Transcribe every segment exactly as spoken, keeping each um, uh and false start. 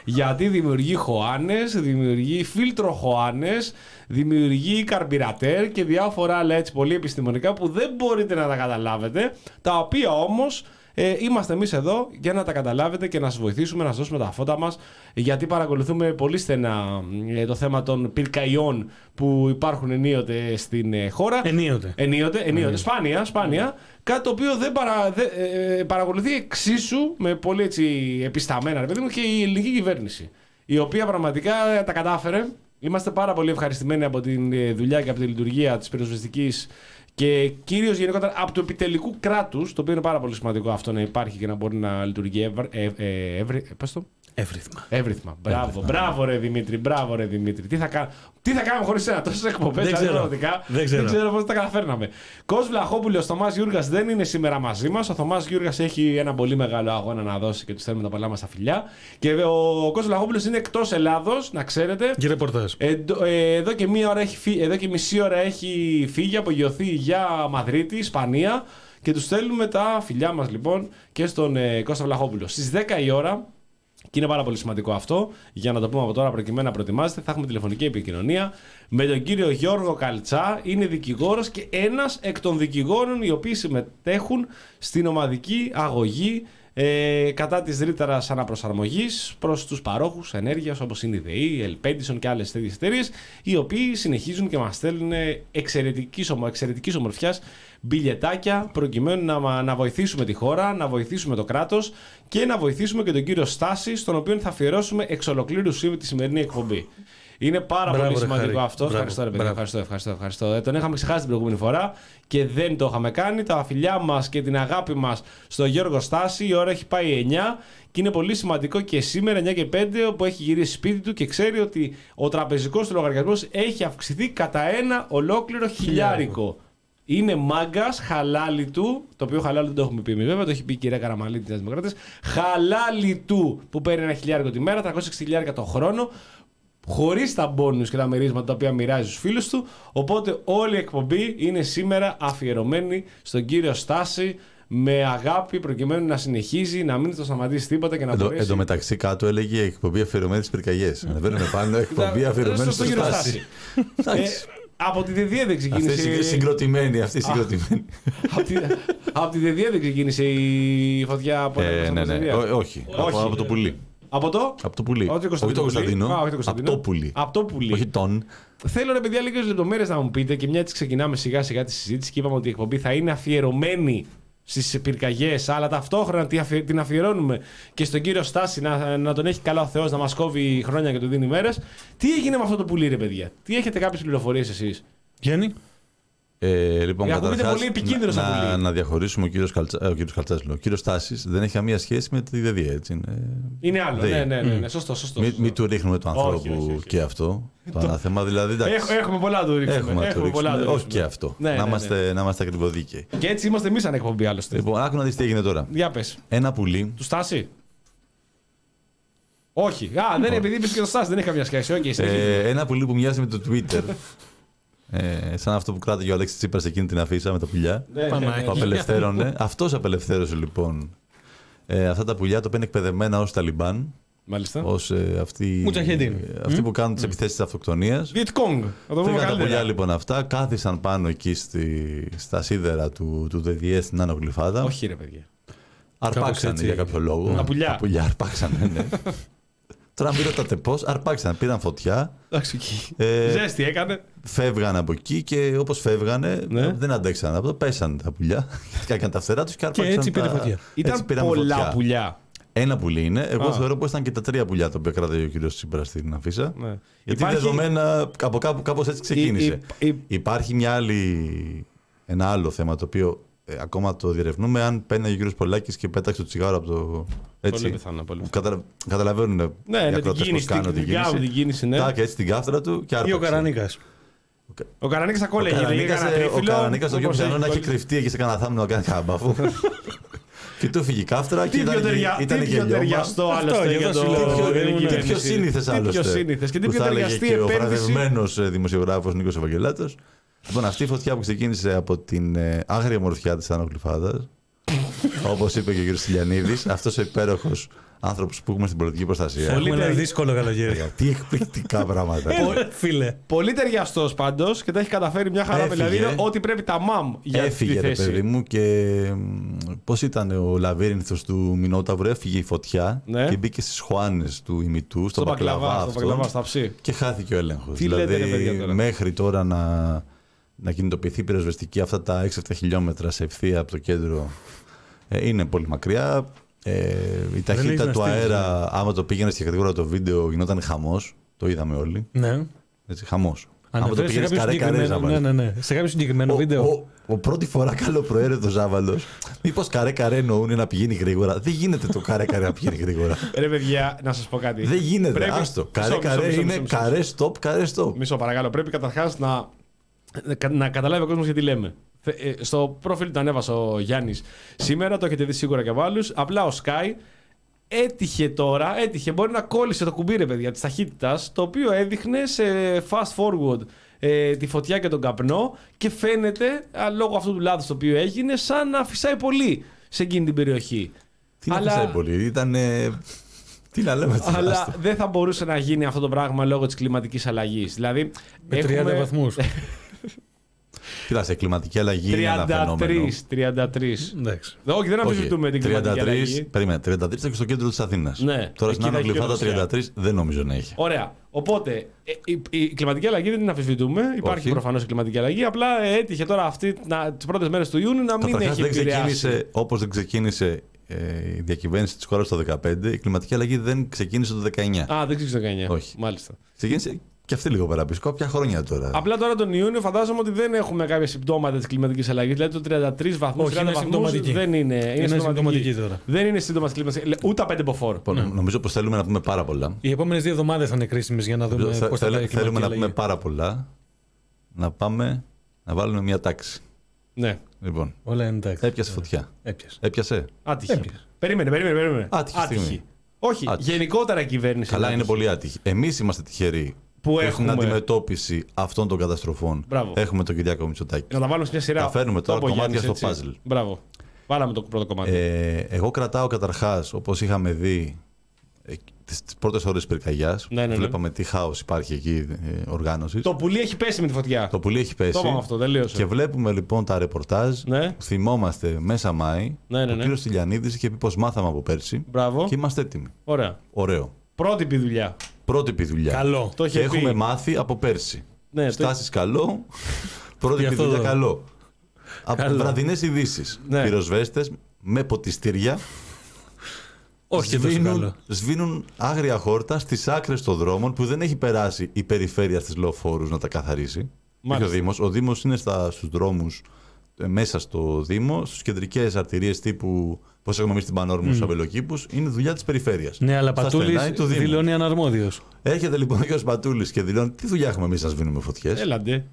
Γιατί δημιουργεί χωάνες, δημιουργεί φίλτρο χωάνες, δημιουργεί καρμπυρατέρ και διάφορα άλλα έτσι πολύ επιστημονικά που δεν μπορείτε να τα καταλάβετε, τα οποία όμως ε, είμαστε εμείς εδώ για να τα καταλάβετε και να σας βοηθήσουμε, να σας δώσουμε τα φώτα μας, γιατί παρακολουθούμε πολύ στενά ε, το θέμα των πυρκαγιών που υπάρχουν ενίοτε στην ε, χώρα. Ενίοτε. Ενίοτε, ενίοτε. Σπάνια, σπάνια. Κάτι το οποίο δεν παρα, δε, ε, παρακολουθεί εξίσου με πολύ έτσι επισταμένα, ρε παιδί μου, και η ελληνική κυβέρνηση, η οποία πραγματικά τα κατάφερε. Είμαστε πάρα πολύ ευχαριστημένοι από τη δουλειά και από τη λειτουργία της πυροσβεστικής και κυρίως γενικότερα από του επιτελικού κράτους, το οποίο είναι πάρα πολύ σημαντικό αυτό να υπάρχει και να μπορεί να λειτουργεί εύρ, ε, ε, εύρ, πες το? Εύρυθμα. Εύρυθμα. Μπράβο, Εύρυθμα. Μπράβο ρε Δημήτρη, μπράβο ρε Δημήτρη. Τι θα, κα... Τι θα κάνουμε χωρίς ένα τόσες εκπομπές, δεν, ξέρω. δεν ξέρω. Δεν ξέρω πώς τα καταφέρναμε. Κος Βλαχόπουλος, ο Θωμάς Γιούργας δεν είναι σήμερα μαζί μας. Ο Θωμάς Γιούργας έχει ένα πολύ μεγάλο αγώνα να δώσει και του θέλουμε τα πολλά μας τα φιλιά. Και ο Κος Βλαχόπουλος είναι εκτός Ελλάδος, να ξέρετε. Και ρεπορτάζ. Ε, ε, εδώ, και μία ώρα έχει φύ... εδώ και μισή ώρα έχει φύγει, απογειωθεί για Μαδρίτη, Ισπανία. Και τους στέλνουμε τα φιλιά μας λοιπόν και στον ε, Κώστα Βλαχόπουλο. Στις δέκα η ώρα. Και είναι πάρα πολύ σημαντικό αυτό, για να το πούμε από τώρα προκειμένου να προετοιμάζετε. Θα έχουμε τηλεφωνική επικοινωνία με τον κύριο Γιώργο Καλτσά. Είναι δικηγόρος και ένας εκ των δικηγόρων οι οποίοι συμμετέχουν στην ομαδική αγωγή ε, κατά της ρήταρας αναπροσαρμογής προς τους παρόχους ενέργειας όπως είναι η ΔΕΗ, η Ελπέντισον και άλλες τέτοιες εταιρείες, οι οποίοι συνεχίζουν και μας στέλνουν εξαιρετικής, ομο, εξαιρετικής ομορφιάς μπιλιετάκια προκειμένου να, να βοηθήσουμε τη χώρα, να βοηθήσουμε το κράτος και να βοηθήσουμε και τον κύριο Στάση, στον οποίο θα αφιερώσουμε εξ ολοκλήρου σήμερα τη σημερινή εκπομπή. Είναι πάρα Μπράβο, πολύ σημαντικό ρε, αυτό. Μπράβο, ευχαριστώ, ρε παιδί. Ευχαριστώ, ευχαριστώ, ευχαριστώ. Ε, τον είχαμε ξεχάσει την προηγούμενη φορά και δεν το είχαμε κάνει. Τα φιλιά μας και την αγάπη μας στον Γιώργο Στάση. Η ώρα έχει πάει εννιά και είναι πολύ σημαντικό και σήμερα εννιά και πέντε, όπου έχει γυρίσει σπίτι του και ξέρει ότι ο τραπεζικός του λογαριασμός έχει αυξηθεί κατά ένα ολόκληρο χιλιάρικο. Είναι μάγκας, χαλάλι του, το οποίο χαλάλι δεν το έχουμε πει εμείς βέβαια, το έχει πει η κυρία Καραμαλίτη της Δημοκρατίας. Χαλάλι του που παίρνει ένα χιλιάρικο τη μέρα, τριακόσια εξήντα χιλιάρικα το χρόνο, χωρίς τα μπόνους και τα μερίσματα τα οποία μοιράζει στους φίλους του. Οπότε όλη η εκπομπή είναι σήμερα αφιερωμένη στον κύριο Στάση, με αγάπη προκειμένου να συνεχίζει, να μην το σταματήσει τίποτα και να Εντω, μπορέσει. Εν τω μεταξύ κάτω έλεγε εκπομπή αφιερωμένη στις πυρκαγιές. Ανεβαίνουμε πάνω, εκπομπή αφιερωμένη στον κύριο Στάση. Από τη ΔΕΔΙΑ δεν ξεκίνησε. Αυτή η συγκροτημένη. Αυτή η συγκροτημένη. Από τη ΔΕΔΙΑ δεν ξεκίνησε η φωτιά από ε, ναι, ναι. Ό, όχι. όχι. Από το πουλί. Από το? Από το πουλί. Όχι το Κωνσταντίνο. Από το πουλί. Από το πουλί. Όχι τον. Θέλω ρε παιδιά λίγες λεπτομέρειες να μου πείτε και μια έτσι ξεκινάμε σιγά σιγά τη συζήτηση και είπαμε ότι η εκπομπή θα είναι αφιερωμένη στις πυρκαγιές, αλλά ταυτόχρονα την αφιερώνουμε και στον κύριο Στάση να, να τον έχει καλά ο Θεός, να μας κόβει χρόνια και του δίνει μέρες. Τι έγινε με αυτό το πουλί ρε παιδιά? Τι έχετε κάποιες πληροφορίες εσείς? Γιάννη. Ε, λοιπόν, καταρχάς, πολύ επικίνδυνο να, να, να διαχωρίσουμε ο κύριος Καλτσα, ε, ο κύριος Καλτσάς, ο κύριος Στάσης δεν έχει καμία σχέση με τη ΔΕΔΙΑ, έτσι είναι. Είναι άλλο, ναι, ναι, ναι, ναι, σωστό, σωστό. Μην μη του ρίχνουμε το ανθρώπου και αυτό, το ανάθεμα, δηλαδή, εντάξει. Έχ, έχουμε πολλά να του ρίξουμε. Έχουμε, έχουμε πολλά να του ρίξουμε, όχι και αυτό, ναι, ναι, να, ναι, είμαστε, ναι. να είμαστε ακριβοδίκαιοι. Και έτσι είμαστε εμείς αν εκπομπή άλλωστε. Λοιπόν, άκου να δεις τι έγινε τώρα. Για πες. Ένα πουλί. Του Στάση. Όχι. Α, δεν, επειδή είπες και το Στάση, δεν έχει καμία σχέση. Okay, ε, ένα πουλί που μοιάζει με το Twitter. Ε, σαν αυτό που κράταγε ο Αλέξης Τσίπρας εκείνη την αφίσα με τα πουλιά. Ναι, ναι, ναι, που απελευθέρωνε. Αυτός απελευθέρωσε λοιπόν ε, αυτά τα πουλιά, τα οποία είναι εκπαιδευμένα ως Ταλιμπάν. Μάλιστα. Ως ε, αυτοί, ε, αυτοί mm. που κάνουν τις επιθέσεις της αυτοκτονίας. Βιετκόγκ. Φύγαν τα πουλιά λοιπόν αυτά, κάθισαν πάνω εκεί στη, στα σίδερα του, του ΔΕΔΙΕ στην Άνω Γλυφάδα. Όχι ρε παιδιά. Αρπάξανε για κάποιο λόγο. Τα πουλιά. Τα πουλιά αρπάξανε, ναι. Τώρα μην ρωτάτε πώς, αρπάξαν, πήραν φωτιά. Εντάξει, ε, ζέστη έκανε. Φεύγαν από εκεί και όπως φεύγανε ναι. δεν αντέξαν από το, πέσαν τα πουλιά. Έκαναν τα φτερά τους και αρπάξαν. Και έτσι πήρε τα... φωτιά. Ήταν πολλά φωτιά. Πουλιά. Ένα πουλί είναι. Εγώ Α. θεωρώ πως ήταν και τα τρία πουλιά τα οποία κράταγε ο κύριος Τσίπρας στην αφίσα. Ναι. Γιατί Υπάρχει... δεδομένα από κάπου, κάπως έτσι ξεκίνησε. Η, η... Υπάρχει μια άλλη, ένα άλλο θέμα το οποίο ε, ακόμα το διερευνούμε. Αν παίρνει ο κύριος Πολάκης και πέταξε το τσιγάρο από το. Έτσι, πολύ πιθανό, πολύ κατα... Καταλαβαίνουν ναι, οι ναι, ακροατές πώς κάνουν την κίνηση. Την κίνηση ναι. Τάκ, έτσι την κάφτρα του και άρπαξε. Ή ο Καρανίκας. Ο Καρανίκας ακόμα λέγει. Ο Καρανίκας το πιο πιθανό να έχει κρυφτεί εκεί σε κανένα θάμνο να κάνει χάμπαφου. Και του έφυγε η κάφτρα και ήταν γελιό. ταιριαστό άλλωστε για το. Και πιο σύνηθες άλλωστε. Και τι πιο ταιριαστή επένδυση. Και ο βραβευμένος δημοσιογράφος Νίκος Ευαγγελάτος. Λοιπόν, αυτή η φωτιά που ξεκίνησε από την άγρια ομορφιά της Άνω Γλυφάδας, όπως είπε και ο κ. Στυλιανίδης, αυτός ο υπέροχος άνθρωπος που έχουμε στην πολιτική προστασία. Έχουμε ένα δύσκολο καλοκαίρι. Τι εκπληκτικά πράγματα. Φίλε. Πολύ ταιριαστός πάντως και τα έχει καταφέρει μια χαρά. Δηλαδή ότι πρέπει τα μαμ για έφυγε, τη θέση. Έφυγε, παιδί μου, και πώς ήταν ο λαβύρινθος του Μινόταυρου, έφυγε η φωτιά ναι. και μπήκε στις χουάνες του ημιτού, στο μπακλαβά, στα ψή. Και χάθηκε ο έλεγχος. Δηλαδή, λέτε, τώρα. μέχρι τώρα να, να κινητοποιηθεί η πυροσβεστική αυτά τα έξι επτά χιλιόμετρα σε ευθεία από το κέντρο ε, είναι πολύ μακριά. Ε, η ταχύτητα του αέρα, ναι. άμα το πήγαινε και γρήγορα το βίντεο, γινόταν χαμός. Το είδαμε όλοι. Ναι. Έτσι, χαμός. Άμα το πήγαινε καρέ καρέ, ναι, ναι, ναι. Σε κάποιο συγκεκριμένο ο, βίντεο. Ο, ο, ο πρώτη φορά καλοπροαίρετο Ζάβαλος. Μήπως καρέ καρέ εννοούν να πηγαίνει γρήγορα. Δεν γίνεται το καρέ καρέ να πηγαίνει γρήγορα. Ρε παιδιά, να σας πω κάτι. Δεν γίνεται. Πρέπει... Άστο. Καρέ καρέ είναι καρέ stop, καρέ stop. Μισό παρακαλώ. Πρέπει καταρχάς να, να καταλάβει ο κόσμος γιατί λέμε. Στο προφίλ το ανέβασε ο Γιάννης σήμερα, το έχετε δει σίγουρα και από άλλους. Απλά ο Sky έτυχε τώρα, έτυχε, μπορεί να κόλλησε το κουμπί ρε παιδιά της ταχύτητας, το οποίο έδειχνε σε fast forward ε, τη φωτιά και τον καπνό και φαίνεται, α, λόγω αυτού του λάθους το οποίο έγινε, σαν να φυσάει πολύ σε εκείνη την περιοχή. Τι να Αλλά... φυσάει πολύ, ήταν... Τι να λέμε, τι Αλλά άστο. Δεν θα μπορούσε να γίνει αυτό το πράγμα λόγω της κλιματικής αλλαγής. Δηλαδή, με έχουμε... τριάντα βαθμούς. Κοίταξε, κλιματική αλλαγή είναι ένα φαινόμενο. τριάντα τρία. Εντάξει. Όχι, δεν αμφισβητούμε την κλιματική αλλαγή. Περίμενε, τριάντα τρία ήταν και στο κέντρο της Αθήνας. Ναι. Τώρα στην Άνω Γλυφάδα τριάντα τρία δεν νομίζω να έχει. Ωραία. Οπότε η, η κλιματική αλλαγή δεν την αμφισβητούμε. Υπάρχει προφανώς η κλιματική αλλαγή. Απλά έτυχε τώρα τις πρώτες μέρες του Ιούνιου να μην έχει επηρεάσει. Όπως δεν ξεκίνησε η διακυβέρνηση της χώρας το δεκαπέντε, η κλιματική αλλαγή δεν ξεκίνησε το δεκαεννιά. Α, δεν ξεκίνησε το δεκαεννιά. Όχι. Μάλιστα. Ξεκίνησε. Και αυτή λίγο πέρα πίσω, κάποια χρόνια τώρα. Απλά τώρα τον Ιούνιο φαντάζομαι ότι δεν έχουμε κάποια συμπτώματα της κλιματικής αλλαγής. Δηλαδή το τριάντα τρία βαθμούς, τριάντα βαθμούς δεν είναι. Είναι, είναι συμπτωματική τώρα. Δεν είναι σύντομα της κλιματικής αλλαγής. Ούτε πέντε μποφόρ. Ναι. Νομίζω πως θέλουμε να πούμε πάρα πολλά. Οι επόμενες δύο εβδομάδες θα είναι κρίσιμες για να δούμε πώς θα πάει η κλιματική Θέλουμε αλλαγή. να πούμε πάρα πολλά. Να πάμε να βάλουμε μια τάξη. Ναι. Λοιπόν. Όλα είναι τάξη. Έπιασε φωτιά. Έπιασε. Έπιασε. Άτυχη. Περίμενε, περίμενε. περίμενε. Άτυχη. Άτυχη. Όχι, άτυχη. Γενικότερα η κυβέρνηση. Καλά, είναι πολύ άτυχη. Εμείς είμαστε τυχεροί. Που έχουμε την αντιμετώπιση αυτών των καταστροφών. Μπράβο. Έχουμε τον Κυριάκο Μητσοτάκη. Να τα βάλουμε σε μια σειρά. Τα φέρνουμε τώρα κομμάτια στο παζλ. Μπράβο. Βάλαμε το πρώτο κομμάτι. Ε, εγώ κρατάω καταρχάς, όπως είχαμε δει ε, τις, τις πρώτες ώρες της πυρκαγιάς. Ναι, ναι, ναι. Βλέπαμε τι χάος υπάρχει εκεί ε, οργάνωσης. Το πουλί έχει πέσει με τη φωτιά. Το πουλί έχει πέσει. Το είπαμε αυτό, τελείωσε. Και βλέπουμε λοιπόν τα ρεπορτάζ. Ναι. Θυμόμαστε μέσα Μάη. Ναι, ναι, ναι. Ο κύριος Τηλιανίδης είχε πει πως μάθαμε από πέρσι. Μπράβο. Και είμαστε έτοιμοι. Ωραία. Ωραίο. Πρότυπη δουλειά. Πρότυπη δουλειά. Καλό. Το και έχουμε πει. Μάθει από πέρσι. Ναι, Στάσεις το... καλό. Πρότυπη δουλειά καλό. Από βραδινές ειδήσεις. Ναι. Πυροσβέστες με ποτιστήρια. Όχι σβήνουν, σβήνουν άγρια χόρτα στις άκρες των δρόμων που δεν έχει περάσει η περιφέρεια στις λεωφόρους να τα καθαρίσει. Ο Δήμος. Ο Δήμος είναι στα, στους δρόμους μέσα στο Δήμο, στις κεντρικές αρτηρίες τύπου. Πώς έχουμε εμείς στην Πανόρμου, στους αμπελοκήπους, είναι δουλειά της περιφέρειας. Ναι, αλλά Πατούλης δηλώνει αναρμόδιος. Έρχεται λοιπόν ο κ. Πατούλης και δηλώνει τι δουλειά έχουμε εμείς να σβήνουμε φωτιές. Έλαντε.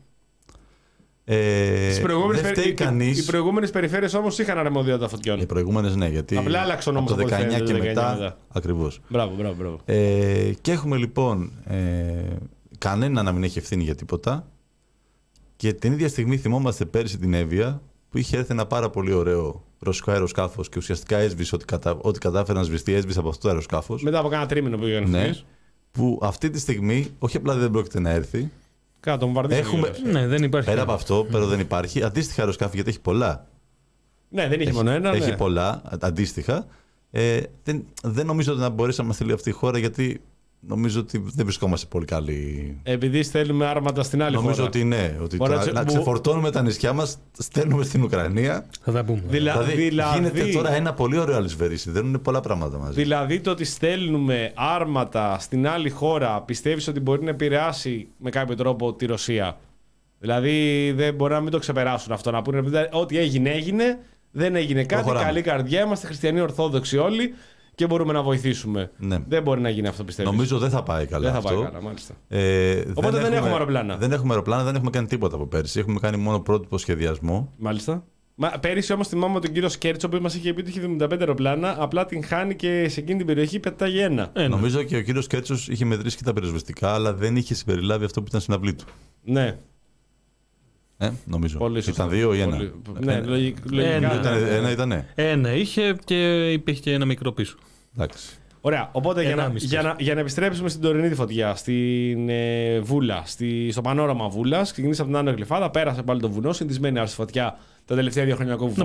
Ε, δεν φταίει κανείς. Οι προηγούμενες περιφέρειες όμως είχαν αρμοδιότητα φωτιών. Οι προηγούμενες ναι, γιατί απλά άλλαξαν όμως από το δεκαεννιά και μετά. μετά. Ακριβώς. Μπράβο, μπράβο, μπράβο. Ε, και έχουμε λοιπόν ε, κανένα να μην έχει ευθύνη για τίποτα. Και την ίδια στιγμή θυμόμαστε πέρυσι την Εύβοια που είχε έρθει ένα πάρα πολύ ωραίο ρωσικό αεροσκάφος και ουσιαστικά έσβησε ό,τι, κατα... ό,τι κατάφερε να σβηστεί, έσβησε από αυτό το αεροσκάφος. Μετά από κάνα τρίμηνο που πήγαινε. Ναι, που αυτή τη στιγμή όχι απλά δεν πρόκειται να έρθει. Κάτω, μου Έχουμε... Ναι, δεν υπάρχει. Πέρα από αυτό, πέρα δεν υπάρχει. Αντίστοιχα αεροσκάφη γιατί έχει πολλά. Ναι, δεν είχε έχει, μόνο ένα. Έχει ναι. πολλά αντίστοιχα. Ε, δεν, δεν νομίζω ότι να μπορέσει να μας στείλει αυτή η χώρα γιατί νομίζω ότι δεν βρισκόμαστε πολύ καλοί. Επειδή στέλνουμε άρματα στην άλλη νομίζω χώρα. Νομίζω ότι ναι. Ότι το, να, να ξεφορτώνουμε τα νησιά μας, στέλνουμε στην Ουκρανία. Θα τα πούμε. Δηλα, δηλαδή, δηλαδή γίνεται τώρα ένα πολύ ωραίο αλυσβερίσι. Δεν είναι πολλά πράγματα μαζί. Δηλαδή το ότι στέλνουμε άρματα στην άλλη χώρα πιστεύεις ότι μπορεί να επηρεάσει με κάποιο τρόπο τη Ρωσία. Δηλαδή δεν μπορεί να μην το ξεπεράσουν αυτό. Να πούνε ότι έγινε, έγινε. Δεν έγινε κάτι. Προχωράμε. Καλή καρδιά. Είμαστε χριστιανοί Ορθόδοξοι όλοι. Και μπορούμε να βοηθήσουμε. Ναι. Δεν μπορεί να γίνει αυτό, πιστεύω. Νομίζω δεν θα πάει καλά. Δεν θα αυτό. πάει καλά, μάλιστα. Ε, Οπότε δεν, δεν έχουμε, έχουμε αεροπλάνα. Δεν έχουμε αεροπλάνα, δεν έχουμε κάνει τίποτα από πέρσι. Έχουμε κάνει μόνο πρότυπο σχεδιασμό. Μάλιστα. Μα, πέρυσι όμως θυμάμαι τον κύριο Σκέρτσο που μας είχε πει ότι είχε εβδομήντα πέντε αεροπλάνα. Απλά την χάνει και σε εκείνη την περιοχή πετάγει ένα. ένα. Νομίζω και ο κύριος Σκέρτσος είχε μετρήσει και τα πυροσβεστικά, αλλά δεν είχε συμπεριλάβει αυτό που ήταν στην αυλή του. Ναι. Ε, νομίζω. Πολύ ήταν δύο ή ένα. Πολύ... Ναι, ένα. λογικά. Ένα, ήταν, ένα ήτανε. Ένα είχε και υπήρχε και ένα μικρό πίσω. Εντάξει. Ωραία. Οπότε για να, για, να, για να επιστρέψουμε στην τωρινή τη φωτιά, στην ε, Βούλα, στη, στο πανόραμα Βούλα, ξεκινήσαμε από την Άνω Γλυφάδα, πέρασε πάλι το βουνό, συνηθισμένη άρρωση φωτιά τα τελευταία δύο χρόνια ακόμα.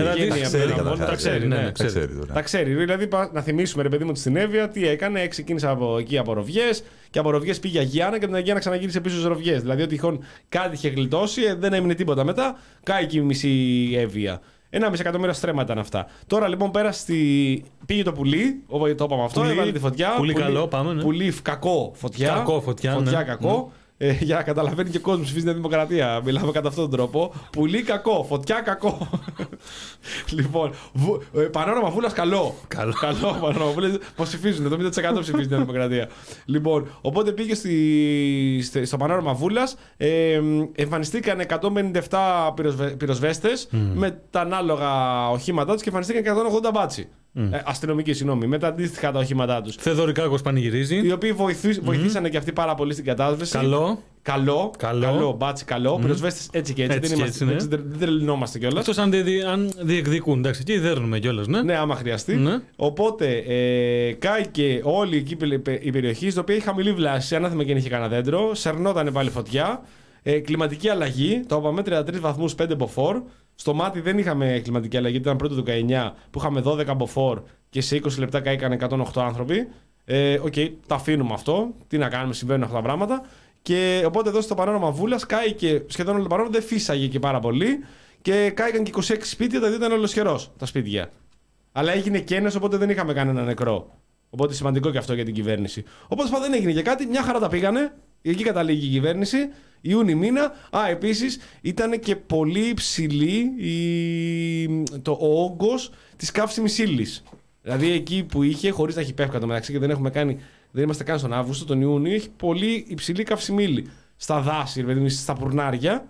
Τα ξέρει. Τα ξέρει. Δηλαδή, να θυμίσουμε, ρε παιδί μου, στην Εύβοια τι έκανε. Ξεκίνησε από εκεί από Ροβιές και από Ροβιές πήγε Αγιάννα και από την Αγιάννα ξαναγύρισε πίσω στις Ροβιές. Δηλαδή, ότι τυχόν κάτι είχε γλιτώσει, δεν έμεινε τίποτα μετά. Κάει η μισή Εύβοια. Ένα μισή εκατομμύριο στρέμματα ήταν αυτά. Τώρα λοιπόν πέρασε στη... πήγε το πουλί, το είπαμε αυτό, έβαλε τη φωτιά. Πουλί καλό, πάμε. Ναι. Πουλί κακό φωτιά. Κακό φωτιά. Φωτιά ναι. κακό. Ε, για να καταλαβαίνει και ο κόσμος ψηφίζει την Δημοκρατία. Μιλάμε κατά αυτόν τον τρόπο. Πουλί κακό, φωτιά κακό. Λοιπόν, βου... ε, πανόραμα Βούλας καλό. Καλό. Καλό πανόραμα Βούλας. Πώς ψηφίζουν, το εβδομήντα τοις εκατό ψηφίζει την Δημοκρατία. Λοιπόν, οπότε πήγε στη... στο πανόραμα Βούλας. Ε, εμφανιστήκαν εκατόν πενήντα επτά πυροσβε... πυροσβέστες mm. με τα ανάλογα οχήματά τους και εμφανιστήκαν εκατόν ογδόντα μπάτσι. Mm. Ε, αστυνομικοί, συγγνώμη, με τα αντίστοιχα τα οχήματά τους. Θεδωρικάκος πανηγυρίζει. Οι οποίοι βοηθού, mm. βοηθήσανε και αυτοί πάρα πολύ στην κατάσβεση. Καλό. Καλό, καλό, καλό, μπάτσι, καλό. Mm. Πυροσβέστες έτσι και έτσι. έτσι, δεν, έτσι είμαστε, ναι. δεν, δεν τρελνόμαστε κιόλας. Αυτός αν, δι, αν διεκδικούν, εντάξει, και δέρνουμε κιόλας, ναι. Ναι, άμα χρειαστεί. Ναι. Οπότε ε, κάηκε όλη εκεί η περιοχή, στην οποία είχε χαμηλή βλάση, ανάθεμα και δεν είχε κανένα δέντρο. Σερνόταν πάλι φωτιά. Ε, κλιματική αλλαγή, το είπαμε, τριάντα τρεις βαθμούς, πέντε μποφόρ. Στο μάτι δεν είχαμε κλιματική αλλαγή, ήταν πρώτο του δεκαεννιά που είχαμε δώδεκα μποφόρ και σε είκοσι λεπτά κάηκαν εκατόν οκτώ άνθρωποι. Ε, Οκ, okay, τα αφήνουμε αυτό. Τι να κάνουμε, συμβαίνουν αυτά τα πράγματα. Και οπότε εδώ στο πανόραμα Βούλας κάηκε σχεδόν όλο το πανόραμα, δεν φύσαγε και πάρα πολύ. Και κάηκαν και είκοσι έξι σπίτια, τα δύο ήταν ολοσχερός τα σπίτια. Αλλά έγινε καίνες, οπότε δεν είχαμε κανένα νεκρό. Οπότε σημαντικό και αυτό για την κυβέρνηση. Οπότε δεν έγινε και κάτι, μια χαρά τα πήγανε. Εκεί καταλήγει η κυβέρνηση. Ιούνι μήνα. Α, επίσης ήταν και πολύ υψηλή η... το, ο όγκος της καύσιμης ύλης. Δηλαδή εκεί που είχε, χωρίς να έχει πεύκατο μεταξύ και δεν, έχουμε κάνει, δεν είμαστε καν στον Αύγουστο, τον Ιούνιο, έχει πολύ υψηλή καύσιμη ύλη. Στα δάση, δηλαδή στα πουρνάρια.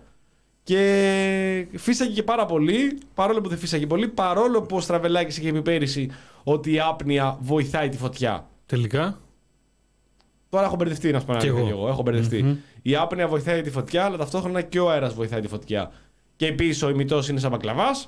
Και φύσαγε και πάρα πολύ, παρόλο που δεν φύσαγε πολύ, παρόλο που ο Στραβελάκης είχε πει πέρυσι ότι η άπνοια βοηθάει τη φωτιά. Τελικά. Τώρα έχω μπερδευτεί, να σου πω. Και εγώ. εγώ. Έχω μπερδευτεί. Mm-hmm. Η άπνοια βοηθάει τη φωτιά, αλλά ταυτόχρονα και ο αέρας βοηθάει τη φωτιά. Και επίσης ο ημιτός είναι σαν μπακλαβάς.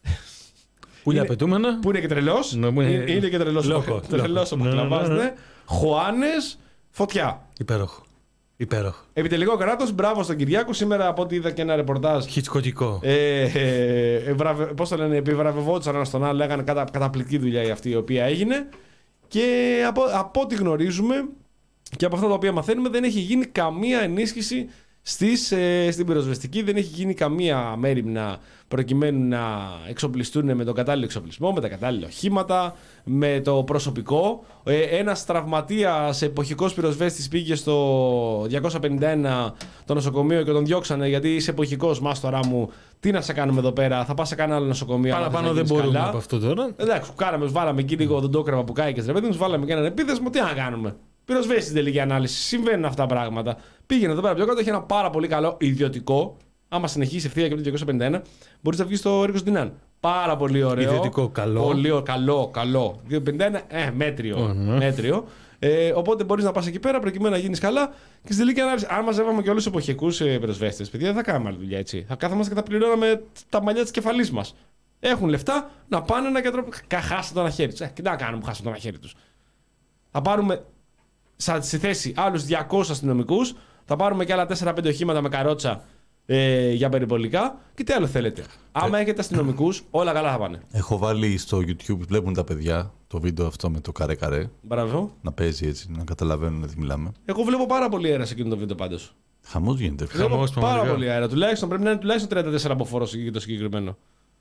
Πουλιά πετούμενα. Που είναι και τρελός. No, είναι, είναι και τρελός. Τρελός ο μπακλαβάς, ναι. Χουάνες, φωτιά. Υπέροχο. Υπέροχο. Επιτελικό κράτος, μπράβο στον Κυριάκο. Σήμερα από ό,τι είδα και ένα ρεπορτάζ. Χιτσκοτικό. Ε, ε, ε, βραβε, πώς το λένε, επιβραβευόντουσαν ένα στον άλλο, λέγανε κατα, καταπληκτική δουλειά αυτή η οποία έγινε. Και από, από ό,τι γνωρίζουμε και από αυτά τα οποία μαθαίνουμε, δεν έχει γίνει καμία ενίσχυση στις, ε, στην πυροσβεστική, δεν έχει γίνει καμία μέριμνα προκειμένου να εξοπλιστούν με τον κατάλληλο εξοπλισμό, με τα κατάλληλα οχήματα, με το προσωπικό. Ε, ένας τραυματίας εποχικός πυροσβέστης πήγε στο διακόσια πενήντα ένα το νοσοκομείο και τον διώξανε γιατί είσαι εποχικός, μάστορά μου. Τι να σε κάνουμε εδώ πέρα, θα πας σε κανένα άλλο νοσοκομείο. Παραπάνω δεν μπορούμε καλά. Από αυτό τώρα. Εντάξει, κάναμε, βάλαμε εκεί λίγο δοντόκρεμα που κάηκε, ρε παιδί μου, βάλαμε και έναν επίθεσμο, τι να κάνουμε. Πυροσβέστη στην τελική ανάλυση. Συμβαίνουν αυτά τα πράγματα. Πήγαινε εδώ πέρα πιο κάτω, έχει ένα πάρα πολύ καλό ιδιωτικό. Άμα συνεχίσει ευθεία και από το διακόσια πενήντα ένα, μπορεί να βγει στο Ρίκος Ντινάν. Πάρα πολύ ωραίο. Ιδιωτικό, καλό. Πολύ καλό, καλό. διακόσια πενήντα ένα, ε, μέτριο. Uh-huh. μέτριο. Ε, οπότε μπορεί να πα εκεί πέρα προκειμένου να γίνει καλά και στην τελική ανάλυση. Αν μαζεύαμε και όλου του εποχικού πυροσβέστε, παιδιά, δεν θα κάνουμε άλλη δουλειά έτσι. Θα κάθομαστε και θα πληρώναμε τα μαλλιά τη κεφαλή μα. Έχουν λεφτά να πάνε να κατροπ... χάσουν το ένα χέρι του. Ε, τι να κάνουμε που χάσουν το ένα χέρι του. Θα πάρουμε στη θέση άλλους διακόσιους αστυνομικούς, θα πάρουμε και άλλα τέσσερα πέντε οχήματα με καρότσα ε, για περιπολικά και τι άλλο θέλετε. Ε, Άμα έχετε αστυνομικούς, όλα καλά θα πάνε. Έχω βάλει στο YouTube, βλέπουν τα παιδιά το βίντεο αυτό με το καρέ καρέ. Μπράβο. Να παίζει έτσι, να καταλαβαίνουν τι μιλάμε. Εγώ βλέπω πάρα πολύ αέρα σε εκείνο το βίντεο πάντως. Χαμός γίνεται. Χαμός, πάρα πολύ, πολύ αέρα. Τουλάχιστον πρέπει να είναι τουλάχιστον τριάντα τέσσερα από φόρο για το συγκεκριμένο.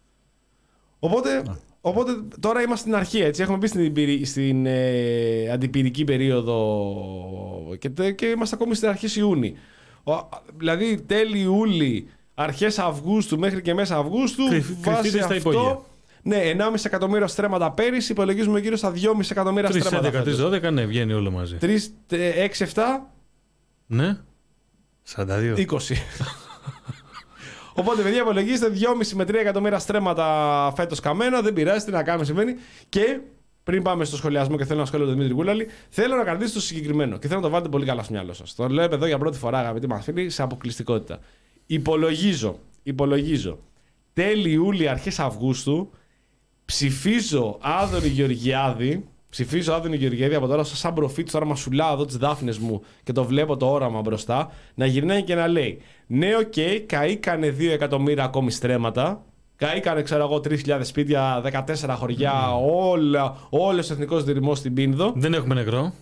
Οπότε, οπότε τώρα είμαστε στην αρχή, έτσι. Έχουμε μπει στην, στην ε, αντιπυρική περίοδο και, και είμαστε ακόμη στην αρχή Ιούνιου. Ο, δηλαδή τέλη Ιούλη, αρχές Αυγούστου μέχρι και μέσα Αυγούστου. Βάσει αυτό, ναι, ενάμιση εκατομμύρια στρέμματα πέρυσι, υπολογίζουμε γύρω στα δυόμιση εκατομμύρια στρέμματα. τρεις έντεκα, τρεις δώδεκα, ναι, βγαίνει όλο μαζί. τρεις έξι επτά. Ναι, σαράντα δύο. είκοσι. Οπότε, παιδιά, υπολογίστε δυόμιση με τρία εκατομμύρια στρέμματα φέτος καμένα. Δεν πειράζει, τι να κάνουμε, συμβαίνει. Και πριν πάμε στο σχολιασμό και θέλω να σχολιάσω τον Δημήτρη Κούλαλη, θέλω να κρατήσω το συγκεκριμένο και θέλω να το βάλετε πολύ καλά στο μυαλό σας. Το λέω εδώ για πρώτη φορά, αγαπητοί μας φίλοι, σε αποκλειστικότητα. Υπολογίζω, υπολογίζω τέλη Ιούλη, αρχές Αυγούστου, ψηφίζω Άδωνη Γεωργιάδη Ψηφίζω Άδωνη Γεωργιάδη από τώρα, σαν προφήτη, τώρα μασουλάω εδώ τις δάφνες μου και το βλέπω το όραμα μπροστά, να γυρνάει και να λέει: ναι, οκ, okay, καήκανε δύο εκατομμύρια ακόμη στρέμματα. Καήκανε, ξέρω εγώ, τρεις χιλιάδες σπίτια, δεκατέσσερα χωριά, mm. όλα, όλος ο εθνικός δρυμός στην Πίνδο. Δεν έχουμε νεκρό.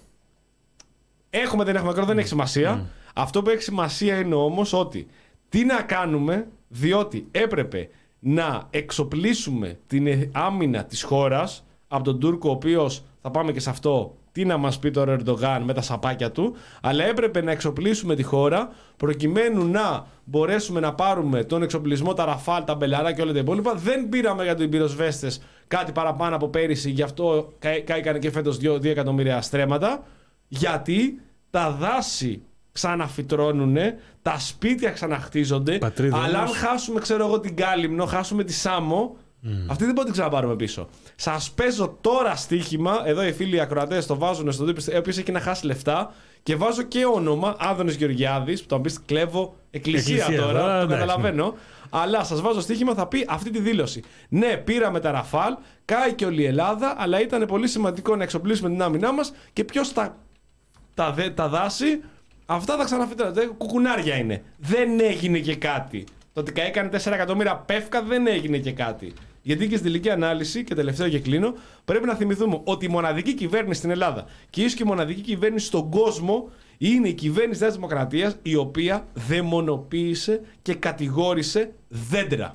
Έχουμε, δεν έχουμε νεκρό, δεν έχει σημασία. Mm. Αυτό που έχει σημασία είναι όμως ότι τι να κάνουμε, διότι έπρεπε να εξοπλίσουμε την άμυνα της χώρας από τον Τούρκο, ο οποίος, θα πάμε και σε αυτό, τι να μας πει τώρα ο Ερντογάν με τα σαπάκια του, αλλά έπρεπε να εξοπλίσουμε τη χώρα προκειμένου να μπορέσουμε να πάρουμε τον εξοπλισμό, τα Ραφάλ, τα Μπελαρά και όλα τα υπόλοιπα. Δεν πήραμε για τους πυροσβέστες κάτι παραπάνω από πέρυσι, γι' αυτό κάηκαν και φέτος δύο εκατομμύρια στρέμματα, γιατί τα δάση ξαναφυτρώνουνε, τα σπίτια ξαναχτίζονται, πατρίδα, αλλά αν χάσουμε, ξέρω εγώ, την Κάλυμνο, χάσουμε τη Σάμο, Mm. αυτή δεν μπορούμε να την ξαναπάρουμε πίσω. Σας παίζω τώρα στοίχημα. Εδώ οι φίλοι ακροατές το βάζουν στον τύπο, ο οποίος έχει να χάσει λεφτά. Και βάζω και όνομα Άδωνης Γεωργιάδης, που το πεις κλέβω εκκλησία, εκκλησία τώρα, τώρα, το εντάξει, καταλαβαίνω. Ναι. Αλλά σας βάζω στοίχημα, θα πει αυτή τη δήλωση. Ναι, πήραμε τα Ραφάλ, κάει και όλη η Ελλάδα, αλλά ήταν πολύ σημαντικό να εξοπλίσουμε την άμυνά μας. Και ποιος τα, τα, τα δάση, αυτά θα ξαναφυτρώνουν. Κουκουνάρια είναι. Δεν έγινε και κάτι. Το ότι έκανε τέσσερα εκατομμύρια πεύκα δεν έγινε και κάτι. Γιατί και στη τελική ανάλυση, και τελευταίο και κλείνω, πρέπει να θυμηθούμε ότι η μοναδική κυβέρνηση στην Ελλάδα και ίσως και η μοναδική κυβέρνηση στον κόσμο είναι η κυβέρνηση της Νέας Δημοκρατίας, η οποία δαιμονοποίησε και κατηγόρησε δέντρα.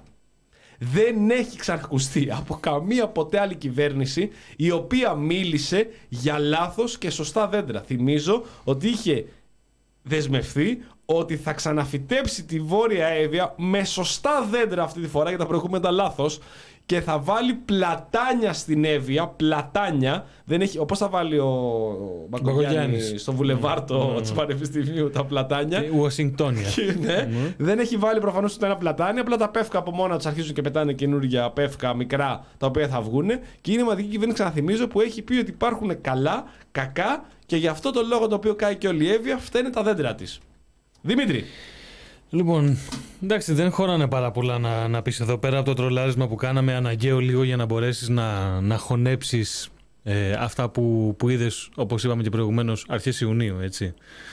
Δεν έχει ξανακουστεί από καμία ποτέ άλλη κυβέρνηση η οποία μίλησε για λάθος και σωστά δέντρα. Θυμίζω ότι είχε δεσμευθεί ότι θα ξαναφυτέψει τη Βόρεια Εύβοια με σωστά δέντρα αυτή τη φορά, για τα προηγούμενα ήταν λάθος, και θα βάλει πλατάνια στην Εύβοια, πλατάνια, δεν έχει, όπως θα βάλει ο Μπακογιάννης στο βουλεβάρτο mm. της Πανεπιστημίου τα πλατάνια. Ουασιγκτόνια. ναι, mm. Δεν έχει βάλει προφανώς ούτε ένα πλατάνια, απλά τα πεύκα από μόνα τους αρχίζουν και πετάνε καινούργια πεύκα μικρά, τα οποία θα βγουν. Και είναι η μοναδική κυβέρνηση, ξαναθυμίζω, που έχει πει ότι υπάρχουν καλά, κακά, και γι' αυτό το λόγο το οποίο κάει και όλη η Εύβοια φταίνε τα δέντρα της. Δημήτρη. Λοιπόν, εντάξει, δεν χωράνε πάρα πολλά να, να πεις εδώ πέρα από το τρολάρισμα που κάναμε, αναγκαίο λίγο για να μπορέσεις να, να χωνέψεις ε, αυτά που, που είδες, όπως είπαμε και προηγουμένως, αρχές Ιουνίου, έτσι.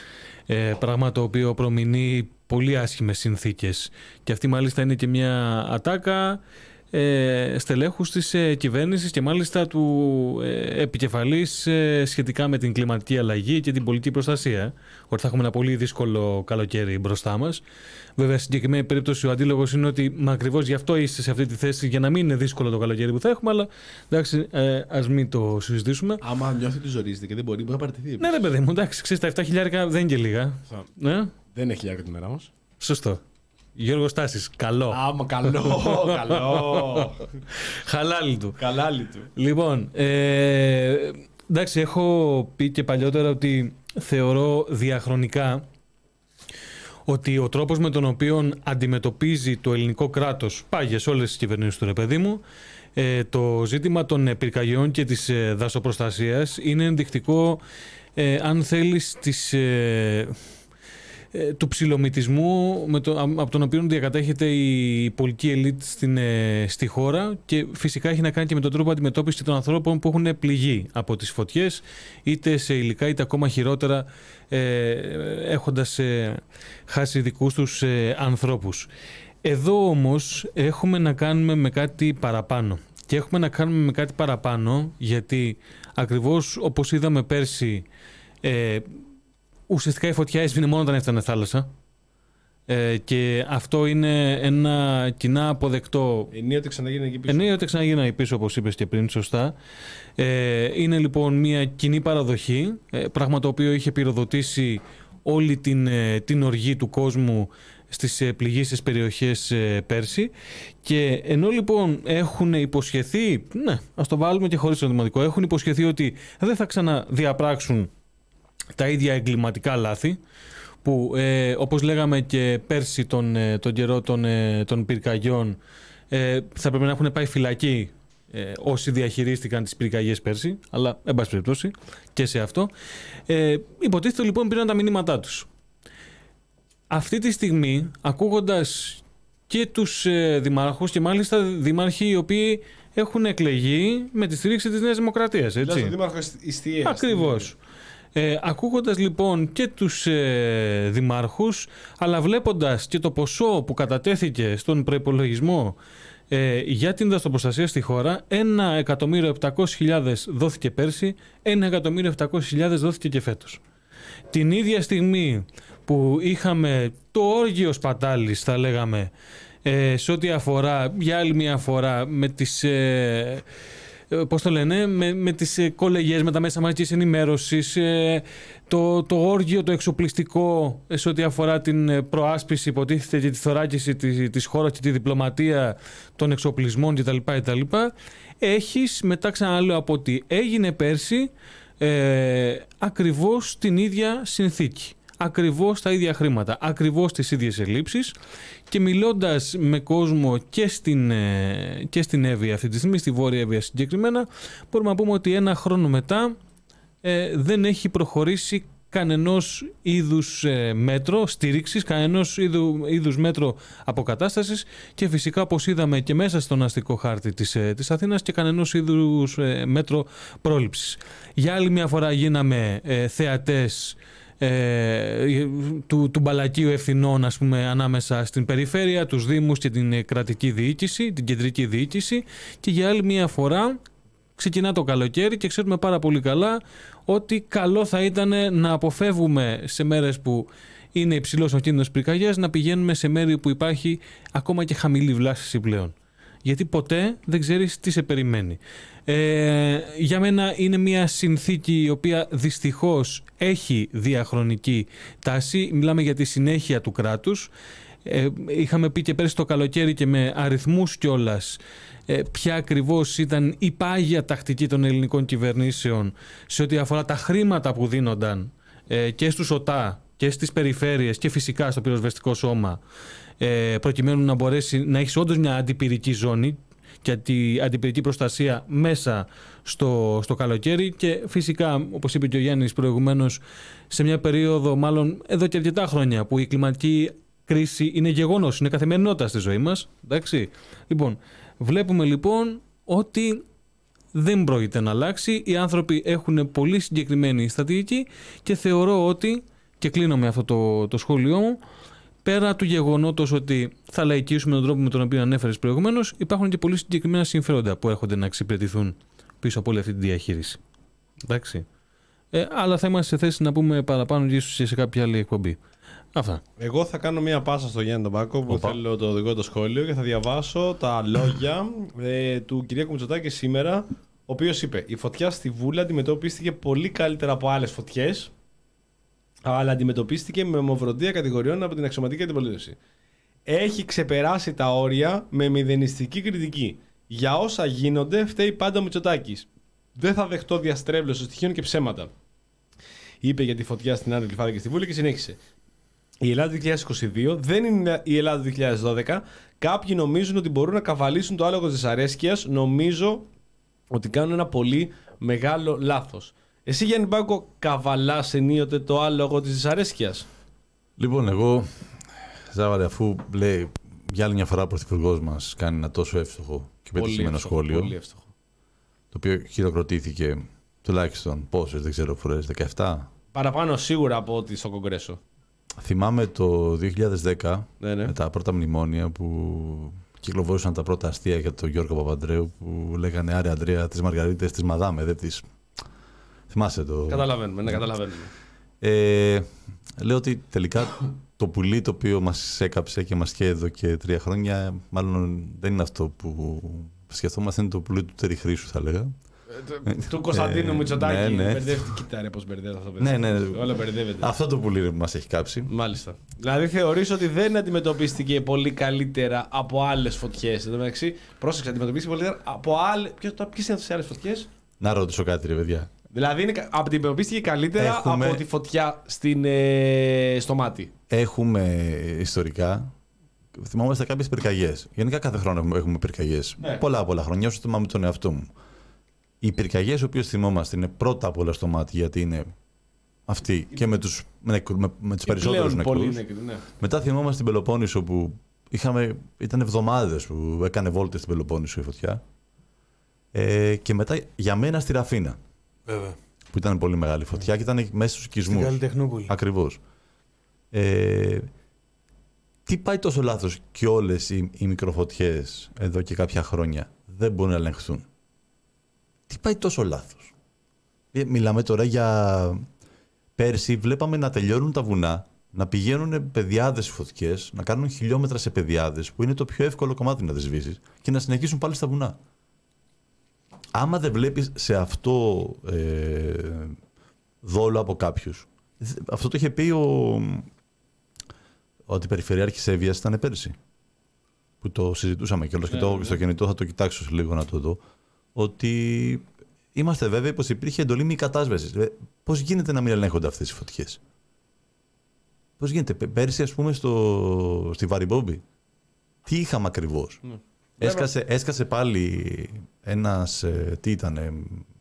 Ε, πράγμα το οποίο προμηνεί πολύ άσχημες συνθήκες. Και αυτή μάλιστα είναι και μια ατάκα ε, στελέχους της ε, κυβέρνησης και μάλιστα του ε, επικεφαλής ε, σχετικά με την κλιματική αλλαγή και την πολιτική προστασία. Ότι θα έχουμε ένα πολύ δύσκολο καλοκαίρι μπροστά μας. Βέβαια, στην συγκεκριμένη περίπτωση ο αντίλογος είναι ότι μα ακριβώς γι' αυτό είστε σε αυτή τη θέση, για να μην είναι δύσκολο το καλοκαίρι που θα έχουμε. Αλλά εντάξει, ε, ας μην το συζητήσουμε. Άμα νιώθει ότι ζορίζεται και δεν μπορεί, μπορεί να παραιτηθεί. Ναι, ρε παιδί μου, εντάξει, ξέρεις, τα επτά χιλιάρικα δεν είναι και λίγα. Ναι. Δεν έχει χιλιάρικα τη μέρα μας. Σωστό. Γιώργος Στάσης, καλό. Άμα, καλό, καλό. Χαλάλι του. Χαλάλι του. Λοιπόν, ε, εντάξει, έχω πει και παλιότερα ότι θεωρώ διαχρονικά ότι ο τρόπος με τον οποίο αντιμετωπίζει το ελληνικό κράτος, πάγια σε όλες τις κυβερνήσεις του, ρε παιδί μου, ε, το ζήτημα των πυρκαγιών και της ε, δασοπροστασίας είναι ενδεικτικό, ε, αν θέλεις, της... Ε, του ψιλομυτισμού με το, από τον οποίο διακατέχεται η πολιτική ελίτ στην, ε, στη χώρα, και φυσικά έχει να κάνει και με τον τρόπο αντιμετώπιση των ανθρώπων που έχουν πληγεί από τις φωτιές, είτε σε υλικά είτε ακόμα χειρότερα, ε, έχοντας ε, χάσει δικούς τους ε, ανθρώπους. Εδώ όμως έχουμε να κάνουμε με κάτι παραπάνω. Και έχουμε να κάνουμε με κάτι παραπάνω γιατί ακριβώς όπως είδαμε πέρσι, ε, ουσιαστικά η φωτιά έσβηνε μόνο όταν έφτανε θάλασσα. Ε, και αυτό είναι ένα κοινά αποδεκτό. Ενίοτε ξαναγίνει εκεί πίσω. Ενίοτε ξαναγίνει εκεί πίσω, όπως είπες και πριν, σωστά. Ε, είναι λοιπόν μια κοινή παραδοχή, ε, πράγμα το οποίο είχε πυροδοτήσει όλη την, ε, την οργή του κόσμου στις ε, πληγήσεις περιοχές ε, πέρσι. Και ενώ λοιπόν έχουν υποσχεθεί, ναι, ας το βάλουμε και χωρίς το δημοτικό, έχουν υποσχεθεί ότι δεν θα ξαναδιαπράξουν τα ίδια εγκληματικά λάθη, που ε, όπως λέγαμε και πέρσι τον, ε, τον καιρό των, ε, των πυρκαγιών, ε, θα πρέπει να έχουν πάει φυλακή ε, όσοι διαχειρίστηκαν τις πυρκαγιές πέρσι, αλλά εν πάση περιπτώσει και σε αυτό. Ε, υποτίθεται λοιπόν πήραν τα μηνύματά τους. Αυτή τη στιγμή, ακούγοντας και τους ε, δημάρχους, και μάλιστα δημάρχοι οι οποίοι έχουν εκλεγεί με τη στήριξη της Νέας Δημοκρατίας. Έτσι. Δηλαδή, Δήμαρχο Ιστιαίας. Ακριβώς. Ε, ακούγοντας λοιπόν και τους ε, δημάρχους, αλλά βλέποντας και το ποσό που κατατέθηκε στον προϋπολογισμό ε, για την δασοπροστασία στη χώρα, ένα εκατομμύριο επτακόσιες χιλιάδες δόθηκε πέρσι, ένα εκατομμύριο επτακόσιες χιλιάδες δόθηκε και φέτος. Την ίδια στιγμή που είχαμε το όργιο σπατάλης, θα λέγαμε, ε, σε ό,τι αφορά, για άλλη μια φορά, με τις... Ε, πώς το λένε, με, με τις ε, κολεγιές, με τα μέσα μαζικής ενημέρωσης, ε, το, το όργιο, το εξοπλιστικό ε, σε ό,τι αφορά την ε, προάσπιση, υποτίθεται, και τη θωράκιση της, της χώρας και τη διπλωματία των εξοπλισμών κτλ. κτλ. Έχεις, μετά ξαναλέω, από ότι έγινε πέρσι, ε, ακριβώς την ίδια συνθήκη. Ακριβώς τα ίδια χρήματα, ακριβώς τις ίδιες ελλείψεις, και μιλώντας με κόσμο και στην, και στην Εύβοια αυτή τη στιγμή, στη Βόρεια Εύβοια συγκεκριμένα, μπορούμε να πούμε ότι ένα χρόνο μετά ε, δεν έχει προχωρήσει κανενός είδους ε, μέτρο στήριξης, κανενός είδου, είδους μέτρο αποκατάστασης, και φυσικά, όπως είδαμε και μέσα στον αστικό χάρτη της, ε, της Αθήνας, και κανενός είδους ε, μέτρο πρόληψης. Για άλλη μια φορά γίναμε ε, θεατές Ε, του, του μπαλακίου ευθυνών, ας πούμε, ανάμεσα στην περιφέρεια, τους δήμους και την κρατική διοίκηση, την κεντρική διοίκηση, και για άλλη μια φορά ξεκινά το καλοκαίρι και ξέρουμε πάρα πολύ καλά ότι καλό θα ήταν να αποφεύγουμε σε μέρες που είναι υψηλός ο κίνδυνος πυρκαγιάς, να πηγαίνουμε σε μέρη που υπάρχει ακόμα και χαμηλή βλάστηση πλέον. Γιατί ποτέ δεν ξέρεις τι σε περιμένει. Ε, για μένα είναι μια συνθήκη η οποία δυστυχώς έχει διαχρονική τάση. Μιλάμε για τη συνέχεια του κράτους. Ε, είχαμε πει και πέρσι το καλοκαίρι και με αριθμούς κιόλας ε, ποια ακριβώς ήταν η πάγια τακτική των ελληνικών κυβερνήσεων σε ό,τι αφορά τα χρήματα που δίνονταν ε, και στους ΟΤΑ και στις περιφέρειες και φυσικά στο πυροσβεστικό σώμα, ε, προκειμένου να μπορέσει να έχεις όντως μια αντιπυρική ζώνη και τη αντιπυρική προστασία μέσα στο, στο καλοκαίρι, και φυσικά, όπως είπε και ο Γιάννης προηγουμένως, σε μια περίοδο, μάλλον εδώ και αρκετά χρόνια, που η κλιματική κρίση είναι γεγονός, είναι καθημερινότητα στη ζωή μας. Εντάξει. Λοιπόν, βλέπουμε λοιπόν ότι δεν πρόκειται να αλλάξει. Οι άνθρωποι έχουν πολύ συγκεκριμένη στρατηγική, και θεωρώ ότι, και κλείνω με αυτό το, το σχόλιο μου, πέρα του γεγονότος ότι θα λαϊκίσουμε τον τρόπο με τον οποίο ανέφερες προηγουμένως, υπάρχουν και πολύ συγκεκριμένα συμφέροντα που έρχονται να εξυπηρετηθούν πίσω από όλη αυτή τη διαχείριση. Εντάξει. Ε, αλλά θα είμαστε σε θέση να πούμε παραπάνω και ίσως σε κάποια άλλη εκπομπή. Αυτά. Εγώ θα κάνω μια πάσα στο Γιάννη τον Πάκο που Οπα. θέλω το δικό του σχόλιο, και θα διαβάσω τα λόγια ε, του Κυριάκου Μητσοτάκη σήμερα, ο οποίος είπε: η φωτιά στη Βούλα αντιμετωπίστηκε πολύ καλύτερα από άλλες φωτιές, αλλά αντιμετωπίστηκε με ομοφροντία κατηγοριών από την αξιωματική αντιπολίτευση. Έχει ξεπεράσει τα όρια με μηδενιστική κριτική. Για όσα γίνονται φταίει πάντα ο Μητσοτάκης. Δεν θα δεχτώ διαστρέβλωση στοιχείων και ψέματα. Είπε για τη φωτιά στην Άνω Γλυφάδα και στη Βούλη, και συνέχισε: η Ελλάδα του δύο χιλιάδες είκοσι δύο δεν είναι η Ελλάδα του δύο χιλιάδες δώδεκα. Κάποιοι νομίζουν ότι μπορούν να καβαλήσουν το άλογο της δυσαρέσκειας. Νομίζω ότι κάνουν ένα πολύ μεγάλο λάθος. Εσύ, Γιάννη Μπάκο, καβαλάς ενίοτε το άλογο της δυσαρέσκειας? Λοιπόν, εγώ, Ζάβαρε, αφού λέει για άλλη μια φορά ο πρωθυπουργός μας κάνει ένα τόσο εύστοχο και πετυχημένο σχόλιο, πολύ εύστοχο, το οποίο χειροκροτήθηκε τουλάχιστον πόσες, δεν ξέρω, φορές, δεκαεπτά. Παραπάνω σίγουρα από ό,τι στο Κογκρέσο. Θυμάμαι το δύο χιλιάδες δέκα, ναι, ναι. με τα πρώτα μνημόνια που κυκλοφορούσαν τα πρώτα αστεία για τον Γιώργο Παπαντρέου, που λέγανε «Άρε Αντρέα, τις μαργαρίτες τις μαδάμε, δεν τις...» Θυμάσαι το... Καταλαβαίνουμε, ναι, καταλαβαίνουμε. Ε, λέω ότι τελικά το πουλί το οποίο μας έκαψε και μας καίει εδώ και τρία χρόνια, μάλλον δεν είναι αυτό που σκεφτόμαστε, είναι το πουλί του Τερι Χρήσου, θα λέγα. Ε, του Κωνσταντίνου Μητσοτάκη. Ναι, ναι. Μπερδεύτηκε. Κοίτα ρε πώς μπερδεύεται αυτό. Ναι, ναι, ναι. Όλα μπερδεύεται. Αυτό το πουλί που μας έχει κάψει. Μάλιστα. Δηλαδή θεωρείς ότι δεν αντιμετωπίστηκε πολύ καλύτερα από άλλες φωτιές? Εν τω μεταξύ, πρόσεξε, αντιμετωπίστηκε πολύ καλύτερα από άλλες. Ποιες είναι αυτές οι άλλες φωτιές? Να ρωτήσω κάτι, ρε παιδιά. Δηλαδή είναι, αντιμετωπίστηκε καλύτερα Έχουμε... από τη φωτιά στην, ε, στο μάτι. Έχουμε ιστορικά. Θυμόμαστε κάποιες πυρκαγιές. Γενικά κάθε χρόνο έχουμε πυρκαγιές. Ναι. Πολλά πολλά χρόνια, όσο θυμάμαι τον εαυτό μου. Οι πυρκαγιές οι οποίες θυμόμαστε είναι πρώτα απ' όλα στο μάτι, γιατί είναι αυτοί και με τους, με, με, με τους περισσότερους νεκρούς. Νεκροί, ναι. Μετά θυμόμαστε την Πελοπόννησο που είχαμε, ήταν εβδομάδες που έκανε βόλτες στην Πελοπόννησο η φωτιά. Ε, και μετά για μένα στη Ραφίνα. Βέβαια. Που ήταν πολύ μεγάλη φωτιά και ήταν μέσα στους οικισμούς. Στην Καλλιτεχνόπολη. Ακριβώς. Ε, τι πάει τόσο λάθος και όλες οι, οι μικροφωτιές εδώ και κάποια χρόνια δεν μπορούν να ελεγχθούν? Τι πάει τόσο λάθος? Ε, μιλάμε τώρα για... Πέρσι βλέπαμε να τελειώνουν τα βουνά, να πηγαίνουν πεδιάδες φωτιές, να κάνουν χιλιόμετρα σε πεδιάδες, που είναι το πιο εύκολο κομμάτι να τις σβήσεις, και να συνεχίσουν πάλι στα βουνά. Άμα δεν βλέπεις σε αυτό ε, δόλο από κάποιους. Αυτό το είχε πει ο, ο αντιπεριφερειάρχης Εύβοιας, ήταν πέρσι, που το συζητούσαμε κιόλας, yeah, και το, yeah. στο κινητό θα το κοιτάξω σε λίγο να το δω, ότι είμαστε βέβαιοι πως υπήρχε εντολή μη κατάσβεσης. Πώς γίνεται να μην ελέγχονται αυτές οι φωτιές? Πώς γίνεται? Πέρσι, ας πούμε, στο, στη Βαριμπόμπη, τι είχαμε ακριβώς? Mm. Έσκασε, έσκασε πάλι ένας, ε, τι ήτανε,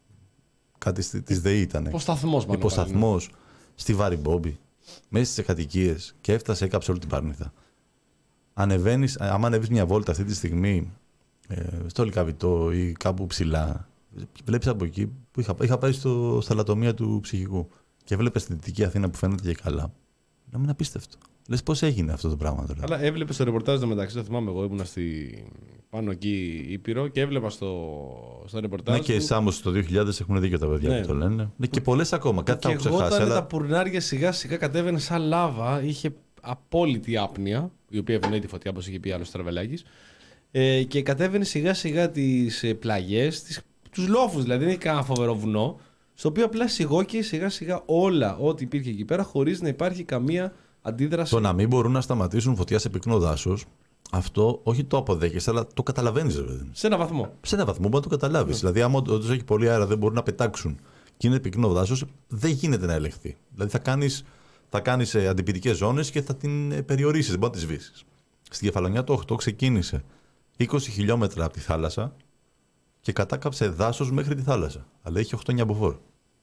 κάτι της ΔΕΗ ήτανε. Υποσταθμός. Υποσταθμός στη Βαριμπόμπη, μέσα στις κατοικίες, και έφτασε, έκαψε όλη την Πάρνηθα. Ανεβαίνεις, άμα ανεβείς μια βόλτα αυτή τη στιγμή, ε, στο Λυκαβητό ή κάπου ψηλά, βλέπεις από εκεί που είχα, είχα πάει στο, στα λατομεία του ψυχικού και βλέπεις την Δυτική Αθήνα που φαίνεται και καλά. Να μην απίστευτο. Λες πώς έγινε αυτό το πράγμα τώρα? Αλλά έβλεπες το ρεπορτάζ το μεταξύ, το θυμάμαι εγώ, ήμουνα στη... πάνω εκεί Ήπειρο και έβλεπα στο, στο ρεπορτάζ. Ναι, και οι Σάμος το δύο χιλιάδες έχουν δίκιο τα παιδιά, ναι, που το λένε. Ναι, και πολλές ακόμα, κάτι θα έχω ξεχάσει. Και εγώ αλλά... τα πουρνάρια σιγά σιγά κατέβαινε σαν λάβα, είχε απόλυτη άπνοια, η οποία ευνοεί τη φωτιά, όπως είχε πει άλλος Τραβελάκης, ε, και κατέβαινε σιγά σιγά τις ε, πλαγιές, τις, τους λόφους, δηλαδή δεν είχε κανένα φοβερό βουνό, στο οποίο απλά σιγόκε σιγά σιγά όλα ό,τι υπήρχε εκεί πέρα, χωρίς να υπάρχει καμία αντίδραση. Το να μην μπορούν να σταματήσουν φωτιά σε πυκνό δάσος, αυτό όχι το αποδέχεσαι, αλλά το καταλαβαίνεις, δηλαδή. Σε ένα βαθμό. Σε ένα βαθμό μπορεί να το καταλάβεις. Yeah. Δηλαδή, άμα όντως έχει πολύ αέρα, δεν μπορούν να πετάξουν και είναι πυκνό δάσος, δεν γίνεται να ελεγχθεί. Δηλαδή, θα κάνεις, θα κάνεις αντιπυρικές ζώνες και θα την περιορίσεις, δεν μπορεί να τη σβήσεις. Στην Κεφαλονιά το οκτώ ξεκίνησε είκοσι χιλιόμετρα από τη θάλασσα και κατάκαψε δάσος μέχρι τη θάλασσα. Αλλά είχε οκτώ εννιά μποφόρ.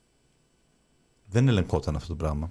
Δεν ελεγχόταν αυτό το πράγμα.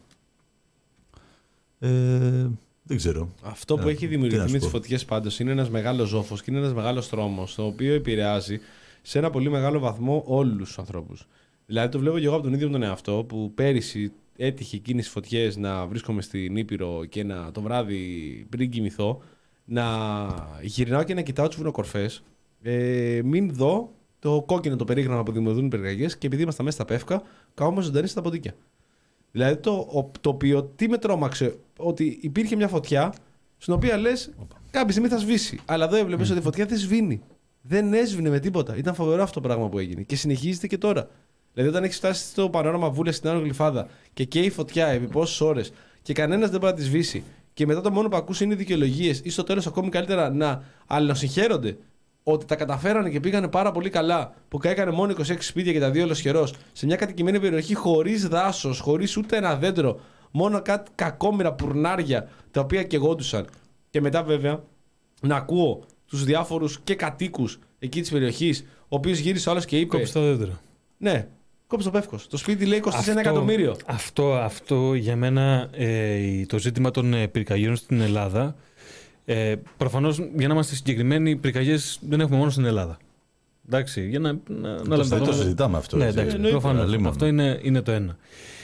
Ε, δεν ξέρω. Αυτό που ε, έχει δημιουργηθεί με τις φωτιές πάντως είναι ένας μεγάλος ζόφος και είναι ένας μεγάλος τρόμος, το οποίο επηρεάζει σε ένα πολύ μεγάλο βαθμό όλους τους ανθρώπους. Δηλαδή το βλέπω και εγώ από τον ίδιο τον εαυτό, που πέρυσι έτυχε εκείνες τις φωτιές να βρίσκομαι στην Ήπειρο και να, το βράδυ πριν κοιμηθώ, να γυρνάω και να κοιτάω τις βουνοκορφές, ε, μην δω το κόκκινο το περίγραμμα που δημιουργούν οι πυρκαγιές, και επειδή ήμασταν μέσα στα πεύκα, κάθομαι ζωντανή στα ποντίκια. Δηλαδή το, το οποίο τι με τρόμαξε, ότι υπήρχε μια φωτιά στην οποία λες κάποια στιγμή θα σβήσει. Αλλά εδώ έβλεπες mm. ότι η φωτιά δεν σβήνει. Δεν έσβηνε με τίποτα. Ήταν φοβερό αυτό το πράγμα που έγινε. Και συνεχίζεται και τώρα. Δηλαδή όταν έχεις φτάσει στο πανόραμα Βούλια στην Άνω Γλυφάδα και καίει η φωτιά επί πόσες ώρες και κανένας δεν μπορεί να τη σβήσει, και μετά το μόνο που ακούς είναι δικαιολογίες, ή στο τέλος ακόμη καλύτερα να αλληλοσυγχαίρονται ότι τα καταφέρανε και πήγανε πάρα πολύ καλά, που έκανε μόνο είκοσι έξι σπίτια και τα δύο ολοσχερός σε μια κατοικημένη περιοχή χωρίς δάσος, χωρίς ούτε ένα δέντρο, μόνο κάτι κακόμοιρα πουρνάρια τα οποία καιγόντουσαν. Και μετά βέβαια να ακούω τους διάφορους και κατοίκους εκεί της περιοχής, ο οποίος γύρισε όλος και είπε. Κόψε τα δέντρα. Ναι, κόψε το πεύκος. Το σπίτι λέει είκοσι ένα εκατομμύριο. Αυτό, αυτό για μένα ε, το ζήτημα των ε, πυρκαγιών στην Ελλάδα. Ε, προφανώς, για να είμαστε συγκεκριμένοι, πυρκαγιές δεν έχουμε μόνο στην Ελλάδα. Εντάξει, για να, να, να το, το συζητάμε αυτό. Ναι, εντάξει, προφανώς. Αυτό είναι, είναι το ένα.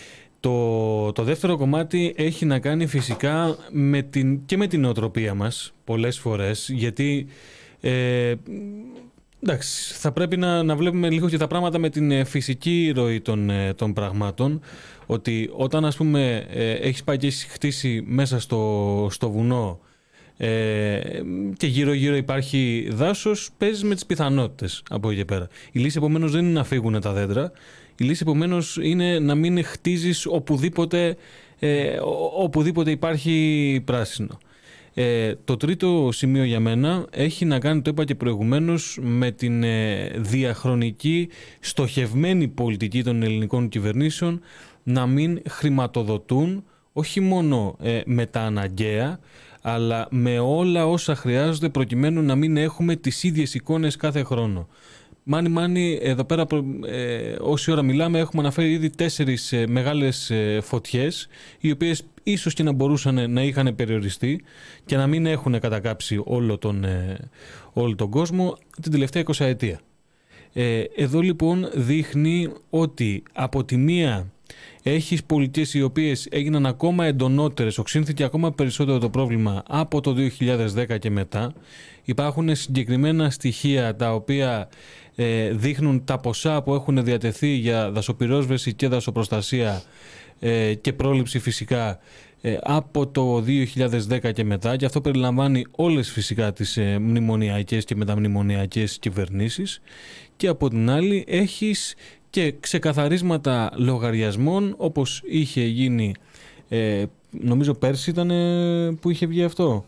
Το, το δεύτερο κομμάτι έχει να κάνει φυσικά με την, και με την νοοτροπία μας πολλές φορές, γιατί ε, εντάξει, θα πρέπει να, να βλέπουμε λίγο και τα πράγματα με την φυσική ροή των, των πραγμάτων, ότι όταν ας πούμε ε, έχεις πάει και έχεις χτίσει μέσα στο, στο βουνό, Ε, και γύρω γύρω υπάρχει δάσος, παίζεις με τις πιθανότητες από εκεί και πέρα. Η λύση επομένως δεν είναι να φύγουν τα δέντρα. Η λύση επομένως είναι να μην χτίζεις οπουδήποτε, ε, οπουδήποτε υπάρχει πράσινο. Ε, το τρίτο σημείο για μένα έχει να κάνει, το είπα και προηγουμένως, με την ε, διαχρονική στοχευμένη πολιτική των ελληνικών κυβερνήσεων να μην χρηματοδοτούν όχι μόνο ε, με τα αναγκαία, αλλά με όλα όσα χρειάζονται προκειμένου να μην έχουμε τις ίδιες εικόνες κάθε χρόνο. Μάνι μάνι, εδώ πέρα ε, όση ώρα μιλάμε έχουμε αναφέρει ήδη τέσσερις ε, μεγάλες ε, φωτιές, οι οποίες ίσως και να μπορούσαν να είχαν περιοριστεί και να μην έχουν κατακάψει όλο τον, ε, όλο τον κόσμο την τελευταία εικοσαετία. Ε, εδώ λοιπόν δείχνει ότι από τη μία έχεις πολιτείες οι οποίες έγιναν ακόμα εντονότερες, οξύνθηκε ακόμα περισσότερο το πρόβλημα από το δύο χιλιάδες δέκα και μετά. Υπάρχουν συγκεκριμένα στοιχεία τα οποία ε, δείχνουν τα ποσά που έχουν διατεθεί για δασοπυρόσβεση και δασοπροστασία ε, και πρόληψη φυσικά ε, από το δύο χιλιάδες δέκα και μετά, και αυτό περιλαμβάνει όλες φυσικά τις ε, μνημονιακές και μεταμνημονιακές κυβερνήσεις. Και από την άλλη έχεις και ξεκαθαρίσματα λογαριασμών, όπως είχε γίνει, ε, νομίζω πέρσι ήταν ε, που είχε βγει αυτό,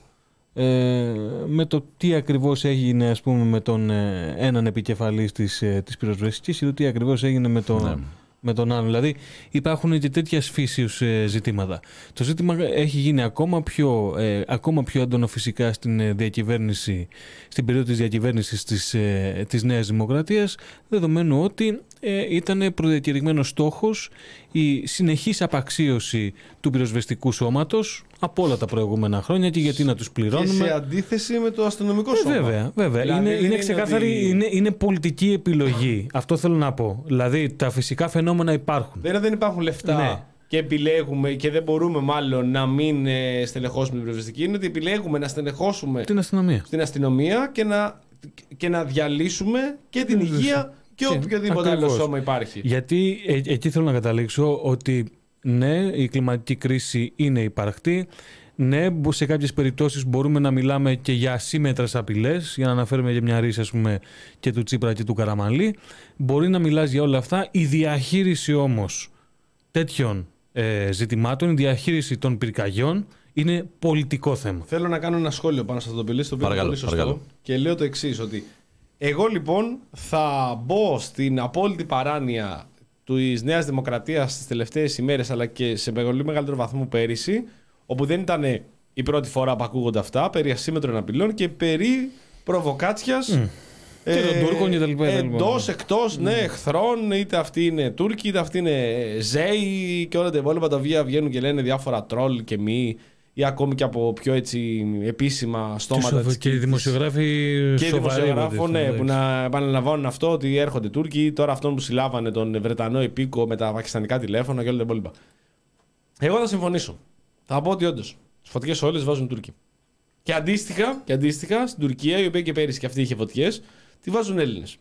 ε, με το τι ακριβώς έγινε, ας πούμε, με τον ε, έναν επικεφαλής της, ε, της πυροσβεστικής ή το τι ακριβώς έγινε με τον, ναι. με τον άλλον. Δηλαδή υπάρχουν και τέτοιας φύσεως ε, ζητήματα. Το ζήτημα έχει γίνει ακόμα πιο, ε, ακόμα πιο έντονο φυσικά στην ε, διακυβέρνηση, στην περίοδο της διακυβέρνησης της, ε, της Νέας Δημοκρατίας, δεδομένου ότι ε, ήταν προδιακηρυγμένος στόχος η συνεχής απαξίωση του πυροσβεστικού σώματος από όλα τα προηγούμενα χρόνια, και γιατί να τους πληρώνουμε. Και σε αντίθεση με το αστυνομικό ε, σώμα. Βέβαια, βέβαια. Δηλαδή, είναι, είναι ξεκάθαρη, ότι... είναι, είναι πολιτική επιλογή. Αυτό θέλω να πω. Δηλαδή τα φυσικά φαινόμενα υπάρχουν. Δεν, δεν υπάρχουν λεφτά. Ναι. Και επιλέγουμε, και δεν μπορούμε μάλλον να μην ε, στελεχώσουμε την πυροσβεστική, είναι ότι επιλέγουμε να στελεχώσουμε την αστυνομία, στην αστυνομία και να, και να διαλύσουμε και την υγεία και, και οποιοδήποτε άλλο σώμα υπάρχει. Γιατί ε, εκεί θέλω να καταλήξω ότι ναι, η κλιματική κρίση είναι υπαρκτή. Ναι, σε κάποιες περιπτώσεις μπορούμε να μιλάμε και για ασύμμετρες απειλές, για να αναφέρουμε για μια ρίση, ας πούμε, και του Τσίπρα και του Καραμανλή. Μπορεί να μιλάς για όλα αυτά. Η διαχείριση όμως τέτοιων ε, ζητημάτων, η διαχείριση των πυρκαγιών είναι πολιτικό θέμα. Θέλω να κάνω ένα σχόλιο πάνω σε αυτό το πηλί, το οποίο είναι πολύ σωστό. Και λέω το εξής, ότι εγώ λοιπόν θα μπω στην απόλυτη παράνοια της Νέας Δημοκρατίας τις τελευταίες ημέρες, αλλά και σε πολύ μεγαλύτερο βαθμό πέρυσι, όπου δεν ήταν η πρώτη φορά που ακούγονται αυτά περί ασύμμετρων απειλών και περί προβοκάτσιας mm. ε, ε, εντός, εκτός, mm. ναι, εχθρών, είτε αυτοί είναι Τούρκοι, είτε αυτοί είναι Ζέοι και όλα τα υπόλοιπα, τα οποία βγαίνουν και λένε διάφορα τρόλ και μη, ή ακόμη και από πιο έτσι επίσημα στόματα. Και, και οι δημοσιογράφοι και δημοσιογράφων, ναι, που να επαναλαμβάνουν αυτό, ότι έρχονται Τούρκοι, τώρα αυτόν που συλλάβανε τον Βρετανό υπήκο με τα πακιστανικά τηλέφωνα και όλα τα υπόλοιπα. Εγώ θα συμφωνήσω. Θα πω ότι όντως τις φωτιές όλες βάζουν Τούρκοι. Και αντίστοιχα, και αντίστοιχα στην Τουρκία, η οποία και πέρυσι και αυτή είχε φωτιές, τη βάζουν Έλληνες.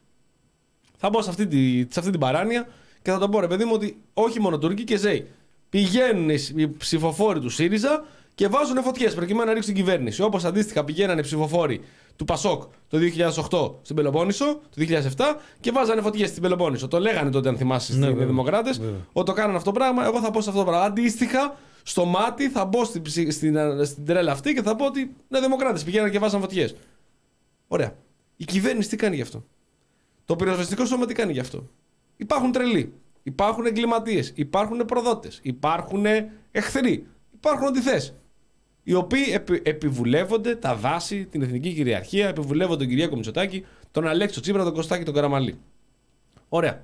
Θα μπω σε αυτή, τη, σε αυτή την παράνοια και θα το πω, ρε παιδί μου, ότι όχι μόνο Τούρκοι και Ζέοι. Πηγαίνουν οι ψηφοφόροι του ΣΥΡΙΖΑ και βάζουν φωτιές προκειμένου να ρίξουν την κυβέρνηση. Όπως αντίστοιχα πηγαίνανε οι ψηφοφόροι του ΠΑΣΟΚ το δύο χιλιάδες οκτώ στην Πελοπόννησο, το δύο χιλιάδες επτά, και βάζανε φωτιές στην Πελοπόννησο. Το λέγανε τότε, αν θυμάσαι, ναι, οι Δημοκράτες, ότι το κάνανε αυτό το πράγμα. Εγώ θα πω σε αυτό το πράγμα. Αντίστοιχα, στο μάτι θα μπω στην, στην, στην, στην τρέλα αυτή και θα πω ότι ναι, Δημοκράτες πηγαίνανε και βάζαν φωτιές. Ωραία. Η κυβέρνηση τι κάνει γι' αυτό? Το πυροσβεστικό σώμα τι κάνει γι' αυτό? Υπάρχουν τρελοί. Υπάρχουν εγκληματίες. Υπάρχουν προδότες. Υπάρχουν εχθροί. Υπάρχουν ό,τι θες. Οι οποίοι επι, επιβουλεύονται τα δάση, την εθνική κυριαρχία, επιβουλεύονται τον Κυριάκο Μητσοτάκη, τον Αλέξη Τσίπρα, τον Κωστάκη, τον Καραμανλή. Ωραία.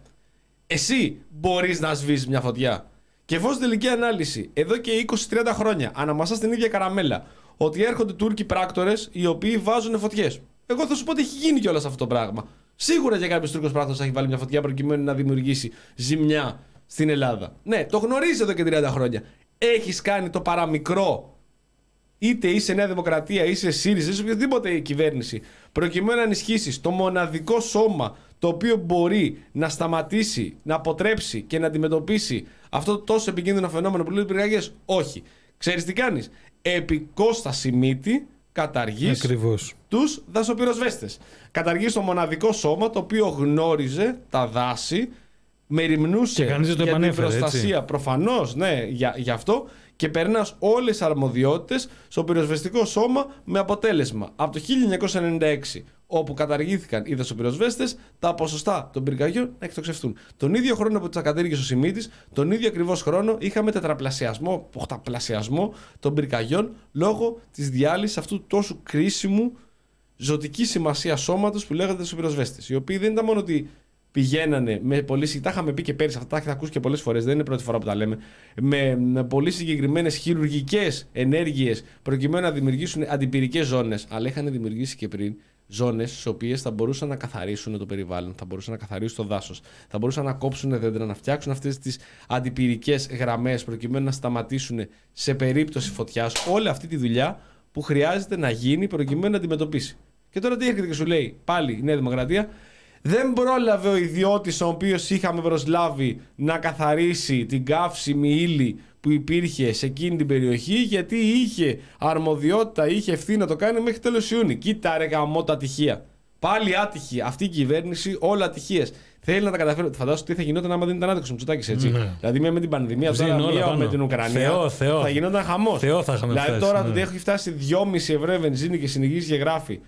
Εσύ μπορείς να σβήσεις μια φωτιά. Και εφόσον τελική ανάλυση, εδώ και είκοσι με τριάντα χρόνια, αναμασάς την ίδια καραμέλα, ότι έρχονται Τούρκοι πράκτορες οι οποίοι βάζουν φωτιές. Εγώ θα σου πω ότι έχει γίνει κιόλας αυτό το πράγμα. Σίγουρα για κάποιο Τούρκος πράκτορας έχει βάλει μια φωτιά προκειμένου να δημιουργήσει ζημιά στην Ελλάδα. Ναι, το γνωρίζει εδώ και τριάντα χρόνια. Έχεις κάνει το παραμικρό, είτε είσαι Νέα Δημοκρατία, είσαι ΣΥΡΙΖΑ, είσαι οποιαδήποτε κυβέρνηση, προκειμένου να ενισχύσεις το μοναδικό σώμα το οποίο μπορεί να σταματήσει, να αποτρέψει και να αντιμετωπίσει αυτό το τόσο επικίνδυνο φαινόμενο που λέει πυρκαγιές? Όχι. Ξέρεις τι κάνεις? Επί κόσταση μύτη καταργείς Ακριβώς. τους δασοπυροσβέστες. Καταργείς το μοναδικό σώμα το οποίο γνώριζε τα δάση, μεριμνούσε και για το την προστασία, προφανώς, ναι, για, για αυτό, και περνάς όλες τις αρμοδιότητες στο πυροσβεστικό σώμα, με αποτέλεσμα από το χίλια εννιακόσια ενενήντα έξι, όπου καταργήθηκαν οι δασοπυροσβέστες, τα ποσοστά των πυρκαγιών να εκτοξευτούν. Τον ίδιο χρόνο που τις κατήργησε ο Σιμίτης, τον ίδιο ακριβώς χρόνο είχαμε τετραπλασιασμό, οχταπλασιασμό των πυρκαγιών λόγω της διάλυσης αυτού του τόσο κρίσιμου ζωτική σημασία σώματος που λέγονται δασοπυροσβέστες. Οι οποίοι δεν ήταν μόνο ότι πηγαίνανε με πολύ, τα είχαμε πει και πέρυσι, αυτά τα έχετε ακούσει και πολλές φορές, δεν είναι η πρώτη φορά που τα λέμε, με, με πολύ συγκεκριμένες χειρουργικές ενέργειες προκειμένου να δημιουργήσουν αντιπυρικές ζώνες, αλλά είχαν δημιουργήσει και πριν ζώνες στις οποίες θα μπορούσαν να καθαρίσουν το περιβάλλον, θα μπορούσαν να καθαρίσουν το δάσος, θα μπορούσαν να κόψουν δέντρα, να φτιάξουν αυτές τις αντιπυρικές γραμμές προκειμένου να σταματήσουν σε περίπτωση φωτιάς όλη αυτή τη δουλειά που χρειάζεται να γίνει προκειμένου να αντιμετωπίσει. Και τώρα τι έρχεται και σου λέει πάλι η Νέα Δημοκρατία, δεν πρόλαβε ο ιδιώτης ο οποίος είχαμε προσλάβει να καθαρίσει την καύσιμη ύλη που υπήρχε σε εκείνη την περιοχή, γιατί είχε αρμοδιότητα, είχε ευθύνη να το κάνει μέχρι τέλος Ιούνιου. Κοίτα ρε γαμώτα ατυχία. Πάλι άτυχη αυτή η κυβέρνηση, όλα ατυχίες. Θέλει να τα καταφέρει. Φαντάζομαι τι θα γινόταν άμα δεν ήταν άδικος ο Μητσοτάκης, έτσι. Ναι. Δηλαδή, μία με την πανδημία, τώρα μία με την Ουκρανία. Θεό, Θεό. Θα γινόταν χαμός. Θεό θα είχαμε δηλαδή, φτάσει, τώρα ναι. το ότι έχει φτάσει δυόμισι ευρώ βενζίνη και συνεχίζει και γράφει.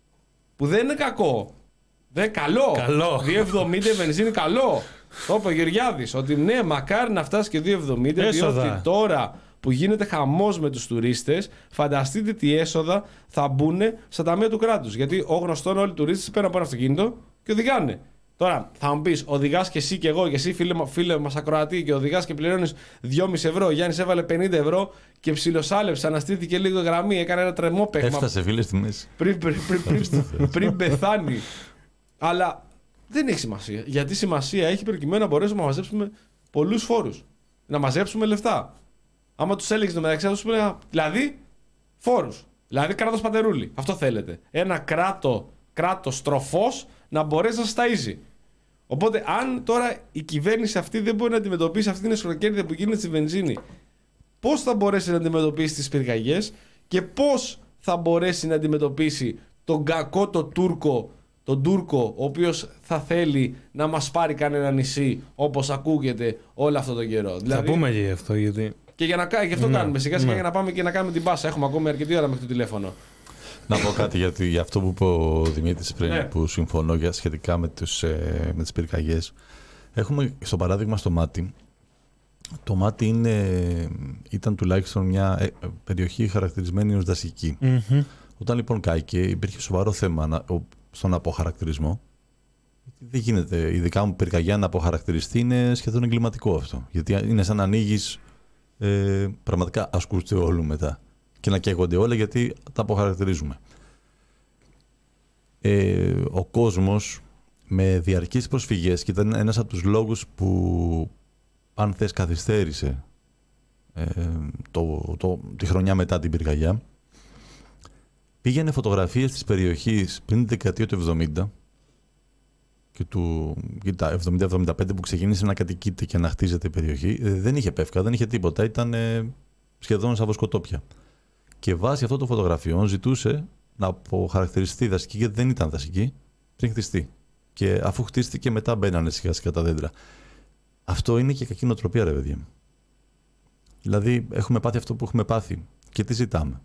Που δεν είναι κακό. Δεν καλό. Καλό. δύο εβδομήντα βενζίνη, καλό. Το είπε ο Γεωργιάδης. Ότι ναι, μακάρι να φτάσει και δύο εβδομήντα, διότι τώρα που γίνεται χαμός με τους τουρίστες, φανταστείτε τι έσοδα θα μπουν στα ταμεία του κράτους. Γιατί ο γνωστόν όλοι οι τουρίστες παίρνουν από ένα αυτοκίνητο και οδηγάνε. Τώρα θα μου πεις, οδηγάς και εσύ και εγώ και εσύ φίλε, φίλε μας ακροατή και οδηγάς και πληρώνεις δυόμισι ευρώ. Ο Γιάννης έβαλε πενήντα ευρώ και ψιλοσάλεψε, αναστήθηκε λίγο γραμμή, έκανε ένα τρεμό παίγμα. Έφτασε φίλε στη μέση. Πριν, πριν, πριν, πριν, πριν πεθάνει. Αλλά δεν έχει σημασία. Γιατί σημασία έχει προκειμένου να μπορέσουμε να μαζέψουμε πολλούς φόρους. Να μαζέψουμε λεφτά. Άμα τους έλεγες το μεταξύ τους, δηλαδή φόρους. Δηλαδή κράτος πατερούλι. Αυτό θέλετε. Ένα κράτο, κράτος τροφός να μπορέσει να σας ταΐζει. Οπότε, αν τώρα η κυβέρνηση αυτή δεν μπορεί να αντιμετωπίσει αυτή την εσχροκέρδεια που γίνεται στη βενζίνη, πώς θα μπορέσει να αντιμετωπίσει τις πυρκαγιές και πώς θα μπορέσει να αντιμετωπίσει τον κακό το Τούρκο, τον Τούρκο, ο οποίος θα θέλει να μας πάρει κανένα νησί, όπως ακούγεται όλο αυτό το καιρό. Θα δηλαδή, πούμε και γι' αυτό, γιατί... Και για να κάνει, γι' αυτό ναι, κάνουμε σιγά σιγά ναι. για να πάμε και να κάνουμε την πάσα. Έχουμε ακόμη αρκετή ώρα μέχρι το τηλέφωνο. Να πω κάτι για, για αυτό που είπε ο Δημήτρης πριν, ναι. που συμφωνώ για, σχετικά με, τους, ε, με τις πυρκαγιές. Έχουμε στο παράδειγμα στο Μάτι. Το Μάτι είναι, ήταν τουλάχιστον μια ε, περιοχή χαρακτηρισμένη ως δασική. Mm-hmm. Όταν λοιπόν κάηκε, υπήρχε σοβαρό θέμα να, ο, στον αποχαρακτηρισμό. Δεν γίνεται, ειδικά μου πυρκαγιά να αποχαρακτηριστεί, είναι σχεδόν εγκληματικό αυτό. Γιατί είναι σαν να ανοίγεις, ε, πραγματικά ασκούστε όλου μετά. Και να καίγονται όλα γιατί τα αποχαρακτηρίζουμε. Ε, ο κόσμος με διαρκείς προσφυγές, και ήταν ένας από τους λόγους που αν θες καθυστέρησε ε, το, το, τη χρονιά μετά την πυρκαγιά, πήγαινε φωτογραφίες της περιοχής πριν την δεκαετία του εβδομήντα και του εβδομήντα εβδομήντα πέντε που ξεκίνησε να κατοικείται και να χτίζεται η περιοχή. Ε, δεν είχε πεύκα, δεν είχε τίποτα, ήταν ε, σχεδόν σαν βοσκοτόπια. Και βάσει αυτών των φωτογραφιών ζητούσε να αποχαρακτηριστεί δασική, γιατί δεν ήταν δασική, πριν χτιστεί. Και αφού χτίστηκε, μετά μπαίνανε σιγά σιγά τα δέντρα. Αυτό είναι και κακή νοοτροπία, ρε παιδιά. Δηλαδή, έχουμε πάθει αυτό που έχουμε πάθει. Και τι ζητάμε.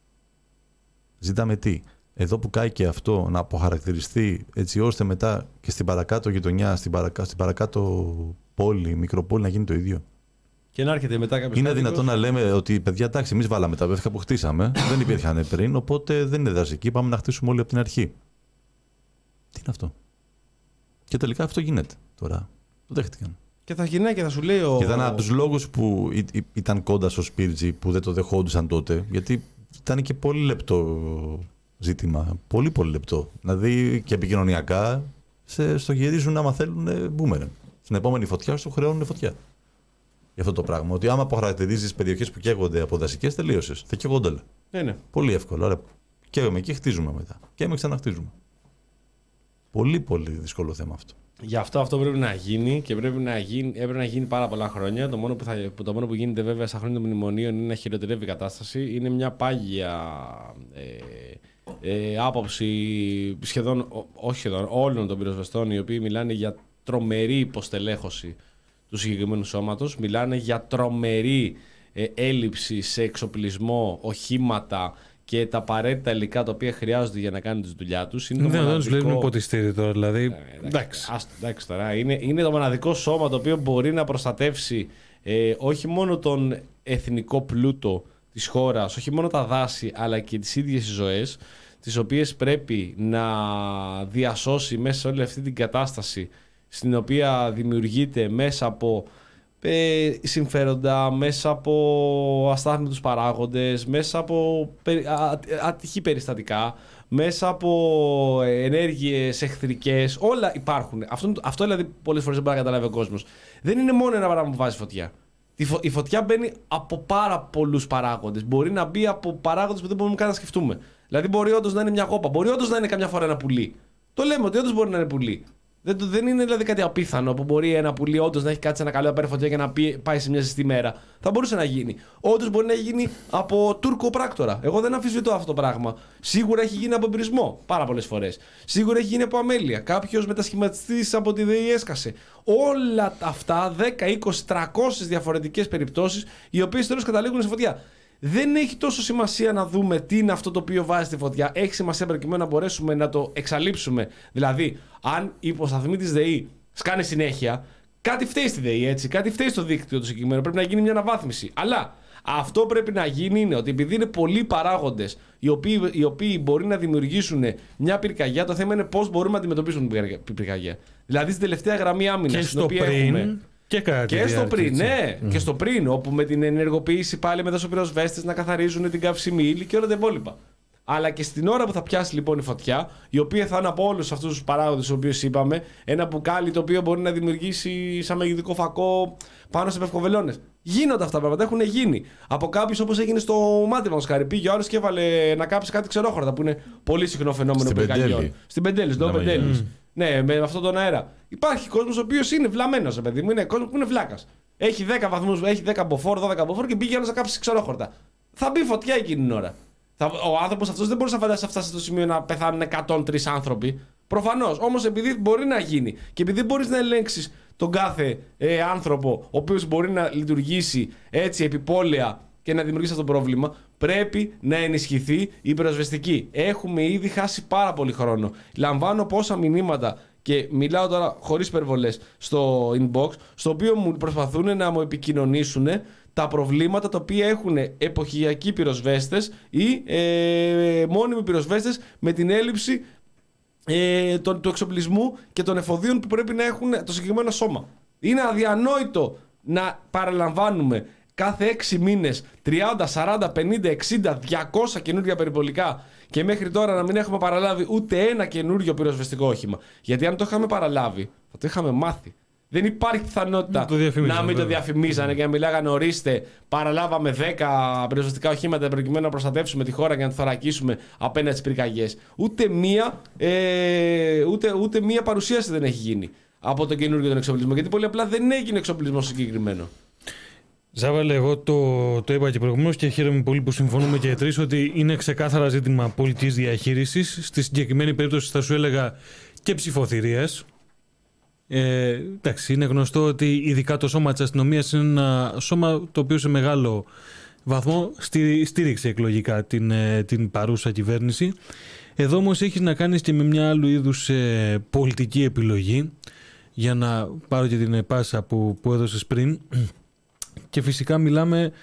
Ζητάμε τι. Εδώ που κάει και αυτό να αποχαρακτηριστεί, έτσι ώστε μετά και στην παρακάτω γειτονιά, στην, παρακα... στην παρακάτω πόλη, μικροπόλη να γίνει το ίδιο. Και να έρχεται μετά κάποιος. Είναι δυνατόν να λέμε ότι παιδιά, εντάξει, εμείς βάλαμε τα πεύκα που χτίσαμε, δεν υπήρχαν πριν, οπότε δεν είναι δασική, πάμε να χτίσουμε όλοι από την αρχή. Τι είναι αυτό. Και τελικά αυτό γίνεται τώρα. Το δέχτηκαν. Και θα γυρνάει και θα σου λέει ο. Και ήταν από τους λόγους που ήταν κοντά στο Σπίρτζι, που δεν το δεχόντουσαν τότε, γιατί ήταν και πολύ λεπτό ζήτημα. Πολύ πολύ λεπτό. Δηλαδή και επικοινωνιακά σε, στο γυρίζουν άμα θέλουν μπούμεραν. Στην επόμενη φωτιά σου χρεώνουν φωτιά. Για αυτό το πράγμα. Ότι άμα αποχαρακτηρίζεις περιοχές που καίγονται από δασικές, τελείωσες. Θα καίγονται όλα. Ναι, ναι. Πολύ εύκολο. Άρα καίγουμε εκεί, χτίζουμε μετά. Και ξαναχτίζουμε. Πολύ πολύ δύσκολο θέμα αυτό. Γι' αυτό αυτό πρέπει να γίνει και πρέπει να γίνει, έπρεπε να γίνει πάρα πολλά χρόνια. Το μόνο που, θα, το μόνο που γίνεται βέβαια στα χρόνια των μνημονίων είναι να χειροτερεύει η κατάσταση. Είναι μια πάγια ε, ε, άποψη σχεδόν, όχι σχεδόν, όλων των πυροσβεστών, οι οποίοι μιλάνε για τρομερή υποστελέχωση του συγκεκριμένου σώματος, μιλάνε για τρομερή ε, έλλειψη σε εξοπλισμό, οχήματα και τα απαραίτητα υλικά τα οποία χρειάζονται για να κάνουν τη δουλειά τους. Είναι δεν μοναδικό... τους βλέπουν ποτιστήρι τώρα, δηλαδή. Ε, εντάξει. Ας, εντάξει τώρα. Είναι, είναι το μοναδικό σώμα το οποίο μπορεί να προστατεύσει ε, όχι μόνο τον εθνικό πλούτο της χώρας, όχι μόνο τα δάση, αλλά και τις ίδιες τις ζωές, τις οποίες πρέπει να διασώσει μέσα σε όλη αυτή την κατάσταση στην οποία δημιουργείται μέσα από ε, συμφέροντα, μέσα από αστάθμιτους παράγοντες, μέσα από ατυχή περιστατικά, μέσα από ενέργειες εχθρικές, όλα υπάρχουν. Αυτό, αυτό δηλαδή πολλές φορές δεν μπορεί να καταλάβει ο κόσμος. Δεν είναι μόνο ένα πράγμα που βάζει φωτιά. Η φωτιά μπαίνει από πάρα πολλούς παράγοντες. Μπορεί να μπει από παράγοντες που δεν μπορούμε καν να σκεφτούμε. Δηλαδή, μπορεί όντως να είναι μια κόπα, μπορεί όντως να είναι καμιά φορά ένα πουλί. Το λέμε ότι όντως μπορεί να είναι πουλί. Δεν, δεν είναι δηλαδή κάτι απίθανο που μπορεί ένα πουλί όντως να έχει κάτσει ένα καλό να πάρει φωτιά και να πει, πάει σε μια ζεστή μέρα. Θα μπορούσε να γίνει. Όντως μπορεί να έχει γίνει από Τούρκο πράκτορα. Εγώ δεν αμφισβητώ αυτό το πράγμα. Σίγουρα έχει γίνει από εμπειρισμό πάρα πολλές φορές. Σίγουρα έχει γίνει από αμέλεια. Κάποιος μετασχηματιστής από τη ΔΕΗ έσκασε. Όλα αυτά, δέκα, είκοσι, τριακόσιες διαφορετικές περιπτώσεις, οι οποίες τέλος καταλήγουν σε φωτιά. Δεν έχει τόσο σημασία να δούμε τι είναι αυτό το οποίο βάζει στη φωτιά. Έχει σημασία προκειμένου να μπορέσουμε να το εξαλείψουμε. Δηλαδή, αν οι υποσταθμοί της ΔΕΗ σκάνε συνέχεια, κάτι φταίει στη ΔΕΗ, έτσι. Κάτι φταίει στο δίκτυο του συγκεκριμένου. Πρέπει να γίνει μια αναβάθμιση. Αλλά αυτό πρέπει να γίνει είναι ότι επειδή είναι πολλοί παράγοντες οι οποίοι, οι οποίοι μπορεί να δημιουργήσουν μια πυρκαγιά, το θέμα είναι πώς μπορούμε να αντιμετωπίσουμε την πυρκαγιά. Δηλαδή, στην τελευταία γραμμή άμυνας, στην οποία πριν... έχουμε. Και, και στο πριν, ναι, mm. και στο πριν, όπου με την ενεργοποίηση πάλι με δασοπυροσβέστες να καθαρίζουν την καυσίμη ύλη και όλα τα υπόλοιπα. Αλλά και στην ώρα που θα πιάσει λοιπόν η φωτιά, η οποία θα είναι από όλους αυτούς τους παράγοντες τους οποίους είπαμε, ένα μπουκάλι το οποίο μπορεί να δημιουργήσει σαν μεγεθυντικό φακό πάνω σε πευκοβελώνες. Γίνονται αυτά τα πράγματα, έχουν γίνει. Από κάποιους όπως έγινε στο μάτιμα ο Σκάρι, πήγε ο άλλος και έβαλε να κάψει κάτι ξερόχορτα που είναι πολύ συχνό φαινόμενο πυρκαγιών. Στην Πεντέλη, στο Πεντέλη. Ναι, με αυτόν τον αέρα. Υπάρχει κόσμος ο οποίος είναι βλαμμένος, παιδί μου, είναι κόσμος που είναι βλάκας. Έχει δέκα βαθμούς, έχει δέκα μποφόρ, δώδεκα μποφόρ και πήγε άλλος να κάψει ξερόχορτα. Θα μπει φωτιά εκείνη την ώρα. Θα, ο άνθρωπος αυτός δεν μπορούσε να φαντάσει να φτάσει στο σημείο να πεθάνουν εκατόν τρεις άνθρωποι. Προφανώς. Όμως επειδή μπορεί να γίνει και επειδή μπορείς να ελέγξεις τον κάθε ε, άνθρωπο, ο οποίος μπορεί να λειτουργήσει έτσι επιπόλαια και να δημιουργήσει αυτό το πρόβλημα, πρέπει να ενισχυθεί η πυροσβεστική. Έχουμε ήδη χάσει πάρα πολύ χρόνο. Λαμβάνω πόσα μηνύματα και μιλάω τώρα χωρίς υπερβολές στο inbox, στο οποίο μου προσπαθούν να μου επικοινωνήσουν τα προβλήματα τα οποία έχουν εποχιακοί πυροσβέστες ή ε, μόνιμοι πυροσβέστες με την έλλειψη ε, του, του εξοπλισμού και των εφοδίων που πρέπει να έχουν το συγκεκριμένο σώμα. Είναι αδιανόητο να παραλαμβάνουμε κάθε έξι μήνες τριάντα, σαράντα, πενήντα, εξήντα, διακόσια καινούργια περιπολικά και μέχρι τώρα να μην έχουμε παραλάβει ούτε ένα καινούργιο πυροσβεστικό όχημα. Γιατί αν το είχαμε παραλάβει, θα το είχαμε μάθει. Δεν υπάρχει πιθανότητα να μην το διαφημίζανε και να μιλάγανε ορίστε, παραλάβαμε δέκα πυροσβεστικά οχήματα προκειμένου να προστατεύσουμε τη χώρα και να τη θωρακίσουμε απέναντι στις πυρκαγιές. Ούτε μία, ε, ούτε, ούτε μία παρουσίαση δεν έχει γίνει από τον καινούργιο τον εξοπλισμό. Γιατί πολύ απλά δεν έγινε εξοπλισμό συγκεκριμένο. Ζάβαλε, εγώ το, το είπα και προηγουμένως και χαίρομαι πολύ που συμφωνούμε και οι τρεις ότι είναι ξεκάθαρα ζήτημα πολιτικής διαχείρισης. Στη συγκεκριμένη περίπτωση θα σου έλεγα και ψηφοθυρίας. Ε, εντάξει, είναι γνωστό ότι ειδικά το σώμα της αστυνομίας είναι ένα σώμα το οποίο σε μεγάλο βαθμό στήριξε εκλογικά την, την παρούσα κυβέρνηση. Εδώ όμως έχεις να κάνεις και με μια άλλου είδους ε, πολιτική επιλογή, για να πάρω και την πάσα που, που έδωσες πριν. Και φυσικά μιλάμε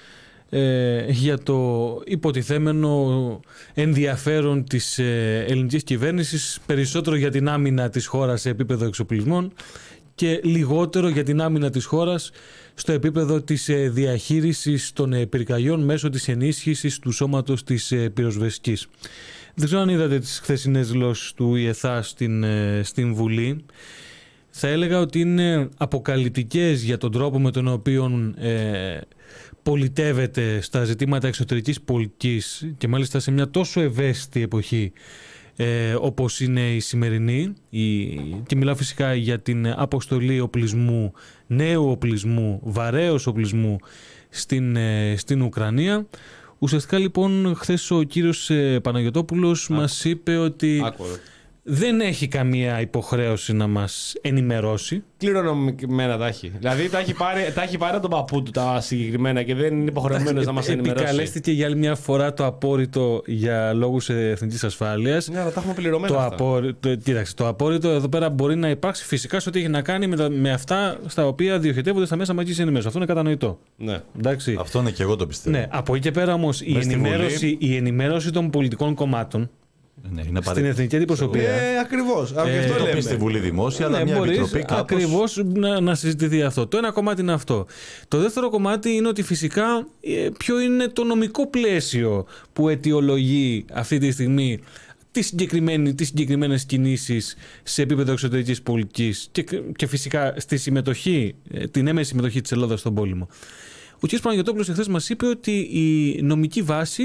ε, για το υποτιθέμενο ενδιαφέρον της ε, ελληνικής κυβέρνησης, περισσότερο για την άμυνα της χώρας σε επίπεδο εξοπλισμών και λιγότερο για την άμυνα της χώρας στο επίπεδο της ε, διαχείρισης των ε, πυρκαγιών μέσω της ενίσχυσης του σώματος της ε, πυροσβεστικής. Δεν ξέρω αν είδατε τις χθεσινές δηλώσεις του ΙΕΘΑ στην, ε, στην Βουλή. Θα έλεγα ότι είναι αποκαλυπτικές για τον τρόπο με τον οποίο ε, πολιτεύεται στα ζητήματα εξωτερικής πολιτικής και μάλιστα σε μια τόσο ευαίσθητη εποχή ε, όπως είναι η σημερινή, η, και μιλάω φυσικά για την αποστολή οπλισμού, νέου οπλισμού, βαρέως οπλισμού στην, ε, στην Ουκρανία. Ουσιαστικά λοιπόν χθες ο κύριος ε, Παναγιωτόπουλος Άκου. μας είπε ότι Άκου. δεν έχει καμία υποχρέωση να μας ενημερώσει. Κληρονομημένα τα έχει. Δηλαδή τα έχει πάρει, τα έχει πάρει τον παππού του τα συγκεκριμένα και δεν είναι υποχρεωμένος να μας ενημερώσει. Επικαλέστηκε για άλλη μια φορά το απόρριτο για λόγους εθνικής ασφάλειας. Ναι, αλλά τα έχουμε πληρωμένα. Το, απόρριτο, κοίταξε, το απόρριτο εδώ πέρα μπορεί να υπάρξει φυσικά σε ό,τι έχει να κάνει με, τα, με αυτά στα οποία διοχετεύονται στα μέσα μαζικής ενημέρωσης. Αυτό είναι κατανοητό. Ναι. Εντάξει. Αυτό είναι και εγώ το πιστεύω. Ναι. Από εκεί και πέρα όμως η ενημέρωση, η ενημέρωση των πολιτικών κομμάτων Ναι, είναι στην εθνική αντιπροσωπεία. Ε, ακριβώς. Ε, αυτό λέμε. Στη Βουλή Δημόσια, αλλά ναι, μια επιτροπή κάπως. Ακριβώς να, να συζητηθεί αυτό. Το ένα κομμάτι είναι αυτό. Το δεύτερο κομμάτι είναι ότι φυσικά ποιο είναι το νομικό πλαίσιο που αιτιολογεί αυτή τη στιγμή τις συγκεκριμένες κινήσεις σε επίπεδο εξωτερικής πολιτικής και, και φυσικά στη συμμετοχή, την έμεση συμμετοχή της Ελλάδας στον πόλεμο. Ο κ. Παναγιωτόπουλος εχθές μας είπε ότι η νομική βάση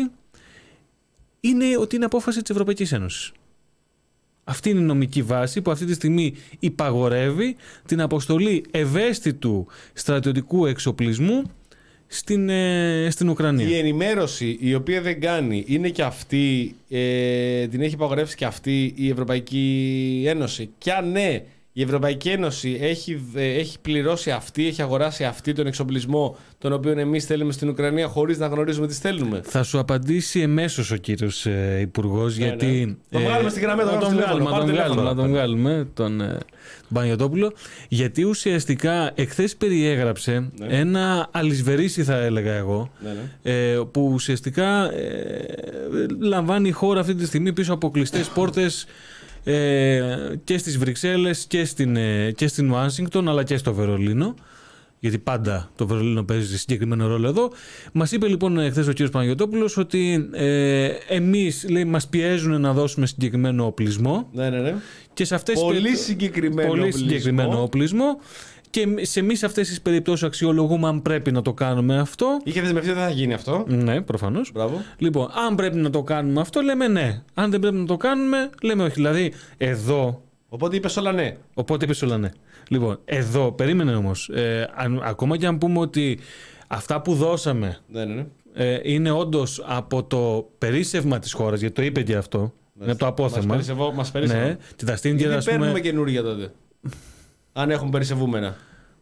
είναι ότι είναι απόφαση της Ευρωπαϊκής Ένωσης. Αυτή είναι η νομική βάση που αυτή τη στιγμή υπαγορεύει την αποστολή ευαίσθητου στρατιωτικού εξοπλισμού στην, ε, στην Ουκρανία. Η ενημέρωση η οποία δεν κάνει είναι και αυτή, ε, την έχει υπαγορεύσει και αυτή η Ευρωπαϊκή Ένωση. Και αν ναι, η Ευρωπαϊκή Ένωση έχει, ε, έχει πληρώσει αυτή, έχει αγοράσει αυτή τον εξοπλισμό τον οποίο εμείς θέλουμε στην Ουκρανία χωρίς να γνωρίζουμε τι στέλνουμε. Θα σου απαντήσει εμέσως ο κύριος ε, Υπουργός, ναι, γιατί... Ναι. Το ε, βγάλουμε στην γραμμή, να τον βγάλουμε, να τον βγάλουμε, να τον βγάλουμε, τον ε, Παναγιωτόπουλο, γιατί ουσιαστικά εχθές περιέγραψε, ναι, ένα αλυσβερίσι θα έλεγα εγώ, ναι, ναι, ε, που ουσιαστικά ε, λαμβάνει η χώρα αυτή τη στιγμή πίσω από κλειστές πόρτες ε, και στις Βρυξέλλες και στην, ε, και στην Ουάσιγκτον αλλά και στο Βερολίνο. Γιατί πάντα το Βερολίνο παίζει συγκεκριμένο ρόλο εδώ. Μας είπε λοιπόν χθες ο κ. Παναγιωτόπουλος ότι ε, εμείς, λέει, μας πιέζουν να δώσουμε συγκεκριμένο οπλισμό. Ναι, ναι, ναι. Και σε αυτές πολύ τις συγκεκριμένο, πολύ οπλισμό. συγκεκριμένο οπλισμό. Και σε εμείς αυτές τις περιπτώσεις αξιολογούμε αν πρέπει να το κάνουμε αυτό. Είχε δεσμευτεί ότι δεν θα γίνει αυτό. Ναι, προφανώς. Μπράβο. Λοιπόν, αν πρέπει να το κάνουμε αυτό, λέμε ναι. Αν δεν πρέπει να το κάνουμε, λέμε όχι. Δηλαδή, εδώ. Οπότε είπες όλα ναι. Οπότε είπες όλα ναι. Λοιπόν, εδώ, περίμενε όμως. Ε, αν, ακόμα και αν πούμε ότι αυτά που δώσαμε, ναι, ναι, ναι, ε, είναι όντως από το περίσσευμα της χώρας, γιατί το είπε και αυτό. Μας, είναι από το απόθεμα. Μας περίσσευμα. Ναι, και τα στείλει. Γιατί παίρνουμε πούμε... καινούργια τότε. Αν έχουν περισσευούμενα.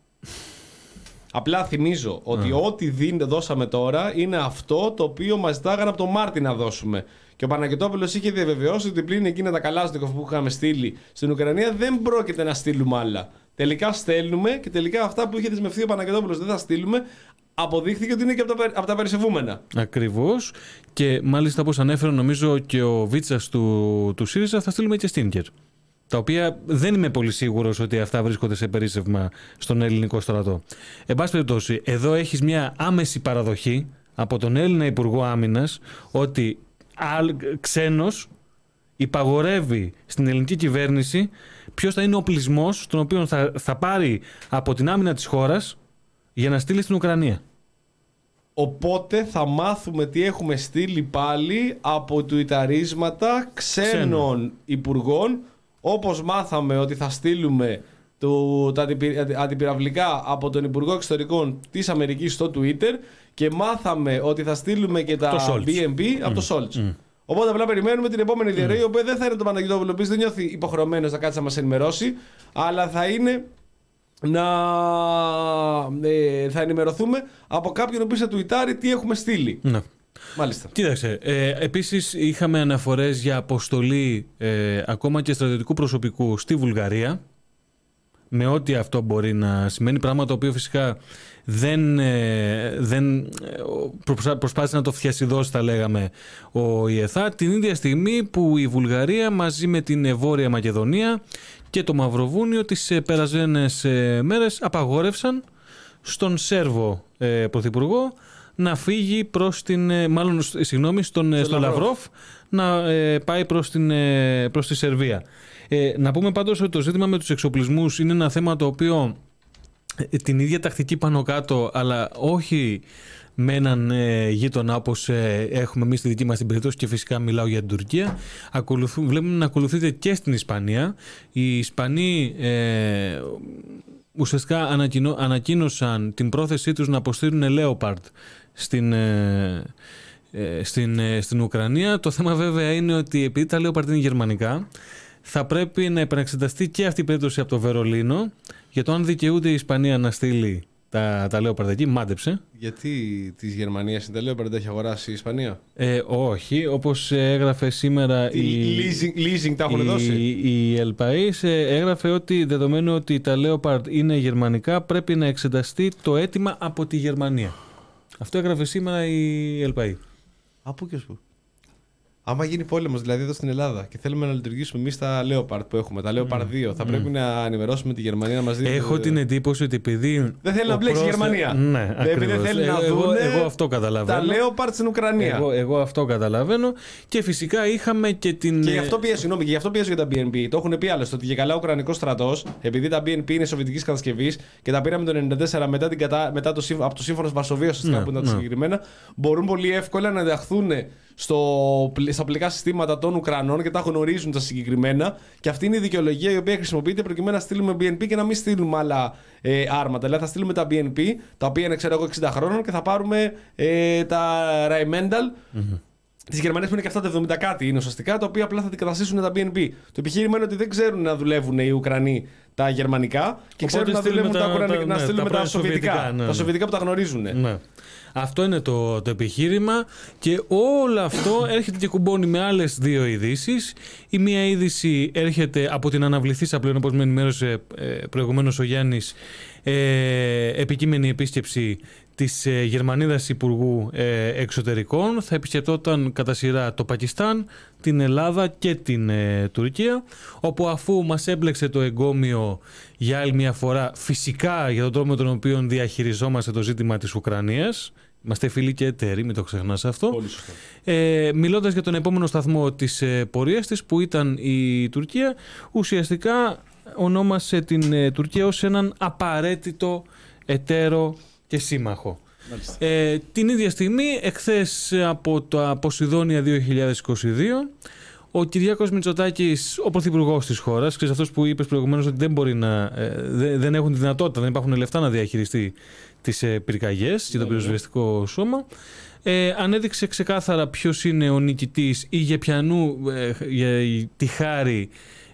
Απλά θυμίζω ότι mm. ό,τι δίνε, δώσαμε τώρα είναι αυτό το οποίο μας ζητάγανε από τον Μάρτι να δώσουμε. Και ο Παναγιωτόπουλος είχε διαβεβαιώσει ότι πλην εκείνα τα καλάζοντικοφ που είχαμε στείλει στην Ουκρανία δεν πρόκειται να στείλουμε άλλα. Τελικά στέλνουμε και τελικά αυτά που είχε δεσμευτεί ο Παναγιωτόπουλος δεν θα στείλουμε. Αποδείχθηκε ότι είναι και από τα, από τα περισσευούμενα. Ακριβώς. Και μάλιστα, όπως ανέφερε νομίζω και ο Βίτσας του, του ΣΥΡΙΖΑ, θα στείλουμε και Στίνκερ. Τα οποία δεν είμαι πολύ σίγουρος ότι αυτά βρίσκονται σε περίσσευμα στον ελληνικό στρατό. Εν πάση περιπτώσει, εδώ έχεις μια άμεση παραδοχή από τον Έλληνα Υπουργό Άμυνας ότι ξένος υπαγορεύει στην ελληνική κυβέρνηση ποιος θα είναι ο οπλισμός τον οποίο θα, θα πάρει από την άμυνα της χώρας για να στείλει στην Ουκρανία. Οπότε θα μάθουμε τι έχουμε στείλει πάλι από τουιταρίσματα ξένων Ξένο. υπουργών, όπως μάθαμε ότι θα στείλουμε το, τα αντιπυραυλικά από τον Υπουργό Εξωτερικών της Αμερικής στο Twitter και μάθαμε ότι θα στείλουμε και τα μπι εμ πι από mm. το Σόλτς. Mm. Οπότε απλά περιμένουμε την επόμενη διαρροή, mm. η οποία δεν θα είναι το Παναγιώτοπουλο, ο οποίος δεν νιώθει υποχρεωμένος να κάτσει να μας ενημερώσει, αλλά θα είναι να ε, θα ενημερωθούμε από κάποιον ο οποίος θα τουιτάρει τι έχουμε στείλει. Ναι. Μάλιστα. Κοίταξε, ε, επίσης είχαμε αναφορές για αποστολή ε, ακόμα και στρατιωτικού προσωπικού στη Βουλγαρία, με ό,τι αυτό μπορεί να σημαίνει, πράγμα το οποίο φυσικά δεν, ε, δεν προσπάθησε να το φτιασιδώσει, θα λέγαμε, ο ΙΕΘΑ, την ίδια στιγμή που η Βουλγαρία μαζί με την Βόρεια Μακεδονία και το Μαυροβούνιο τις ε, περασμένες ε, μέρες απαγόρευσαν στον Σέρβο ε, Πρωθυπουργό να φύγει προς την, ε, μάλλον, συγγνώμη, στον, στο στον Λαυρόφ να ε, πάει προς, την, ε, προς τη Σερβία. Ε, να πούμε πάντως ότι το ζήτημα με τους εξοπλισμούς είναι ένα θέμα το οποίο ε, την ίδια τακτική πάνω κάτω, αλλά όχι με έναν ε, γείτονα όπως ε, έχουμε εμείς στη δική μας την περίπτωση, και φυσικά μιλάω για την Τουρκία, ακολουθούν, βλέπουμε να ακολουθείται και στην Ισπανία. Οι Ισπανοί ε, ουσιαστικά ανακοινώ, ανακοίνωσαν την πρόθεσή τους να αποστείλουν Leopard στην, ε, ε, στην, ε, στην Ουκρανία. Το θέμα βέβαια είναι ότι επειδή τα Leopard είναι γερμανικά, θα πρέπει να επαναξεταστεί και αυτή η περίπτωση από το Βερολίνο για το αν δικαιούται η Ισπανία να στείλει τα, τα Leopard εκεί. Μάντεψε. Γιατί της Γερμανίας τα Leopard έχει αγοράσει η Ισπανία? Ε, όχι, όπως έγραφε σήμερα η, leasing, leasing τα έχουν η, δώσει. η El País, έγραφε ότι δεδομένου ότι τα Leopard είναι γερμανικά, πρέπει να εξεταστεί το αίτημα από τη Γερμανία. Αυτό έγραφε σήμερα η El País. Από και σου. άμα γίνει πόλεμος δηλαδή εδώ στην Ελλάδα και θέλουμε να λειτουργήσουμε εμείς τα Leopard που έχουμε, τα Leopard δύο, θα mm. πρέπει να ενημερώσουμε τη Γερμανία να μας δει. Έχω την εντύπωση ότι επειδή. Δεν θέλει να μπλέξει η Γερμανία. Ναι, επειδή δεν θέλει να δουν εγώ αυτό καταλαβαίνω. Τα Leopard στην Ουκρανία. Εγώ, εγώ αυτό καταλαβαίνω. Και φυσικά είχαμε και την. Και γι' αυτό πιέζω, συγγνώμη, και γι' αυτό πιέζω για τα μπι εν πι. Το έχουν πει άλλωστε ότι και καλά ο Ουκρανικός στρατός, επειδή τα μπι εν πι είναι σοβιετικής κατασκευής και τα πήραμε το ενενήντα τέσσερα μετά την κατα... μετά το... από το σύμφωνο Βαρσοβίας, ναι, που ήταν ναι. συγκεκριμένα, μπορούν πολύ εύκολα να ενταχθούν στο... στα πλικά συστήματα των Ουκρανών και τα γνωρίζουν τα συγκεκριμένα. Και αυτή είναι η δικαιολογία η οποία χρησιμοποιείται προκειμένου να στείλουμε μπι εν πι και να μην στείλουμε άλλα ε, άρματα. Δηλαδή θα στείλουμε τα μπι εν πι, τα οποία είναι ξέρω εγώ εξήντα χρόνων, και θα πάρουμε ε, τα Rheinmetall. Mm-hmm. Τη Γερμανία που είναι και αυτά τα εβδομήντα κάτι είναι ουσιαστικά, τα οποία απλά θα αντικαταστήσουν τα μπι εν πι. Το επιχείρημα είναι ότι δεν ξέρουν να δουλεύουν οι Ουκρανοί τα γερμανικά και οπότε ξέρουν να δουλεύουν τα, τα, τα, να ναι, στείλουμε τα, τα σοβιετικά. Ναι, ναι. Τα σοβιετικά που τα γνωρίζουν. Ναι. Αυτό είναι το, το επιχείρημα και όλο αυτό έρχεται και κουμπώνει με άλλες δύο ειδήσεις. Η μία είδηση έρχεται από την αναβληθήσα πλέον, όπως με ενημέρωσε ε, προηγουμένως ο Γιάννης, ε, επικείμενη επίσκεψη της ε, Γερμανίδας Υπουργού ε, Εξωτερικών. Θα επισκεπτόταν κατά σειρά το Πακιστάν, την Ελλάδα και την ε, Τουρκία, όπου αφού μας έμπλεξε το εγκόμιο για άλλη μια φορά, φυσικά για τον τρόπο με τον οποίο διαχειριζόμαστε το ζήτημα της Ουκρανίας, είμαστε φίλοι και εταίροι, μην το ξεχνάς αυτό. Πολύ σωστά. Ε, μιλώντας για τον επόμενο σταθμό της ε, πορείας της, που ήταν η Τουρκία, ουσιαστικά ονόμασε την ε, Τουρκία ως έναν απαραίτητο εταίρο και σύμμαχο. Ε, την ίδια στιγμή, εχθές από τα Ποσειδόνια δύο χιλιάδες είκοσι δύο, ο Κυριάκος Μητσοτάκης, ο πρωθυπουργός της χώρας, ξέρεις, αυτός που είπες προηγουμένως ότι δεν, μπορεί να, ε, δεν έχουν τη δυνατότητα, δεν υπάρχουν λεφτά να διαχειριστεί τις ε, πυρκαγιές και το πυροσβεστικό σώμα, ε, ανέδειξε ξεκάθαρα ποιος είναι ο νικητής ή για ποιανού ε, για τη χάρη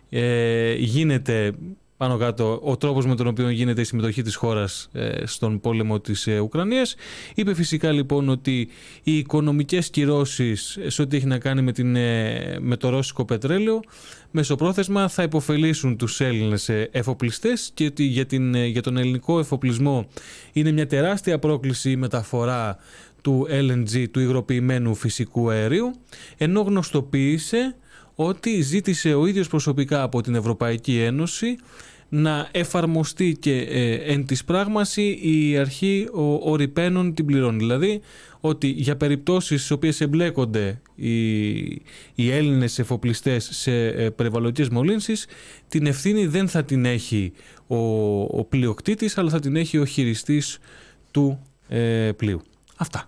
ε, γίνεται πάνω κάτω ο τρόπος με τον οποίο γίνεται η συμμετοχή της χώρας ε, στον πόλεμο της ε, Ουκρανίας. Είπε φυσικά λοιπόν ότι οι οικονομικές κυρώσεις σε ό,τι έχει να κάνει με, την, ε, με το ρώσικο πετρέλαιο μεσοπρόθεσμα θα υποφελήσουν τους Έλληνες ε, εφοπλιστές και ότι για, την, ε, για τον ελληνικό εφοπλισμό είναι μια τεράστια πρόκληση η μεταφορά του ελ εν τζι, του υγροποιημένου φυσικού αερίου, ενώ γνωστοποίησε ότι ζήτησε ο ίδιος προσωπικά από την Ευρωπαϊκή Ένωση να εφαρμοστεί και ε, εν της πράγμαση η αρχή ο, ο ρηπαίνων την πληρώνει. Δηλαδή ότι για περιπτώσεις στις οποίες εμπλέκονται οι, οι Έλληνες εφοπλιστές σε ε, περιβαλλοντικές μολύνσεις, την ευθύνη δεν θα την έχει ο, ο πλειοκτήτης, αλλά θα την έχει ο χειριστής του ε, πλοίου. Αυτά.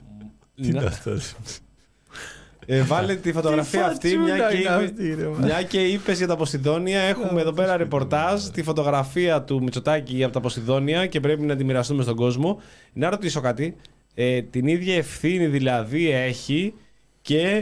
Τι είναι αυτό? Ε, βάλε τη φωτογραφία αυτή, μια και, αυτή, μια και είπες για τα Ποσειδόνια. Έχουμε εδώ πέρα ρεπορτάζ, τη φωτογραφία του Μητσοτάκη από τα Ποσειδόνια και πρέπει να τη μοιραστούμε στον κόσμο. Να ρωτήσω κάτι. Ε, την ίδια ευθύνη δηλαδή έχει και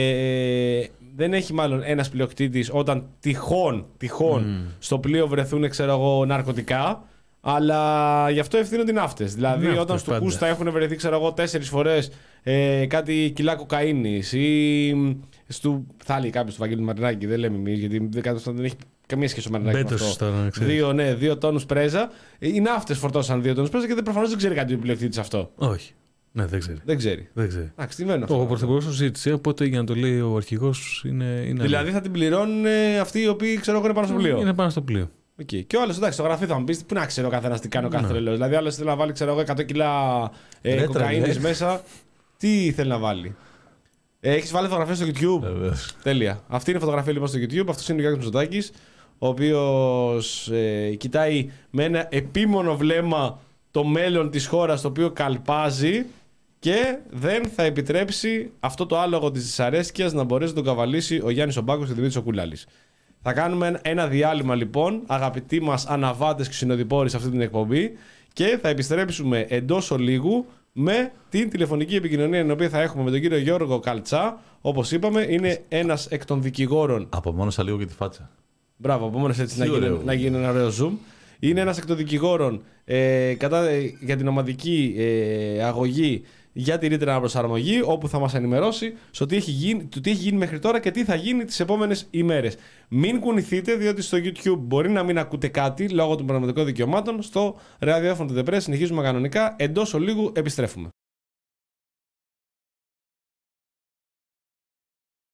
ε, δεν έχει μάλλον ένας πλειοκτήτης όταν τυχόν, τυχόν mm. στο πλοίο βρεθούν ξέρω εγώ, ναρκωτικά. Αλλά γι' αυτό ευθύνονται οι ναύτες. Δηλαδή, ναύτες, όταν στο Κούστα έχουν βρεθεί, ξέρω εγώ, τέσσερις φορές ε, κάτι κιλά κοκαίνης ή. Στου, θα λέει κάποιος του Βαγγέλη Μαρινάκη, δεν λέμε εμείς, γιατί δεν, δεν έχει καμία σχέση ο Μαρινάκη με αυτό. Δύο, ναι, δύο τόνους πρέζα. Οι ναύτες φορτώσαν δύο τόνους πρέζα και προφανώς δεν ξέρει κάτι ο πλειοκτήτης αυτό. Όχι. Ναι, δεν ξέρει. Δεν ξέρει. Δεν ξέρει. Άξι, τι μένω, ο πρωθυπουργός το ζήτησε, οπότε για να το λέει ο αρχηγός είναι. είναι δηλαδή αλήθεια. Θα την πληρώνουν αυτοί οι οποίοι ξέρω εγώ είναι πάνω στο πλοίο. Είναι πάνω στο πλοίο. Okay. Και ο άλλο, εντάξει, στο γραφείο θα μου πει πού να ξέρω ο καθένα τι κάνει ο κάθε τρελό. Δηλαδή, άλλο θέλει να βάλει ξέρω εγώ, εκατό κιλά ε, κοκαίνης μέσα. Τι θέλει να βάλει. Ε, Έχει βάλει φωτογραφία στο YouTube. Βεβαίως. Τέλεια. Αυτή είναι η φωτογραφία λοιπόν στο YouTube. Αυτό είναι ο Γιάννης Μητσοτάκης, ο οποίος ε, κοιτάει με ένα επίμονο βλέμμα το μέλλον της χώρας, το οποίο καλπάζει και δεν θα επιτρέψει αυτό το άλογο της δυσαρέσκειας να μπορέσει να τον καβαλήσει ο Γιάννης ο Μπάκος και ο Δημήτρης ο Κουλάλης. Θα κάνουμε ένα διάλειμμα λοιπόν, αγαπητοί μας αναβάτες και συνοδοιπόροι σε αυτή την εκπομπή, και θα επιστρέψουμε εντός ολίγου με την τηλεφωνική επικοινωνία την οποία θα έχουμε με τον κύριο Γιώργο Καλτσά. Όπως είπαμε, είναι ένας εκ των δικηγόρων. Απομόνωσα λίγο και τη φάτσα. Μπράβο, απομόνωσα έτσι να γίνει, να γίνει ένα ωραίο zoom. Είναι ένας εκ των δικηγόρων ε, κατά, ε, για την ομαδική ε, αγωγή για τη ρήτρα αναπροσαρμογή, όπου θα μας ενημερώσει στο τι έχει γίνει, το τι έχει γίνει μέχρι τώρα και τι θα γίνει τις επόμενες ημέρες. Μην κουνηθείτε, διότι στο YouTube μπορεί να μην ακούτε κάτι λόγω των πραγματικών δικαιωμάτων. Στο ραδιόφωνο του The Press συνεχίζουμε κανονικά. Εντός ολίγου επιστρέφουμε.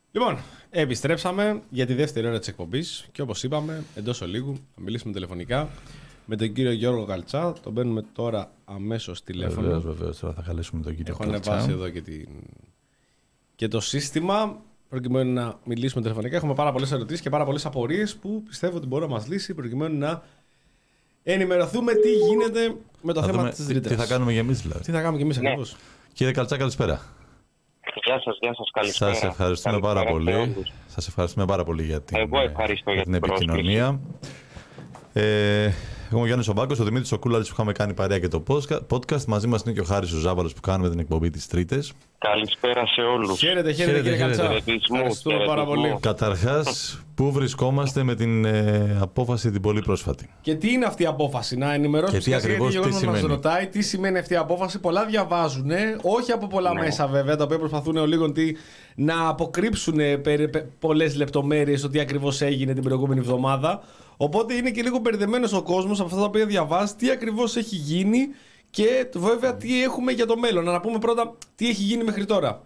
Λοιπόν, επιστρέψαμε για τη δεύτερη ώρα της εκπομπής και όπως είπαμε, εντός ολίγου θα μιλήσουμε τηλεφωνικά με τον κύριο Γιώργο Καλτσά. Τον παίρνουμε τώρα αμέσως τηλέφωνο. Βεβαίως, βεβαίως, τώρα θα καλέσουμε τον κύριο Έχω Καλτσά. Έχω ανεβάσει εδώ και, την... και το σύστημα προκειμένου να μιλήσουμε τηλεφωνικά. Έχουμε πάρα πολλές ερωτήσεις και πάρα πολλές απορίες που πιστεύω ότι μπορεί να μας λύσει προκειμένου να ενημερωθούμε τι γίνεται με το θα θέμα της ρήτρας. Τι θα κάνουμε για εμείς δηλαδή. Τι θα κάνουμε για εμείς ναι. ακριβώς. Κύριε Καλτσά, καλησπέρα. Γεια σας, γεια σας, καλησπέρα. Σας ευχαριστούμε καλησπέρα πάρα πολύ. Σας ευχαριστούμε πάρα πολύ για την, Εγώ ευχαριστώ για για την την επικοινωνία. Ε, εγώ ο Γιάννης ο Μπάκος, ο Δημήτρης ο Κούλαρης που είχαμε κάνει παρέα και το podcast. Μαζί μας είναι και ο Χάρης ο Ζάβαλος που κάνουμε την εκπομπή τις Τρίτες. Καλησπέρα σε όλους. Χαίρετε, χαίρετε κύριε Καλτσά. Ευχαριστούμε πάρα πολύ. Καταρχάς, πού βρισκόμαστε με την ε, απόφαση την πολύ πρόσφατη. Και τι είναι αυτή η απόφαση, να ενημερώσουμε και τι ακριβώς τι σημαίνει. Μας ρωτάει τι σημαίνει αυτή η απόφαση. Πολλά διαβάζουν, όχι από πολλά ναι. μέσα βέβαια, τα οποία προσπαθούν ο λίγο να αποκρύψουν πολλές λεπτομέρειες ότι ακριβώς έγινε την προηγούμενη εβδομάδα. Οπότε είναι και λίγο μπερδεμένος ο κόσμος από αυτά τα οποία διαβάζει, τι ακριβώς έχει γίνει και βέβαια τι έχουμε για το μέλλον. Να πούμε πρώτα τι έχει γίνει μέχρι τώρα.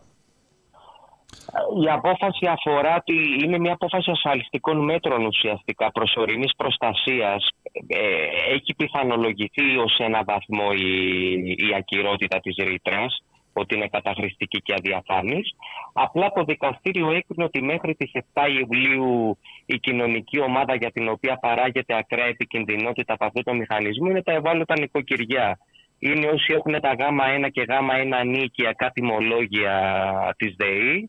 Η απόφαση αφορά ότι είναι μια απόφαση ασφαλιστικών μέτρων ουσιαστικά προσωρινής προστασίας. Ε, έχει πιθανολογηθεί ως ένα βαθμό η, η ακυρότητα της ρήτρας, ότι είναι καταχρηστική και αδιαφάνης. Απλά το δικαστήριο έκρινε ότι μέχρι τις επτά Ιουλίου η κοινωνική ομάδα για την οποία παράγεται ακραία επικινδυνότητα από αυτό το μηχανισμό είναι τα ευάλωτα νοικοκυριά. Είναι όσοι έχουν τα γάμα ένα και γάμα ένα νίκια τιμολόγια της ΔΕΗ.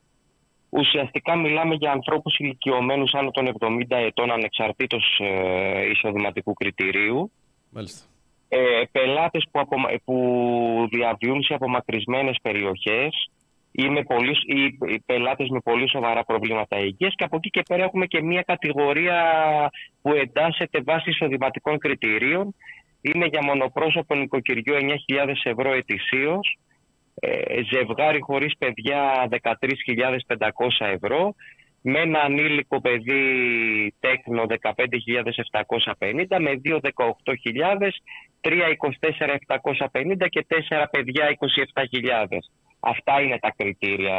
Ουσιαστικά μιλάμε για ανθρώπους ηλικιωμένους άνω των εβδομήντα ετών ανεξαρτήτως ε, εισοδηματικού κριτηρίου. Μάλιστα. Ε, πελάτες που, απο, που διαβιούν σε απομακρυσμένες περιοχές ή, με πολύ, ή πελάτες με πολύ σοβαρά προβλήματα υγείας, και από εκεί και πέρα έχουμε και μια κατηγορία που εντάσσεται βάσει εισοδηματικών κριτηρίων. Είναι για μονοπρόσωπο νοικοκυριό εννιά χιλιάδες ευρώ ετησίως, ε, ζευγάρι χωρίς παιδιά δεκατρείς χιλιάδες πεντακόσια ευρώ, με ένα ανήλικο παιδί τέκνο δεκαπέντε χιλιάδες επτακόσια πενήντα, με δύο δεκαοκτώ χιλιάδες, τρία είκοσι τέσσερα χιλιάδες επτακόσια πενήντα και τέσσερα παιδιά είκοσι επτά χιλιάδες. Αυτά είναι τα κριτήρια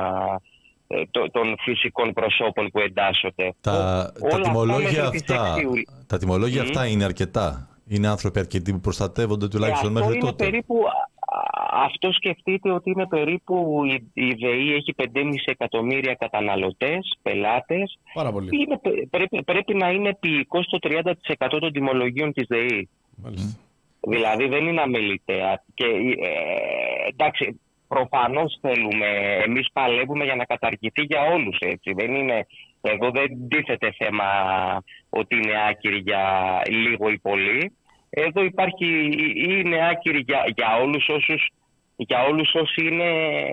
ε, το, των φυσικών προσώπων που εντάσσονται. Τα, Ο, τα τιμολόγια αυτά, τα τιμολόγια mm. αυτά είναι αρκετά. Είναι άνθρωποι αρκετοί που προστατεύονται τουλάχιστον ε, μέχρι είναι τότε. Περίπου, αυτό σκεφτείτε ότι είναι περίπου η ΔΕΗ έχει πέντε κόμμα πέντε εκατομμύρια καταναλωτές, πελάτες. Πάρα πολύ. Είναι, πρέπει, πρέπει να είναι ποιικό στο τριάντα τοις εκατό των τιμολογίων της ΔΕΗ. Μάλιστα. Δηλαδή δεν είναι αμεληταία. Και, ε, εντάξει, προφανώς θέλουμε, εμείς παλεύουμε για να καταργηθεί για όλους, έτσι. Δεν είναι, εδώ δεν τίθεται θέμα ότι είναι άκυρη για λίγο ή πολύ. Εδώ υπάρχει, είναι άκυρη για, για, όλους όσους, για όλους όσοι είναι,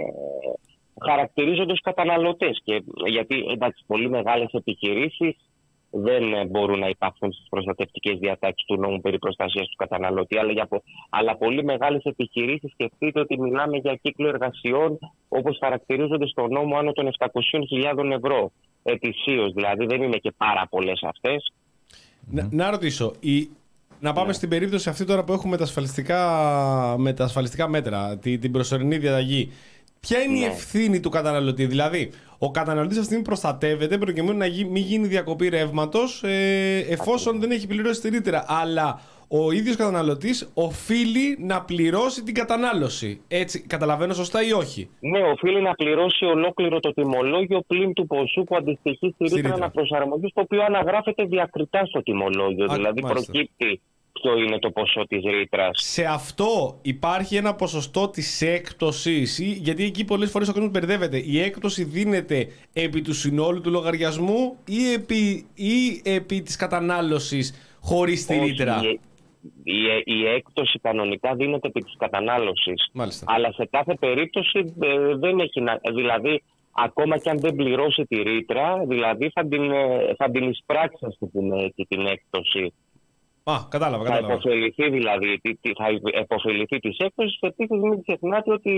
χαρακτηρίζονται ως καταναλωτές. Και, γιατί εντάξει, πολύ μεγάλες επιχειρήσεις δεν μπορούν να υπάρχουν στις προστατευτικές διατάξεις του νόμου περί προστασίας του καταναλωτή. Αλλά, για, αλλά πολύ μεγάλες επιχειρήσεις, σκεφτείτε ότι μιλάμε για κύκλο εργασιών όπως χαρακτηρίζονται στο νόμο άνω των επτακόσιες χιλιάδες ευρώ ετησίως. Δηλαδή δεν είναι και πάρα πολλές αυτές. Να, να ρωτήσω, η... να πάμε ναι. στην περίπτωση αυτή τώρα που έχουμε τα ασφαλιστικά, με τα ασφαλιστικά μέτρα, την, την προσωρινή διαταγή. Ποια είναι ναι. η ευθύνη του καταναλωτή? Δηλαδή, ο καταναλωτής αυτή τη στιγμή προστατεύεται προκειμένου να γι, μην γίνει διακοπή ρεύματος ε, εφόσον δεν έχει πληρώσει τη ρήτρα. Αλλά ο ίδιος καταναλωτής οφείλει να πληρώσει την κατανάλωση. Έτσι, καταλαβαίνω σωστά ή όχι? Ναι, οφείλει να πληρώσει ολόκληρο το τιμολόγιο πλην του ποσού που αντιστοιχεί στη ρήτρα αναπροσαρμογής, το οποίο αναγράφεται διακριτά στο τιμολόγιο. Α, δηλαδή, μάλιστα. Προκύπτει ποιο είναι το ποσό της ρήτρας. Σε αυτό υπάρχει ένα ποσοστό της έκπτωσης? Γιατί εκεί πολλές φορές ο κόσμος μπερδεύεται. Η έκπτωση δίνεται επί του συνόλου του λογαριασμού ή επί, ή επί της κατανάλωσης χωρίς τη ρήτρα? Η, η, η έκπτωση κανονικά δίνεται επί της κατανάλωσης. Μάλιστα. Αλλά σε κάθε περίπτωση ε, δεν έχει να... Δηλαδή, ακόμα και αν δεν πληρώσει τη ρήτρα, δηλαδή θα την, θα την εισπράξει, ας πούμε, την έκπτωση. Α, κατάλαβα, κατάλαβα. Θα υποφεληθεί δηλαδή, θα υποφεληθεί της έκπτωσης. Επίσης μην ξεχνάτε ότι,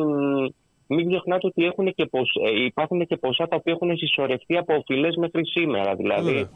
μην ξεχνάτε ότι έχουν και ποσ, υπάρχουν και ποσά τα οποία έχουν συσσωρευτεί από οφειλές μέχρι σήμερα. Δηλαδή ε,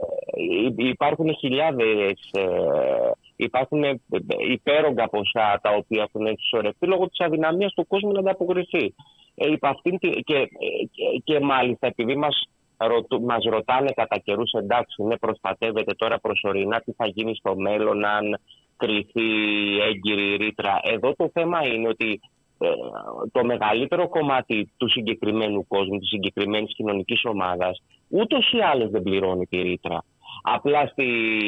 υπάρχουν χιλιάδες, ε, υπάρχουν υπέρογκα ποσά τα οποία έχουν συσσωρευτεί λόγω της αδυναμίας του κόσμου να ανταποκριθεί. Ε, υπ' αυτήν, και, και, και, και μάλιστα επειδή μας, ρω, μας ρωτάνε κατά καιρούς, εντάξει, ναι, προστατεύεται τώρα προσωρινά, τι θα γίνει στο μέλλον αν κρυθεί έγκυρη ρήτρα. Εδώ το θέμα είναι ότι ε, το μεγαλύτερο κομμάτι του συγκεκριμένου κόσμου, της συγκεκριμένης κοινωνικής ομάδας, ούτως ή άλλως δεν πληρώνει τη ρήτρα. Απλά, στη,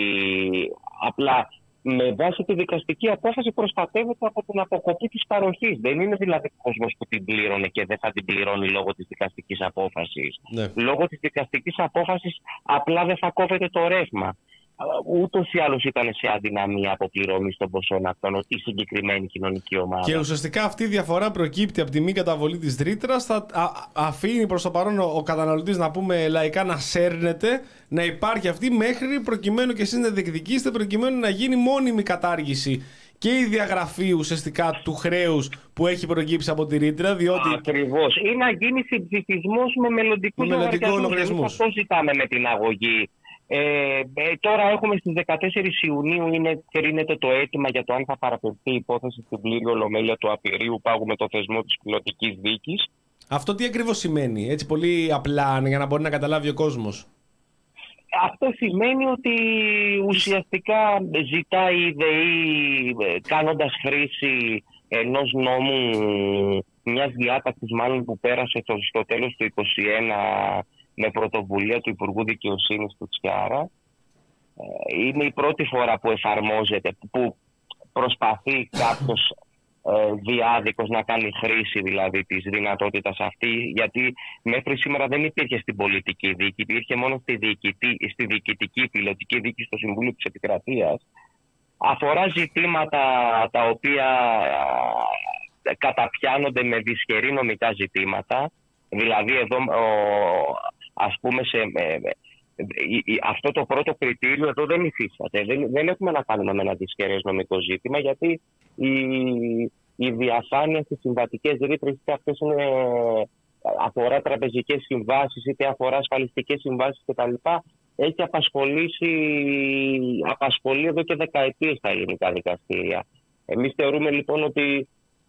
απλά με βάση τη δικαστική απόφαση προστατεύεται από την αποκοπή της παροχής. Δεν είναι δηλαδή κόσμος που την πλήρωνε και δεν θα την πληρώνει λόγω της δικαστικής απόφασης. Ναι. Λόγω της δικαστικής απόφασης απλά δεν θα κόβεται το ρεύμα. Ούτως ή άλλως ήταν σε αδυναμία αποπληρωμή των ποσών αυτών η συγκεκριμένη κοινωνική ομάδα. Και ουσιαστικά αυτή η διαφορά προκύπτει από τη μη καταβολή της ρήτρας. Θα αφήνει προς το παρόν ο καταναλωτής, να πούμε λαϊκά, να σέρνεται, να υπάρχει αυτή μέχρι προκειμένου και εσείς να διεκδικήσετε, προκειμένου να γίνει μόνιμη κατάργηση και η διαγραφή ουσιαστικά του χρέους που έχει προκύψει από τη ρήτρα. Διότι... Ακριβώς. Ή να γίνει συμψηφισμός με μελλοντικούς λογαριασμούς. Αυτό ζητάμε με την αγωγή. Ε, ε, τώρα έχουμε στις δεκατέσσερις Ιουνίου, είναι, κρίνεται το αίτημα για το αν θα παραπευθεί η υπόθεση στην πλήρη ολομέλεια του απειρίου πάγου με το θεσμό της πιλωτικής δίκης. Αυτό τι ακριβώς σημαίνει, έτσι πολύ απλά, για να μπορεί να καταλάβει ο κόσμος? Αυτό σημαίνει ότι ουσιαστικά ζητάει η ΔΕΗ, κάνοντας χρήση ενός νόμου, μιας διάταξης μάλλον που πέρασε στο, στο τέλος του είκοσι ένα με πρωτοβουλία του Υπουργού Δικαιοσύνης του Τσιάρα. Είναι η πρώτη φορά που εφαρμόζεται, που προσπαθεί κάποιος ε, διάδικος να κάνει χρήση δηλαδή της δυνατότητας αυτή, γιατί μέχρι σήμερα δεν υπήρχε στην πολιτική δίκη, υπήρχε μόνο στη, διοικητή, στη διοικητική πιλωτική δίκη στο Συμβούλιο της Επικρατείας. Αφορά ζητήματα τα οποία ε, καταπιάνονται με δυσχερή νομικά ζητήματα. Δηλαδή εδώ, ο, ας πούμε, σε, ε, ε, αυτό το πρώτο κριτήριο εδώ δεν υφίσταται. Δεν, δεν έχουμε να κάνουμε με ένα δυσχερές νομικό ζήτημα, γιατί η, η διαφάνεια στις συμβατικές ρήτρες, είτε αυτές είναι, αφορά τραπεζικές συμβάσεις, είτε αφορά ασφαλιστικές συμβάσεις κτλ., έχει απασχολήσει, απασχολεί εδώ και δεκαετίες τα ελληνικά δικαστήρια. Εμείς θεωρούμε λοιπόν ότι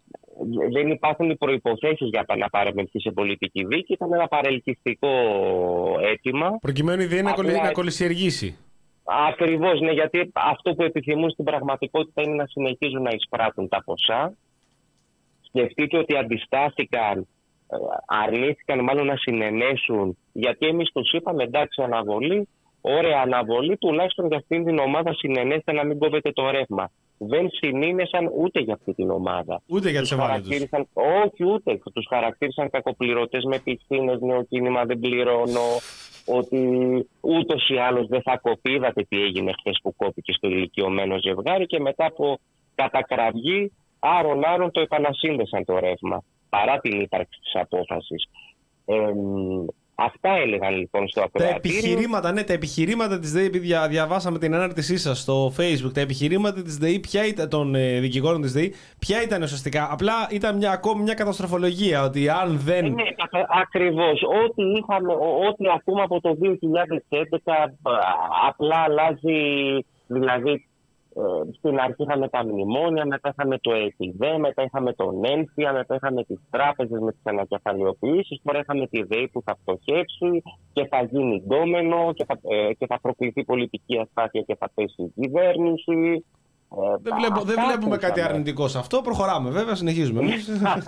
δεν υπάρχουν οι προϋποθέσεις για να παραμεθεί σε πολιτική δίκη. Ήταν ένα παρελκυστικό αίτημα. Προκειμένου η ΔΕΗ Απλά... να κολυσιεργήσει. Ακριβώς, ναι, γιατί αυτό που επιθυμούν στην πραγματικότητα είναι να συνεχίζουν να εισπράττουν τα ποσά. Σκεφτείτε ότι αντιστάθηκαν, αρνήθηκαν μάλλον να συνενέσουν, γιατί εμείς τους είπαμε εντάξει, αναβολή, ωραία αναβολή, τουλάχιστον για αυτήν την ομάδα συνενέστε να μην κόβετε το ρεύμα. Δεν συνήνεσαν ούτε για αυτή την ομάδα. Ούτε για τους ευάλωτους. Όχι, ούτε. Τους χαρακτήρισαν κακοπληρωτές με πισίνες, νέο κίνημα δεν πληρώνω, ότι ούτως ή άλλως δεν θα κοπεί. Είδατε τι έγινε χθες που κόπηκε στο ηλικιωμένο ζευγάρι και μετά από κατακραυγή άρον-άρον το επανασύνδεσαν το ρεύμα, παρά την ύπαρξη της απόφασης. Ε, Αυτά έλεγαν λοιπόν στο ακροατήριο. Τα επιχειρήματα, ναι, τα επιχειρήματα της ΔΕΗ, επειδή διαβάσαμε την ανάρτησή σας στο Facebook, τα επιχειρήματα της ΔΕΗ, ποια ήταν, των ε, δικηγόρων της ΔΕΗ, ποια ήταν ουσιαστικά? Απλά ήταν μια, ακόμη μια καταστροφολογία, ότι αν δεν... Ναι, ακριβώς. Ό,τι, είχαμε, ό,τι ακούμε από το δύο χιλιάδες έντεκα απλά αλλάζει, δηλαδή... Ε, στην αρχή είχαμε τα μνημόνια, μετά είχαμε το ΕΤΙΔΕ, μετά είχαμε τον ΕΝΦΙΑ, μετά είχαμε τις τράπεζες με τις ανακεφαλαιοποιήσεις, τώρα είχαμε τη ΔΕΗ που θα πτωχεύσει και θα γίνει ντόμενο και θα, ε, και θα προκληθεί πολιτική αστάθεια και θα πέσει η κυβέρνηση. Ε, δεν, βλέπω, δεν βλέπουμε κάτι αρνητικό σε αυτό, προχωράμε βέβαια, συνεχίζουμε εμείς.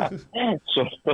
Σωστό.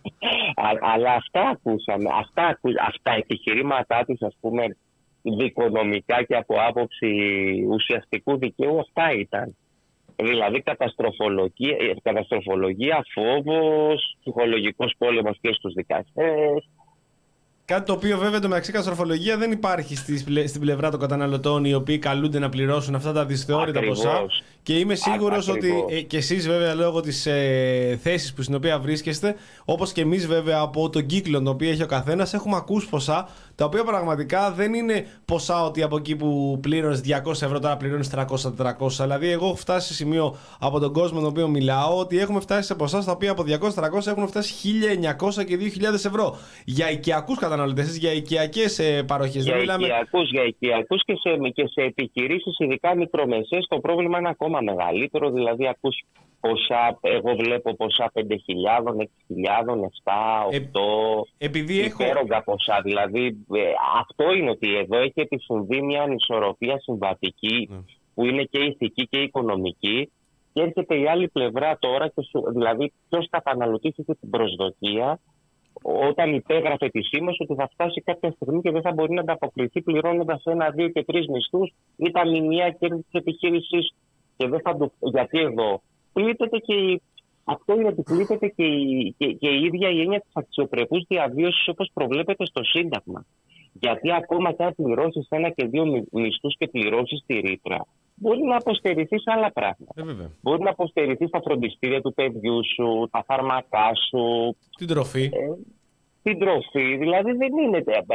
Αλλά αυτά ακούσαμε, αυτά, αυτά επιχειρήματά τους, ας πούμε, δικονομικά και από άποψη ουσιαστικού δικαίου, αυτά ήταν. Δηλαδή καταστροφολογία, καταστροφολογία, φόβος, ψυχολογικός πόλεμος και στους δικαστές. Κάτι το οποίο βέβαια το μεταξύ καταστροφολογία δεν υπάρχει στην πλευρά των καταναλωτών, οι οποίοι καλούνται να πληρώσουν αυτά τα δυσθεώρητα ποσά. Και είμαι σίγουρος ότι ε, και εσείς βέβαια λόγω της ε, θέσης που στην οποία βρίσκεστε, όπως και εμείς βέβαια από τον κύκλο τον οποίο έχει ο καθένας, έχουμε ακούσει ποσά τα οποία πραγματικά δεν είναι ποσά ότι από εκεί που πλήρωνες διακόσια ευρώ τώρα πληρώνεις τριακόσια τετρακόσια. Δηλαδή, εγώ έχω φτάσει σε σημείο από τον κόσμο τον οποίο μιλάω ότι έχουμε φτάσει σε ποσά στα οποία από διακόσια τριακόσια έχουν φτάσει χίλια εννιακόσια και δύο χιλιάδες ευρώ. Για οικιακούς καταναλωτές, για οικιακές παροχές. Για οικιακούς, για οικιακούς και σε, και σε επιχειρήσεις, ειδικά μικρομεσαίες, το πρόβλημα είναι ακόμα μεγαλύτερο. Δηλαδή, ακούς ποσά, εγώ βλέπω ποσά πέντε χιλιάδες, έξι χιλιάδες, επτά, οκτώ, επειδή υπέρογκα έχω... ποσά. Δηλαδή, ε, αυτό είναι ότι εδώ έχει επισυμβεί μια ανισορροπία συμβατική mm. που είναι και ηθική και οικονομική. Και έρχεται η άλλη πλευρά τώρα, και σου, δηλαδή ποιος καταναλωτής είχε την προσδοκία όταν υπέγραφε τη σύμβαση ότι θα φτάσει κάποια στιγμή και δεν θα μπορεί να ανταποκριθεί πληρώνοντας ένα, δύο και τρεις μισθούς ή τα μηνιαία κέρδη της επιχείρησης. Και δεν θα το... Γιατί εδώ πλήττεται και η... αυτό είναι ότι πλήττεται και η... Και... και η ίδια η έννοια της αξιοπρεπούς διαβίωσης όπως προβλέπεται στο Σύνταγμα. Γιατί ακόμα και αν πληρώσεις ένα και δύο μισθούς και πληρώσεις τη ρήτρα, μπορεί να αποστερηθεί άλλα πράγματα. Ε, μπορεί να αποστερηθεί τα φροντιστήρια του παιδιού σου, τα φάρμακά σου. Την τροφή. Ε, την τροφή. Δηλαδή δεν είναι. Ε,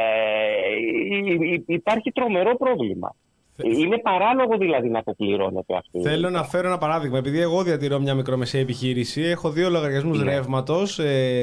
ε, υπάρχει τρομερό πρόβλημα. Είναι παράλογο δηλαδή να αποπληρώνεται αυτό. Θέλω να φέρω ένα παράδειγμα. Επειδή εγώ διατηρώ μια μικρομεσαία επιχείρηση, έχω δύο λογαριασμούς ναι. ρεύματος,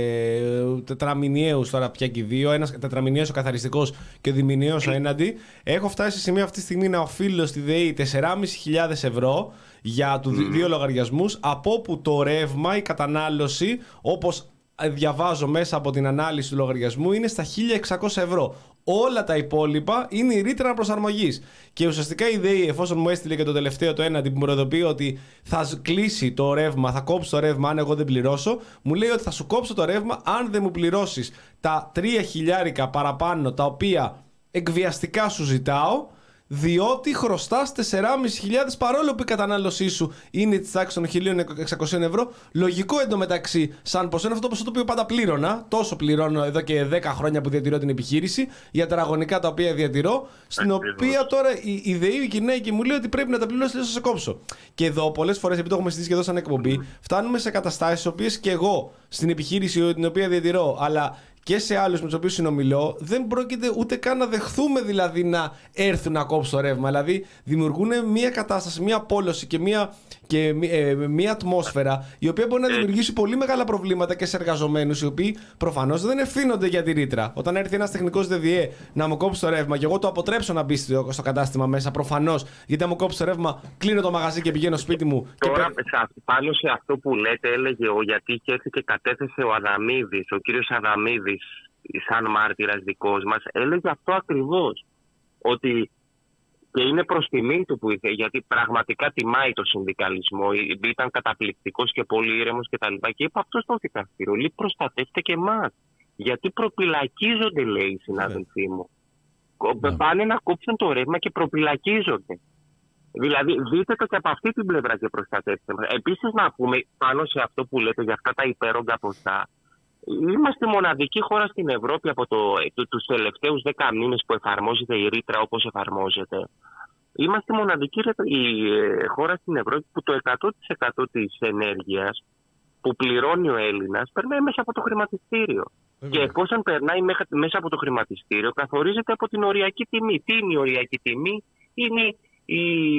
ε, τετραμηνιαίους τώρα πια και δύο. Ένας τετραμηνιαίος ο καθαριστικός και ο διμηνιαίος ο έναντι. Έχω φτάσει σε σημείο αυτή τη στιγμή να οφείλω στη ΔΕΗ τέσσερις χιλιάδες πεντακόσια ευρώ για του mm. δύο λογαριασμούς, από όπου το ρεύμα, η κατανάλωση, όπως διαβάζω μέσα από την ανάλυση του λογαριασμού, είναι στα χίλια εξακόσια ευρώ. Όλα τα υπόλοιπα είναι η ρήτρα προσαρμογής. Και ουσιαστικά η ΔΕΗ, εφόσον μου έστειλε και το τελευταίο το έναντι που μου προειδοποιεί ότι θα κλείσει το ρεύμα, θα κόψει το ρεύμα αν εγώ δεν πληρώσω, μου λέει ότι θα σου κόψω το ρεύμα αν δεν μου πληρώσεις τα τρία χιλιάρικα παραπάνω τα οποία εκβιαστικά σου ζητάω, διότι χρωστάς τέσσερις χιλιάδες παρόλο που η κατανάλωσή σου είναι της τάξης των χίλια εξακόσια ευρώ. Λογικό εντωμεταξύ, σαν ποσό είναι αυτό το ποσό το οποίο πάντα πλήρωνα. Τόσο πληρώνω εδώ και δέκα χρόνια που διατηρώ την επιχείρηση για τετραγωνικά τα οποία διατηρώ. Στην οποία τώρα η, η ΔΕΗ γυρνάει και μου λέει ότι πρέπει να τα πληρώσει, λέει, θα σε κόψω. Και εδώ πολλές φορές, επειδή το έχουμε συζητήσει και εδώ σαν εκπομπή, φτάνουμε σε καταστάσεις τις οποίες και εγώ στην επιχείρηση την οποία διατηρώ, αλλά και σε άλλους με τους οποίους συνομιλώ, δεν πρόκειται ούτε καν να δεχθούμε δηλαδή να έρθουν να κόψουν το ρεύμα. Δηλαδή δημιουργούν μια κατάσταση, μια πόλωση και μια, και, ε, μια ατμόσφαιρα η οποία μπορεί να δημιουργήσει πολύ μεγάλα προβλήματα και σε εργαζομένους, οι οποίοι προφανώς δεν ευθύνονται για τη ρήτρα. Όταν έρθει ένας τεχνικός ΔΔΕ να μου κόψει το ρεύμα και εγώ το αποτρέψω να μπει στο, στο κατάστημα μέσα, προφανώς γιατί αν μου κόψει το ρεύμα, κλείνω το μαγαζί και πηγαίνω σπίτι μου. Τώρα, και... πάνω σε αυτό που λέτε, έλεγε ο γιατί είχε έρθει και κατέθεσε ο Αδαμίδης, ο κύριος Αδαμίδης, σαν μάρτυρας δικός μας, έλεγε αυτό ακριβώς. Ότι και είναι προς τιμή του που ήρθε, γιατί πραγματικά τιμάει το συνδικαλισμό, ήταν καταπληκτικός και πολύ ήρεμος κτλ. Και, και είπε αυτό στο δικαστήριο, λέει, προστατεύτε και εμάς. Γιατί προπυλακίζονται, λέει οι συνάδελφοί μου. Yeah. Πάνε να κόψουν το ρεύμα και προπυλακίζονται. Δηλαδή, δείτε το και από αυτή την πλευρά και προστατεύστε μας. Επίσης, να πούμε πάνω σε αυτό που λέτε για αυτά τα υπέρογκα ποσά. Είμαστε μοναδική χώρα στην Ευρώπη από το, το, τους τελευταίους δέκα μήνες που εφαρμόζεται η ρήτρα όπως εφαρμόζεται. Είμαστε μοναδική η, η, χώρα στην Ευρώπη που το εκατό τοις εκατό της ενέργειας που πληρώνει ο Έλληνας περνάει μέσα από το χρηματιστήριο. Mm-hmm. Και εφόσον περνάει μέσα από το χρηματιστήριο, καθορίζεται από την οριακή τιμή. Τι είναι η οριακή τιμή? Είναι η,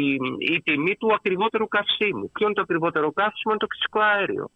η τιμή του ακριβότερου καυσίμου. Ποιο είναι το ακριβότερο καύσιμο? Είναι το φυσικό αέριο.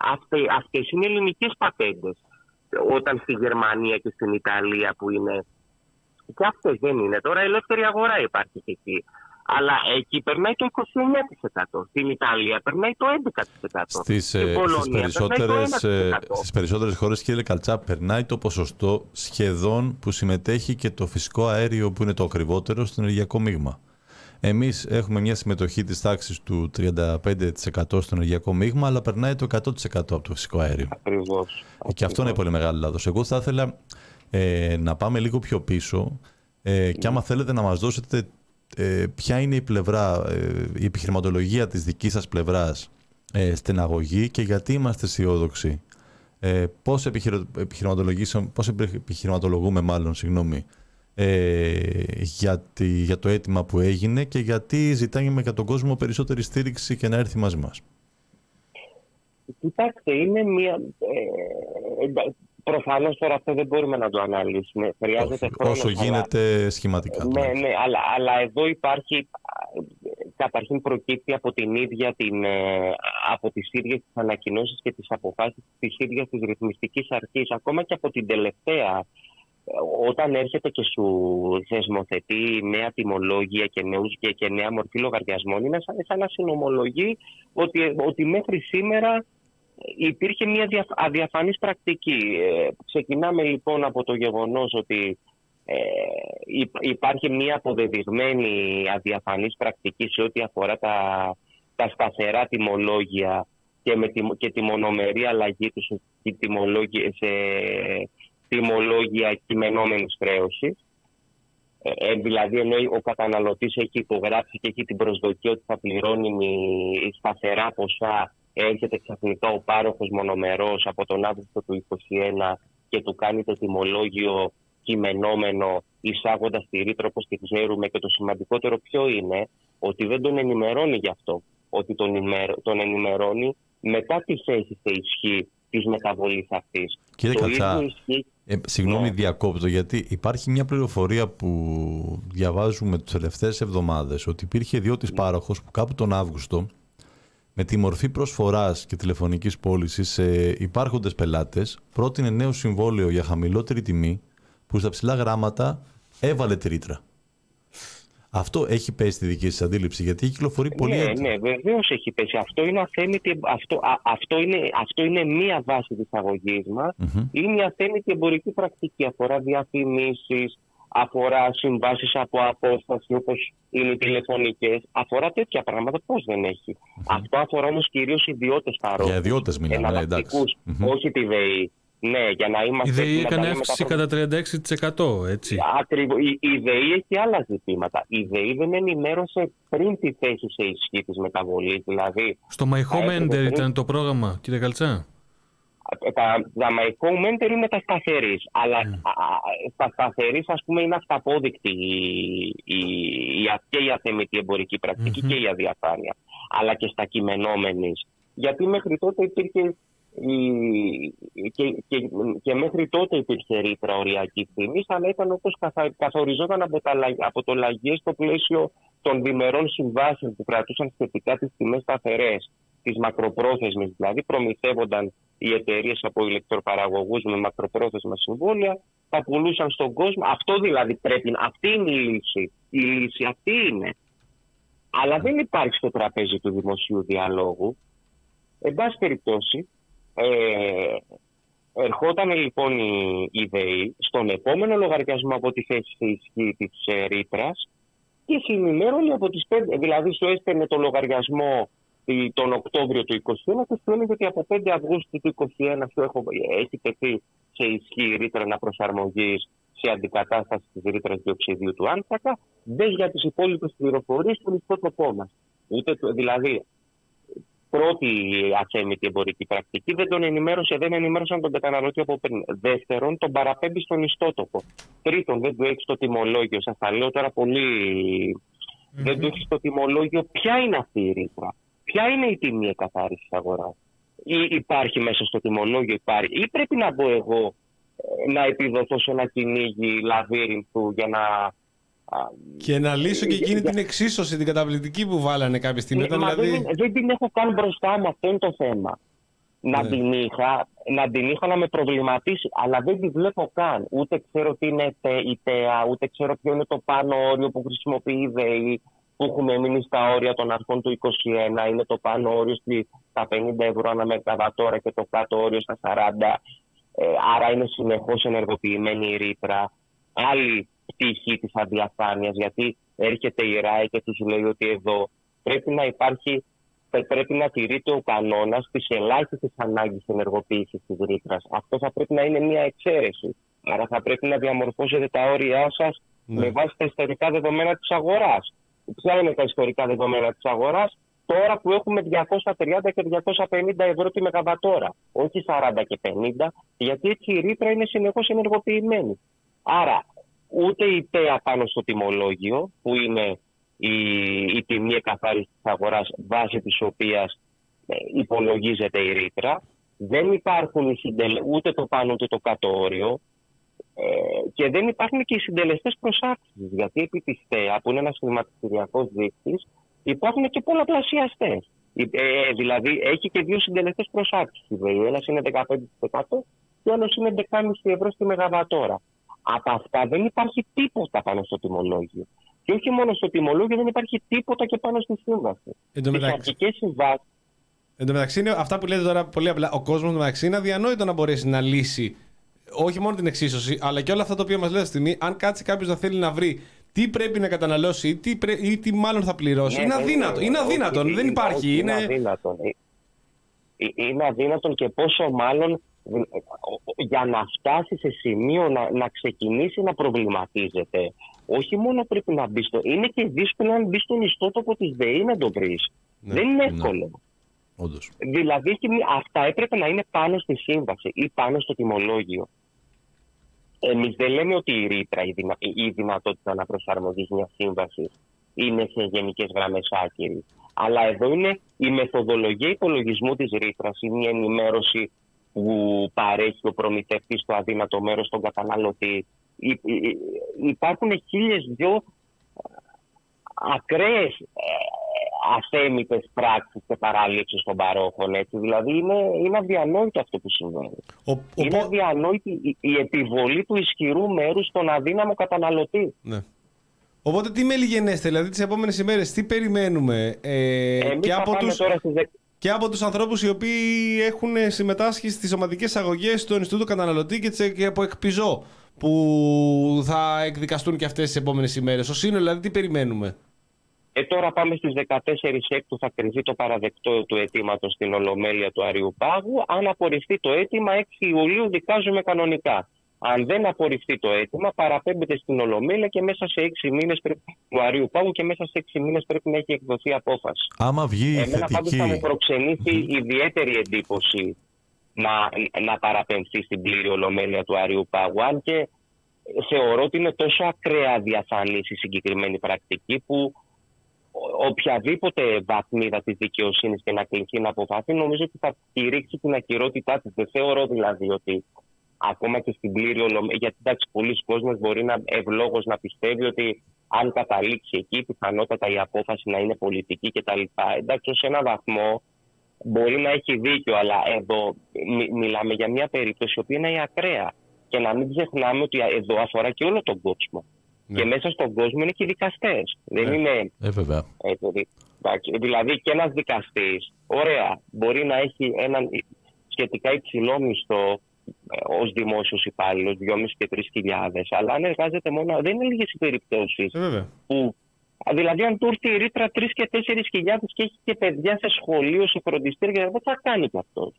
Αυτές είναι ελληνικές πατέντες. Όταν στη Γερμανία και στην Ιταλία που είναι. Και αυτές δεν είναι. Τώρα ελεύθερη αγορά υπάρχει και εκεί. Αλλά εκεί περνάει το είκοσι εννέα τοις εκατό. Στην Ιταλία περνάει το έντεκα τοις εκατό. Στις, ε, στις, περισσότερες, στις περισσότερες χώρες, κύριε Καλτσά, περνάει το ποσοστό σχεδόν που συμμετέχει και το φυσικό αέριο που είναι το ακριβότερο στο ενεργειακό μείγμα. Εμείς έχουμε μια συμμετοχή της τάξης του τριάντα πέντε τοις εκατό στο ενεργειακό μείγμα, αλλά περνάει το εκατό τοις εκατό από το φυσικό αέριο. Ακριβώς. Και αυτό είναι πολύ μεγάλο λάθος. Εγώ θα ήθελα ε, να πάμε λίγο πιο πίσω ε, και άμα θέλετε να μας δώσετε ε, ποια είναι η πλευρά, ε, η επιχειρηματολογία της δικής σας πλευράς ε, στην αγωγή και γιατί είμαστε αισιόδοξοι. Ε, πώς, επιχειρη, πώς επιχειρηματολογούμε μάλλον, συγγνώμη, Ε, για, τη, για το αίτημα που έγινε και γιατί ζητάμε για τον κόσμο περισσότερη στήριξη και να έρθει μαζί μας. Κοιτάξτε, είναι μια, ε, Προφανώς τώρα αυτό δεν μπορούμε να το αναλύσουμε. Χρειάζεται χρόνο. Όσο γίνεται αλλά... σχηματικά. Ναι, ναι, αλλά, αλλά εδώ υπάρχει, καταρχήν προκύπτει από την ίδια την, από τις ίδιες τις ανακοινώσεις και τις αποφάσεις της ίδιας της ρυθμιστικής αρχής, ακόμα και από την τελευταία, όταν έρχεται και σου θεσμοθετεί νέα τιμολόγια και, νέους, και, και νέα μορφή λογαριασμών, είναι σαν, σαν να συνομολογεί ότι, ότι μέχρι σήμερα υπήρχε μια αδιαφανής πρακτική. Ε, ξεκινάμε λοιπόν από το γεγονός ότι ε, υπάρχει μια αποδεδειγμένη αδιαφανής πρακτική σε ό,τι αφορά τα, τα σταθερά τιμολόγια και, με τη, και τη μονομερή αλλαγή τους σε τιμολόγια, σε τιμολόγια κειμενόμενης χρέωσης. Ε, δηλαδή, ενώ ο καταναλωτής έχει υπογράψει και έχει την προσδοκία ότι θα πληρώνει σταθερά ποσά, έρχεται ξαφνικά ο πάροχος μονομερός από τον Αύγουστο του είκοσι ένα και του κάνει το τιμολόγιο κειμενόμενο, εισάγοντας τη ρήτρα όπως τη ξέρουμε, και το σημαντικότερο ποιο είναι, ότι δεν τον ενημερώνει γι' αυτό, ότι τον, ημερ, τον ενημερώνει μετά τη θέση σε ισχύ της μεταβολής αυτής. Κύριε το Κατσά, ισχύ... ε, συγγνώμη ναι. διακόπτω, γιατί υπάρχει μια πληροφορία που διαβάζουμε τις τελευταίες εβδομάδες, ότι υπήρχε ιδιώτης πάροχος που κάπου τον Αύγουστο, με τη μορφή προσφοράς και τηλεφωνικής πώλησης σε υπάρχοντες πελάτες, πρότεινε νέο συμβόλαιο για χαμηλότερη τιμή, που στα ψηλά γράμματα έβαλε τη ρήτρα. Αυτό έχει πέσει στη δική σας αντίληψη, γιατί έχει κυκλοφορεί πολύ ναι, έντονα. Ναι, βεβαίως έχει πέσει. Αυτό είναι, αθέμητη, αυτό, α, αυτό είναι, αυτό είναι μία βάση της αγωγής μας. Mm-hmm. Είναι μια αθέμητη εμπορική πρακτική. Αφορά διαφημίσεις, αφορά συμβάσεις από απόσταση όπως είναι οι τηλεφωνικές. Αφορά τέτοια πράγματα. Πώς δεν έχει. Mm-hmm. Αυτό αφορά όμως κυρίως ιδιώτες παρόχους. Για ιδιώτες μιλάμε, ναι, εντάξει. Mm-hmm. Όχι τη ΔΕΗ. Ναι, για να είμαστε... Η ΔΕΗ έκανε αύξηση κατά τριάντα έξι τοις εκατό, έτσι. Ακριβώς. Η, η ΔΕΗ έχει άλλα ζητήματα. Η ΔΕΗ δεν ενημέρωσε πριν τη θέση σε ισχύ της μεταβολής. Δηλαδή, στο My Home Ender πριν... ήταν το πρόγραμμα, κύριε Καλτσά. Τα, τα My Home Ender είναι τα σταθερής. Αλλά mm. α, στα σταθερής, ας πούμε, είναι αυταπόδεικτη η, η, η, και η αθέμητη εμπορική πρακτική mm-hmm. και η αδιαφάνεια. Αλλά και στα κειμενόμενης. Γιατί μέχρι τότε υπήρχε... Και, και, και μέχρι τότε υπήρχε ρήτρα οριακής τιμής, αλλά ήταν όπως καθοριζόταν από, τα, από το ΛΑΓΕ στο πλαίσιο των διμερών συμβάσεων που κρατούσαν σχετικά τις τιμές σταθερές, τις μακροπρόθεσμες δηλαδή. Προμηθεύονταν οι εταιρείες από ηλεκτροπαραγωγούς με μακροπρόθεσμα συμβόλαια, τα πουλούσαν στον κόσμο. Αυτό δηλαδή πρέπει, αυτή είναι η λύση. Η λύση αυτή είναι. Αλλά δεν υπάρχει στο τραπέζι του δημοσίου διαλόγου. Εν πάση περιπτώσει, Ε, ερχόταν λοιπόν η, η ΔΕΗ στον επόμενο λογαριασμό από τη θέση σε ισχύ της ε, ρήτρας και συνημέρωνε από τις πέντε, δηλαδή σου έστελνε το λογαριασμό τον Οκτώβριο του είκοσι ένα και σου έλεγε ότι από πέντε Αυγούστου του είκοσι ένα σου έχω, έχει τεθεί σε ισχύ η ρήτρα αναπροσαρμογής σε αντικατάσταση της ρήτρας διοξιδίου του άνθρακα, μπες για τις υπόλοιπες πληροφορίες στον ιστότοπό μας. Ούτε, δηλαδή, πρώτη αθέμητη εμπορική πρακτική, δεν τον ενημέρωσε, δεν ενημέρωσαν τον καταναλωτή από πριν. Δεύτερον, τον παραπέμπει στον ιστότοπο. Τρίτον, δεν του έχει το τιμολόγιο. Σας τα λέω τώρα πολύ. Mm-hmm. Δεν του έχει το τιμολόγιο. Ποια είναι αυτή η ρήτρα, ποια είναι η τιμή εκαθάρισης αγοράς. Ή υπάρχει μέσα στο τιμολόγιο, υπάρχει. Ή πρέπει να μπω εγώ να επιδοθώ σε ένα κυνήγι λαβύρινθου για να. Και να λύσω και εκείνη την εξίσωση, την καταπληκτική που βάλανε κάποια στιγμή. Ναι, δηλαδή... δεν, δεν την έχω καν μπροστά μου, αυτό είναι το θέμα. Να, ναι. την είχα, να την είχα να με προβληματίσει, αλλά δεν τη βλέπω καν. Ούτε ξέρω τι είναι η ΤΕΑ, ούτε ξέρω ποιο είναι το πάνω όριο που χρησιμοποιεί η ΔΕΗ, που έχουμε μείνει στα όρια των αρχών του είκοσι ένα. Είναι το πάνω όριο στα πενήντα ευρώ ανά μεγαβατόρα και το κάτω όριο στα σαράντα. Ε, άρα είναι συνεχώς ενεργοποιημένη η ρήτρα. Άλλη πτυχή της αδιαφάνειας, γιατί έρχεται η ΡΑΕ και τους λέει ότι εδώ πρέπει να υπάρχει, πρέπει να τηρείται ο κανόνας της ελάχιστης ανάγκης ενεργοποίησης της ρήτρας. Αυτό θα πρέπει να είναι μια εξαίρεση. Άρα θα πρέπει να διαμορφώσετε τα όρια σας ναι. με βάση τα ιστορικά δεδομένα της αγοράς. Ποια είναι τα ιστορικά δεδομένα της αγοράς? Τώρα που έχουμε διακόσια τριάντα και διακόσια πενήντα ευρώ τη μεγαβατόρα, όχι σαράντα και πενήντα, γιατί έτσι η ρήτρα είναι συνεχώς ενεργοποιημένη. Άρα ούτε η ΤΕΑ πάνω στο τιμολόγιο, που είναι η, η τιμή εκαθάρισης της αγοράς βάσει της οποίας ε, υπολογίζεται η ρήτρα, δεν υπάρχουν οι συντελε... ούτε το πάνω ούτε το κάτω όριο ε, και δεν υπάρχουν και οι συντελεστές προσάκτησης. Γιατί επί της ΤΕΑ, που είναι ένας χρηματιστηριακός δείκτης, υπάρχουν και πολλαπλασιαστές. Ε, δηλαδή έχει και δύο συντελεστές προσάκτησης. Ο ένας είναι δεκαπέντε τοις εκατό και ο άλλος είναι έντεκα κόμμα πέντε ευρώ στη μεγαβατόρα. Από αυτά δεν υπάρχει τίποτα πάνω στο τιμολόγιο. Και όχι μόνο στο τιμολόγιο, δεν υπάρχει τίποτα και πάνω στη σύμβαση. Στις αρχικές συμβάσεις. Εν τω μεταξύ, είναι αυτά που λέτε τώρα πολύ απλά. Ο κόσμος μεταξύ είναι αδιανόητο να μπορέσει να λύσει όχι μόνο την εξίσωση, αλλά και όλα αυτά τα οποία μας λέτε στη στιγμή. Αν κάτσει κάποιος να θέλει να βρει τι πρέπει να καταναλώσει ή τι, πρέ... ή τι μάλλον θα πληρώσει, ναι, είναι αδύνατο. Είναι, είναι αδύνατον. Όχι, δεν υπάρχει. Όχι, είναι... είναι αδύνατον. Είναι αδύνατον και πόσο μάλλον για να φτάσει σε σημείο να, να ξεκινήσει να προβληματίζεται. Όχι μόνο πρέπει να μπει στο. Είναι και δύσκολο να μπει στον ιστότοπο της ΔΕΗ να το βρει. Ναι, δεν είναι εύκολο. Ναι. Όντως. Δηλαδή αυτά έπρεπε να είναι πάνω στη σύμβαση ή πάνω στο τιμολόγιο. Εμείς δεν λέμε ότι η ρήτρα, η, δυνα... η δυνατότητα να προσαρμογείς μια σύμβαση είναι σε γενικές γραμμές άκυρη. Αλλά εδώ είναι η μεθοδολογία υπολογισμού της ρήτρας, είναι μια ενημέρωση που παρέχει ο προμηθευτής στο αδύνατο μέρος στον καταναλωτή. Υπάρχουν χίλιες δυο ακραίες αθέμητες πράξεις και παράληψεις των παρόχων. Έτσι. Δηλαδή είναι, είναι αδιανόητο αυτό που συμβαίνει. Ο, ο, είναι ο... αδιανόητη η, η επιβολή του ισχυρού μέρους στον αδύναμο καταναλωτή. Ναι. Οπότε τι μελιγενέστε, δηλαδή τις επόμενες ημέρες, τι περιμένουμε ε, και, από τους, στις... και από τους ανθρώπους οι οποίοι έχουν συμμετάσχει στις ομαδικές αγωγές του Ινστιτούτου Καταναλωτή και, τσε, και από εκπιζό που θα εκδικαστούν και αυτές τις επόμενες ημέρες. Ο σύνολο, δηλαδή τι περιμένουμε. Ε, τώρα πάμε στις δεκατέσσερις έκτου, θα κρυθεί το παραδεκτό του αιτήματος στην Ολομέλεια του Αριουπάγου. Αν απορριφθεί το αίτημα, έξι Ιουλίου δικάζουμε κανονικά. Αν δεν απορριφθεί το αίτημα, παραπέμπεται στην Ολομέλεια και μέσα σε έξι μήνες πρέπει, του Αριουπάγου και μέσα σε έξι μήνες πρέπει να έχει εκδοθεί απόφαση. Άμα βγει Εμένα θετική... πάντως θα μου προξενήσει ιδιαίτερη εντύπωση να, να παραπεμφθεί στην πλήρη Ολομέλεια του Αριουπάγου. Αν και θεωρώ ότι είναι τόσο ακραία διαφανής η συγκεκριμένη πρακτική που οποιαδήποτε βαθμίδα της δικαιοσύνης και να κληθεί να αποφαθεί, νομίζω ότι θα κηρύξει την ακυρότητά της. Δεν θεωρώ δηλαδή ότι ακόμα και στην πλήρη Ολομέλεια, γιατί εντάξει, πολλοί κόσμος μπορεί να ευλόγως να πιστεύει ότι αν καταλήξει εκεί, πιθανότατα η απόφαση να είναι πολιτική κτλ. Εντάξει, ως ένα βαθμό μπορεί να έχει δίκιο, αλλά εδώ μι, μιλάμε για μια περίπτωση που είναι ακραία. Και να μην ξεχνάμε ότι εδώ αφορά και όλο τον κόσμο. Ναι. Και μέσα στον κόσμο είναι και οι δικαστές. Δεν ναι. είναι. Ε, βέβαια. Ε, δηλαδή και ένας δικαστής, ωραία, μπορεί να έχει έναν σχετικά υψηλό μισθό ως δημόσιος υπάλληλος, δυόμισι και τρεις χιλιάδες, αλλά αν εργάζεται μόνο, δεν είναι λίγες οι περιπτώσεις. Ε, που, δηλαδή, αν του έρθει η ρήτρα τρεις και τέσσερις χιλιάδες και έχει και παιδιά σε σχολείο, σε φροντιστήρια, δεν θα κάνει και αυτό.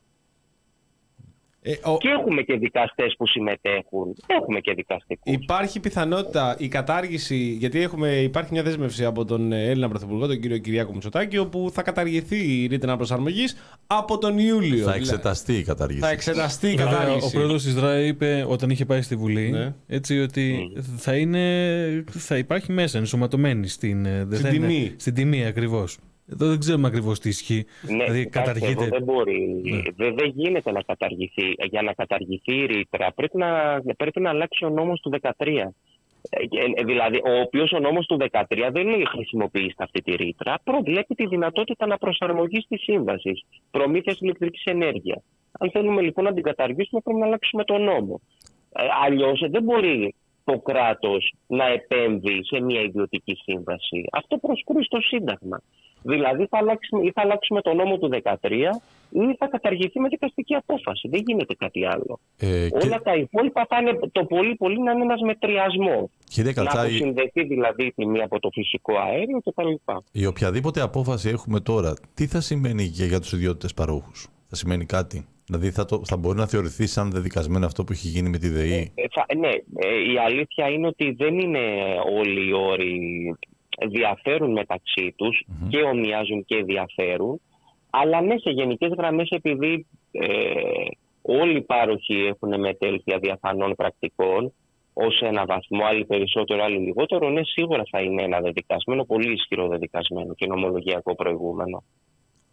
Ε, ο... Και έχουμε και δικαστές που συμμετέχουν. Έχουμε και δικαστικούς. Υπάρχει πιθανότητα η κατάργηση, γιατί έχουμε, υπάρχει μια δέσμευση από τον Έλληνα Πρωθυπουργό, τον κύριο Κυριάκο Μητσοτάκη, όπου θα καταργηθεί η ρήτρα προσαρμογής από τον Ιούλιο. Θα εξεταστεί η κατάργηση. Θα εξεταστεί η κατάργηση. Ο πρόεδρος της ΔΡΑΕ είπε όταν είχε πάει στη Βουλή, ναι. έτσι ότι mm. θα, είναι, θα υπάρχει μέσα ενσωματωμένη στην, στην τιμή. Στην τιμή ακριβώς. Εδώ δεν ξέρουμε ακριβώς τι ισχύει. Ναι, δηλαδή, καταργείται. Δεν μπορεί. Ναι. Δεν, δεν γίνεται να καταργηθεί. Για να καταργηθεί η ρήτρα πρέπει να, πρέπει να αλλάξει ο νόμος του δεκατρία. Ε, δηλαδή, ο οποίος ο νόμος του δεκατρία δεν λέει χρησιμοποιήστε αυτή τη ρήτρα. Προβλέπει τη δυνατότητα να προσαρμογεί τη σύμβαση προμήθειας ηλεκτρικής ενέργειας. Αν θέλουμε λοιπόν να την καταργήσουμε, πρέπει να αλλάξουμε τον νόμο. Ε, αλλιώς δεν μπορεί το κράτος να επέμβει σε μια ιδιωτική σύμβαση. Αυτό προσκρούει στο Σύνταγμα. Δηλαδή θα αλλάξουμε, ή θα αλλάξουμε το νόμο του δεκατρία ή θα καταργηθεί με δικαστική απόφαση. Δεν γίνεται κάτι άλλο. Ε, Όλα και... τα υπόλοιπα θα είναι το πολύ πολύ να είναι ένας μετριασμός. Κύριε Καλτσάη, να αποσυνδεθεί δηλαδή η τιμή από το φυσικό αέριο κτλ. Η οποιαδήποτε απόφαση έχουμε τώρα, τι θα σημαίνει και για τους ιδιώτες παρόχους? Θα σημαίνει κάτι? Δηλαδή θα, το, θα μπορεί να θεωρηθεί σαν δεδικασμένο αυτό που έχει γίνει με τη ΔΕΗ? Ε, θα, ναι, ε, η αλήθεια είναι ότι δεν είναι όλοι οι όροι διαφέρουν μεταξύ τους mm-hmm. και ομοιάζουν και διαφέρουν, αλλά ναι, σε γενικές γραμμές, επειδή ε, όλοι οι πάροχοι έχουν μετέλθει αδιαφανών πρακτικών ως ένα βαθμό, άλλοι περισσότερο, άλλοι λιγότερο, ναι, σίγουρα θα είναι ένα δεδικασμένο, πολύ ισχυρό δεδικασμένο και νομολογιακό προηγούμενο.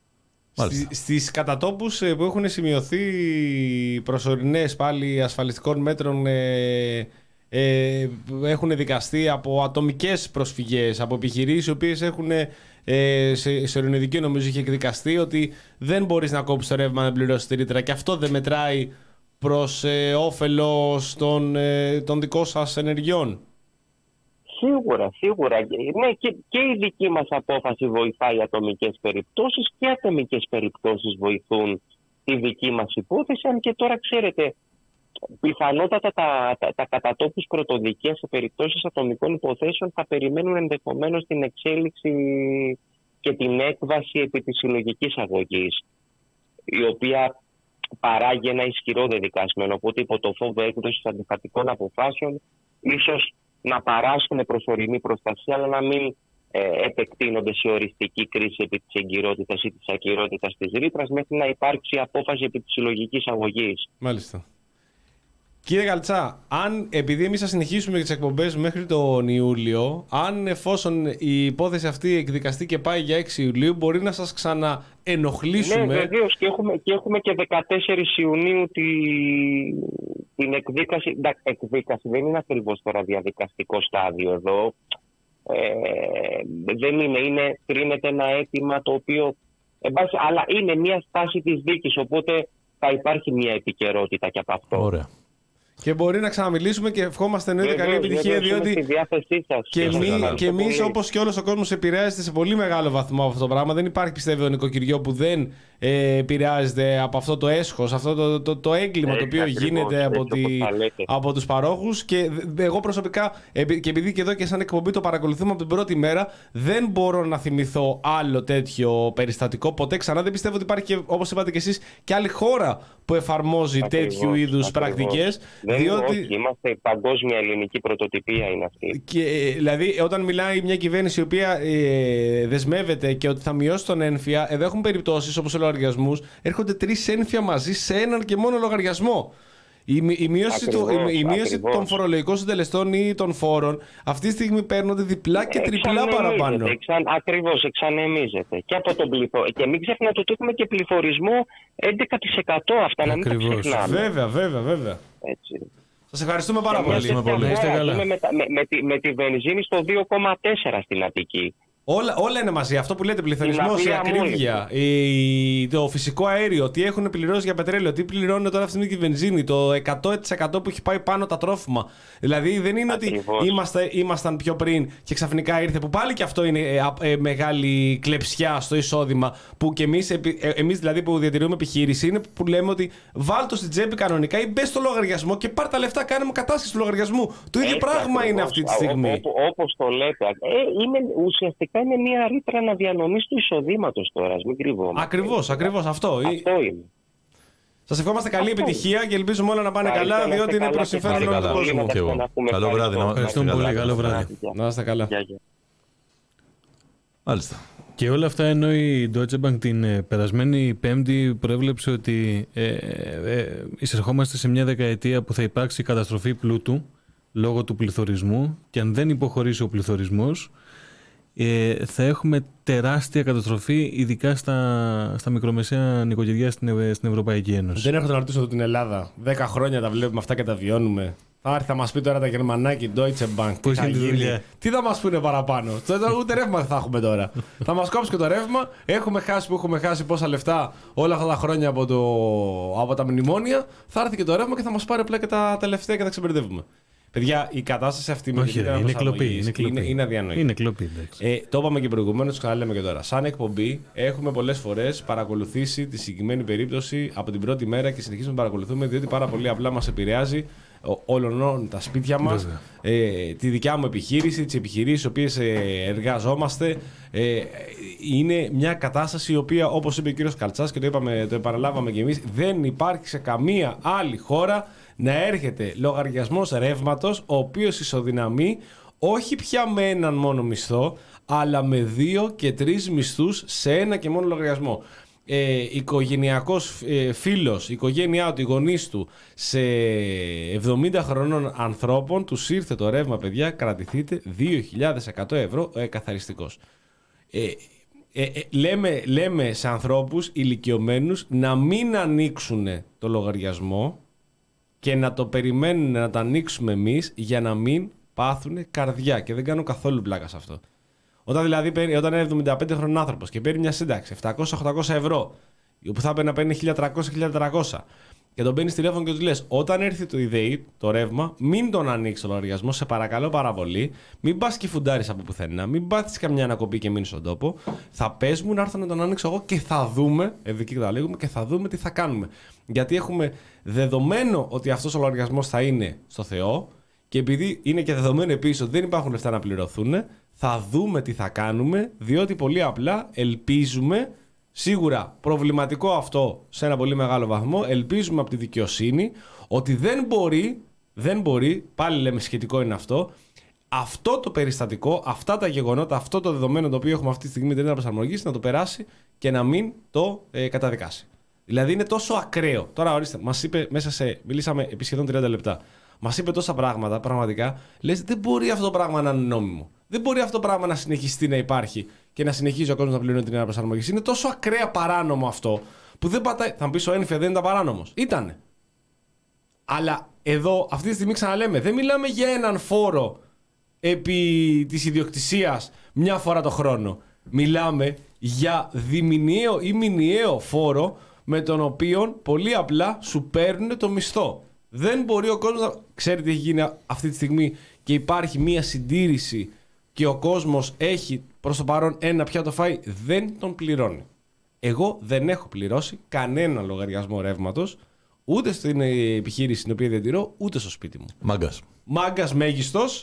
Στι, στις κατατόπους που έχουν σημειωθεί προσωρινές πάλι ασφαλιστικών μέτρων ε, ε, έχουν δικαστεί από ατομικές προσφυγές, από επιχειρήσεις οι οποίες έχουν ε, σε, σε ειρηνοδικείο νομίζω είχε εκδικαστεί ότι δεν μπορείς να κόψεις το ρεύμα να πληρώσεις τη ρήτρα και αυτό δεν μετράει προς ε, όφελος των, ε, των δικών σας ενεργειών. Σίγουρα, σίγουρα. Ναι, και, και η δική μας απόφαση βοηθάει ατομικές περιπτώσεις και ατομικές περιπτώσεις βοηθούν τη δική μας υπόθεση. Αν και τώρα ξέρετε, πιθανότατα τα, τα, τα κατατόπους πρωτοδικεία σε περιπτώσεις ατομικών υποθέσεων θα περιμένουν ενδεχομένως την εξέλιξη και την έκβαση επί της συλλογικής αγωγής, η οποία παράγει ένα ισχυρό δεδικασμένο. Οπότε υπό το φόβο έκδοσης αντιφατικών αποφάσεων ίσως να παράσχουν προσωρινή προστασία, αλλά να μην ε, επεκτείνονται σε οριστική κρίση επί της εγκυρότητας ή της ακυρότητας της ρήτρας μέχρι να υπάρξει απόφαση επί της συλλογικής αγωγής. Μάλιστα. Κύριε Καλτσά, αν επειδή εμείς θα συνεχίσουμε τις εκπομπές μέχρι τον Ιούλιο, αν εφόσον η υπόθεση αυτή εκδικαστεί και πάει για έξι Ιουλίου, μπορεί να σας ξαναενοχλήσουμε. Ναι, βεβαίως, και έχουμε, και έχουμε και δεκατέσσερις Ιουνίου τη, την εκδίκαση. Εντάξει, εκδίκαση δεν είναι ακριβώς τώρα διαδικαστικό στάδιο εδώ. Ε, δεν είναι, είναι, κρίνεται ένα αίτημα το οποίο, εμπάση, αλλά είναι μια στάση της δίκης, οπότε θα υπάρχει μια επικαιρότητα και από αυτό. Ωραία. Και μπορεί να ξαναμιλήσουμε και ευχόμαστε εννοείται καλή επιτυχία, διότι και, εμεί, και εμείς όπως και όλος ο κόσμος επηρεάζεται σε πολύ μεγάλο βαθμό από αυτό το πράγμα. Δεν υπάρχει πιστεύω νοικοκυριό που δεν ε, επηρεάζεται από αυτό το έσχος, αυτό το, το, το έγκλημα έτσι, το οποίο ακριβώς, γίνεται από, τη, από τους παρόχους. Και εγώ προσωπικά, και επειδή και εδώ και σαν εκπομπή το παρακολουθούμε από την πρώτη μέρα, δεν μπορώ να θυμηθώ άλλο τέτοιο περιστατικό ποτέ ξανά. Δεν πιστεύω ότι υπάρχει, όπως είπατε και εσείς, και άλλη χώρα που εφαρμόζει ακριβώς, τέτοιου είδους πρακτικές. Διότι... Όχι, είμαστε παγκόσμια ελληνική πρωτοτυπία είναι αυτή. Και, δηλαδή, όταν μιλάει μια κυβέρνηση η οποία ε, δεσμεύεται και ότι θα μειώσει τον ένφια, εδώ έχουν περιπτώσεις όπως σε λογαριασμούς, έρχονται τρεις ένφια μαζί σε έναν και μόνο λογαριασμό. Η, η μείωση, ακριβώς, του, η, η μείωση των φορολογικών συντελεστών ή των φόρων αυτή τη στιγμή παίρνονται διπλά και τριπλά παραπάνω. Εξαν, ακριβώς, εξανεμίζεται. Και, από τον πληθω... και μην ξεχνάτε ότι έχουμε και πληθωρισμό έντεκα τοις εκατό αυτά, να μην τα ξεχνάμε. Βέβαια, βέβαια, βέβαια. Έτσι. Σας ευχαριστούμε πάρα πολύ. πολύ. Με, με, με, με, με τη βενζίνη στο δύο κόμμα τέσσερα στην Αττική. Όλα, όλα είναι μαζί. Αυτό που λέτε, πληθωρισμός, η ακρίβεια, η, το φυσικό αέριο, τι έχουν πληρώσει για πετρέλαιο, τι πληρώνουν τώρα αυτή τη στιγμή τη βενζίνη, το εκατό τοις εκατό που έχει πάει πάνω τα τρόφιμα. Δηλαδή δεν είναι ακριβώς. Ότι είμαστε, ήμασταν πιο πριν και ξαφνικά ήρθε, που πάλι και αυτό είναι ε, ε, μεγάλη κλεψιά στο εισόδημα. Που και εμείς, ε, εμείς δηλαδή που διατηρούμε επιχείρηση, είναι που λέμε ότι βάλ το στην τσέπη κανονικά ή μπες στο λογαριασμό και πάρ τα λεφτά, κάνουμε κατάσχεση του λογαριασμού. Το ίδιο πράγμα ακριβώς. Είναι αυτή τη στιγμή. Όπως το λέτε, ε, είναι ουσιαστικά. Είναι μια ρήτρα αναδιανομής του εισοδήματος τώρα, μην κρυβόμαστε. Ακριβώς, ακριβώς αυτό. Αυτό είναι. Σας ευχόμαστε καλή αυτό επιτυχία είναι. Και ελπίζουμε όλα να πάνε καλά, καλά διότι είναι προς συμφέρον όλου του κόσμου. Καλό βράδυ. Ευχαριστούμε πολύ. Καλό βράδυ. Να είστε καλά. Μάλιστα. Και όλα αυτά ενώ η Deutsche Bank την περασμένη Πέμπτη προέβλεψε ότι ε, ε, εισερχόμαστε σε μια δεκαετία που θα υπάρξει καταστροφή πλούτου λόγω του πληθωρισμού και αν δεν υποχωρήσει ο πληθωρισμός, Ε, θα έχουμε τεράστια καταστροφή, ειδικά στα, στα μικρομεσαία νοικοκυριά στην, στην Ευρωπαϊκή Ένωση. Δεν έχω να ρωτήσω την Ελλάδα. Δέκα χρόνια τα βλέπουμε αυτά και τα βιώνουμε. Θα έρθει, θα μας πει τώρα τα γερμανάκι, Deutsche Bank. Τι θα, γίνει, τι θα μας πούνε παραπάνω. Ούτε ρεύμα δεν θα έχουμε τώρα. Θα μας κόψει και το ρεύμα. Έχουμε χάσει που έχουμε χάσει πόσα λεφτά όλα αυτά τα χρόνια από, το, από τα μνημόνια. Θα έρθει και το ρεύμα και θα μας πάρει απλά και τα τελευταία και τα ξεμπερδεύουμε. Παιδιά, η κατάσταση αυτή με την είναι κλοπή. Είναι, είναι, είναι αδιανόητη. Είναι κλοπή, ε, το είπαμε και προηγουμένως, το ξαναλέμε και τώρα. Σαν εκπομπή, έχουμε πολλές φορές παρακολουθήσει τη συγκεκριμένη περίπτωση από την πρώτη μέρα και συνεχίζουμε να παρακολουθούμε, διότι πάρα πολύ απλά μας επηρεάζει όλων τα σπίτια μας, ε, τη δικιά μου επιχείρηση, τις επιχειρήσεις στις οποίες ε, εργαζόμαστε. Ε, είναι μια κατάσταση η οποία, όπως είπε ο κύριος Καλτσάς και το, είπαμε, το επαναλάβαμε και εμείς, δεν υπάρχει σε καμία άλλη χώρα να έρχεται λογαριασμός ρεύματος ο οποίος ισοδυναμεί όχι πια με έναν μόνο μισθό, αλλά με δύο και τρεις μισθούς σε ένα και μόνο λογαριασμό. Ε, οικογενειακός ε, φίλος, η οικογένειά του, οι γονείς του, σε εβδομήντα χρονών ανθρώπων τους ήρθε το ρεύμα, παιδιά, κρατηθείτε, δύο χιλιάδες εκατό ευρώ ε, καθαριστικός. Ε, ε, ε, λέμε, λέμε σε ανθρώπους ηλικιωμένους να μην ανοίξουν το λογαριασμό και να το περιμένουν να το ανοίξουμε εμείς για να μην πάθουν καρδιά. Και δεν κάνω καθόλου πλάκα σε αυτό. Όταν δηλαδή όταν είναι εβδομήντα πέντε χρονών άνθρωπος και παίρνει μια σύνταξη επτακόσια με οχτακόσια ευρώ, που θα έπρεπε να παίρνει χίλια τριακόσια με χίλια τετρακόσια, και τον παίρνει τηλέφωνο και του λες: όταν έρθει το ιδέη, το ρεύμα, μην τον ανοίξει το λογαριασμό, σε παρακαλώ πάρα πολύ. Μην πας και φουντάρεις από πουθενά, μην πάθεις καμιά ανακοπή και μείνεις στον τόπο. Θα πες μου να έρθω να τον ανοίξω εγώ και θα δούμε, εδώ εκεί καταλήγουμε, και θα δούμε τι θα κάνουμε. Γιατί έχουμε δεδομένο ότι αυτός ο λογαριασμός θα είναι στο Θεό, και επειδή είναι και δεδομένο επίσης ότι δεν υπάρχουν λεφτά να πληρωθούν, θα δούμε τι θα κάνουμε, διότι πολύ απλά ελπίζουμε. Σίγουρα προβληματικό αυτό σε ένα πολύ μεγάλο βαθμό. Ελπίζουμε από τη δικαιοσύνη ότι δεν μπορεί, δεν μπορεί, πάλι λέμε σχετικό είναι αυτό, αυτό το περιστατικό, αυτά τα γεγονότα, αυτό το δεδομένο το οποίο έχουμε αυτή τη στιγμή την έννοια προσαρμογής, να το περάσει και να μην το ε, καταδικάσει. Δηλαδή είναι τόσο ακραίο. Τώρα ορίστε, μας είπε μέσα σε, μιλήσαμε επί σχεδόν τριάντα λεπτά. Μας είπε τόσα πράγματα, πραγματικά. Λες, δεν μπορεί αυτό το πράγμα να είναι νόμιμο. Δεν μπορεί αυτό το πράγμα να συνεχιστεί να υπάρχει και να συνεχίζει ο κόσμος να πληρώνει την έννοια προσαρμογής. Είναι τόσο ακραία παράνομο αυτό που δεν πατάει. Θα μου πεις ο Ένφια δεν ήταν παράνομος. Ήτανε. Αλλά εδώ, αυτή τη στιγμή ξαναλέμε, δεν μιλάμε για έναν φόρο επί της ιδιοκτησίας μια φορά το χρόνο. Μιλάμε για διμηνιαίο ή μηνιαίο φόρο με τον οποίο πολύ απλά σου παίρνουν το μισθό. Δεν μπορεί ο κόσμος να ξέρει τι έχει γίνει αυτή τη στιγμή και υπάρχει μία συντήρηση και ο κόσμος έχει προς το παρόν ένα πιάτο φαΐ, δεν τον πληρώνει. Εγώ δεν έχω πληρώσει κανένα λογαριασμό ρεύματος, ούτε στην επιχείρηση την οποία διατηρώ, ούτε στο σπίτι μου. Μάγκας. Μάγκας μέγιστος.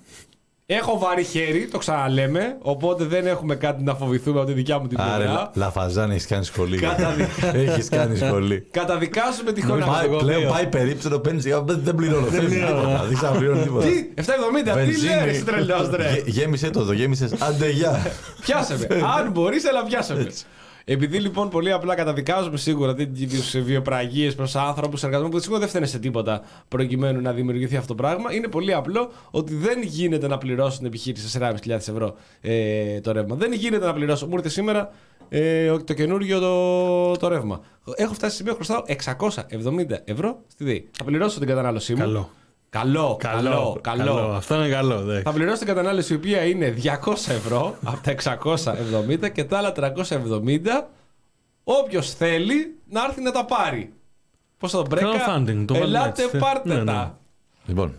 Έχω βαρύ χέρι, το ξαναλέμε, οπότε δεν έχουμε κάτι να φοβηθούμε από τη δικιά μου την πλευρά. Άρα, Λαφαζάν, έχεις κάνει σχολή. Έχεις κάνει σχολή. Καταδικάζουμε τη χώρα. Πλέον πάει περίπτερο, παίρνεις, δεν πληρώνω. Δεν ξαναπληρώνω τίποτα. Τι, επτά εβδομήντα, τι λέει, τρελός, ρε. Γέμισε το, το γέμισες, άντε γεια. Πιάσε με, αν μπορείς, έλα πιάσε με. Επειδή λοιπόν πολύ απλά καταδικάζουμε σίγουρα τις βιοπραγίες προς άνθρωπους εργαζομένους που σίγουρα δεν φταίνε σε τίποτα προκειμένου να δημιουργηθεί αυτό το πράγμα, είναι πολύ απλό ότι δεν γίνεται να πληρώσουν την επιχείρηση τέσσερις χιλιάδες πεντακόσια ευρώ ε, το ρεύμα. Δεν γίνεται να πληρώσω. Μου ήρθε σήμερα ε, το καινούργιο το, το ρεύμα. Έχω φτάσει σε σημείο χρωστάω εξακόσια εβδομήντα ευρώ στη ΔΕΗ. Θα πληρώσω την κατανάλωσή μου. Καλό. Καλό, καλό, καλό, καλό. καλό. Αυτό είναι καλό. Δε. Θα πληρώσω την κατανάλωση η οποία είναι διακόσια ευρώ από τα εξακόσια εβδομήντα και τα άλλα τριακόσια εβδομήντα όποιος θέλει να έρθει να τα πάρει. Πώς θα το μπρέκα, ελάτε πάρτε ναι, ναι. τα. Λοιπόν,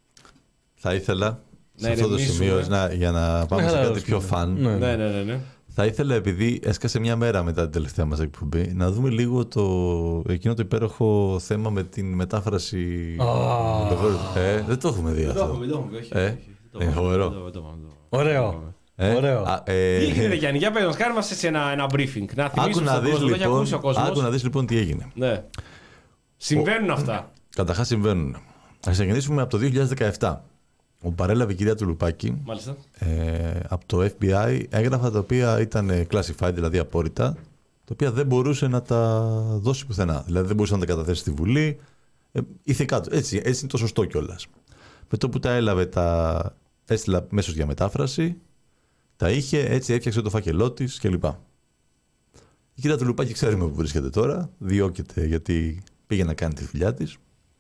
θα ήθελα σε αυτό το σημείο να, για να πάμε ναι, σε κάτι πιο φαν. Ναι, ναι, ναι, ναι. Θα ήθελα, επειδή έσκασε μια μέρα μετά την τελευταία μας εκπομπή, να δούμε λίγο το, εκείνο το υπέροχο θέμα με την μετάφραση. Oh. Το, ε, δεν το έχουμε δει δεν αυτό. Το έχουμε, το έχουμε, ε, ε, φοβερό. Ωραίο. Ε, Ωραίο. Α, ε, τι έγινε, Γιάννη, για πες μας, κάνε μας έτσι ένα, ένα briefing. Να θυμίσουμε στον κόσμο, λοιπόν, το έχει ακούσει ο κόσμος. Άκου να δεις λοιπόν τι έγινε. Ναι. Συμβαίνουν ο, αυτά. Καταρχάς συμβαίνουν. Θα ξεκινήσουμε από το δύο χιλιάδες δεκαεπτά. Ο παρέλαβε η κυρία Τουλουπάκη ε, από το Εφ Μπι Άι έγγραφα τα οποία ήταν classified, δηλαδή απόρριτα, τα οποία δεν μπορούσε να τα δώσει πουθενά. Δηλαδή δεν μπορούσε να τα καταθέσει στη Βουλή. Ε, ηθικά, έτσι, έτσι είναι το σωστό κιόλας. Με το που τα έλαβε, τα έστειλα μέσω για μετάφραση, τα είχε, έτσι έφτιαξε το φάκελό της κλπ. Η κυρία Τουλουπάκη ξέρουμε που βρίσκεται τώρα, διώκεται γιατί πήγε να κάνει τη δουλειά της.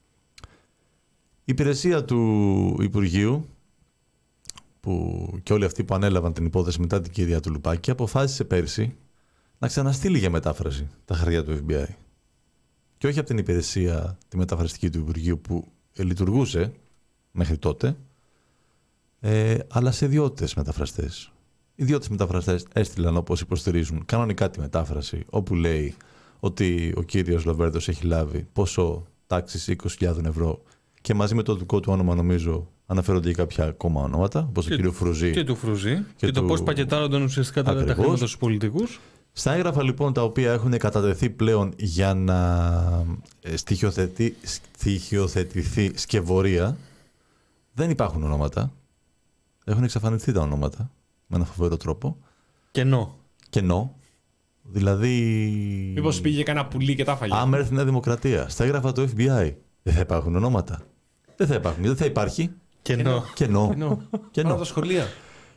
Η υπηρεσία του Υπουργείου, που και όλοι αυτοί που ανέλαβαν την υπόθεση μετά την κυρία Τουλουπάκη, αποφάσισε πέρσι να ξαναστείλει για μετάφραση τα χαρτιά του Εφ Μπι Άι. Και όχι από την υπηρεσία τη μεταφραστική του Υπουργείου που λειτουργούσε μέχρι τότε, ε, αλλά σε ιδιώτες μεταφραστές. Οι ιδιώτες μεταφραστές έστειλαν, όπως υποστηρίζουν, κανονικά τη μετάφραση, όπου λέει ότι ο κύριος Λοβέρδος έχει λάβει ποσό τάξης είκοσι χιλιάδες ευρώ και μαζί με το δικό του όνομα, νομίζω, αναφέρονται και κάποια ακόμα ονόματα, όπως ο κύριο Φρουζή. Και του Φρουζή. Και, και το πώς πακετάρονταν ουσιαστικά τα χρήματα στους πολιτικούς. Στα έγγραφα λοιπόν τα οποία έχουν κατατεθεί πλέον για να στοιχειοθετηθεί, στοιχειοθετηθεί σκευωρία, δεν υπάρχουν ονόματα. Έχουν εξαφανιστεί τα ονόματα με έναν φοβερό τρόπο. Κενό. Κενό. Δηλαδή. Μήπως πήγε κανένα πουλί και τα φαγιά. Άμα έρθει η Νέα Δημοκρατία, στα έγγραφα του Εφ Μπι Άι, δεν θα υπάρχουν ονόματα. Δεν θα υπάρχουν. Δεν θα υπάρχει. Κενό. Κενό. Κενό. Κενό. Πάνω τα σχολεία.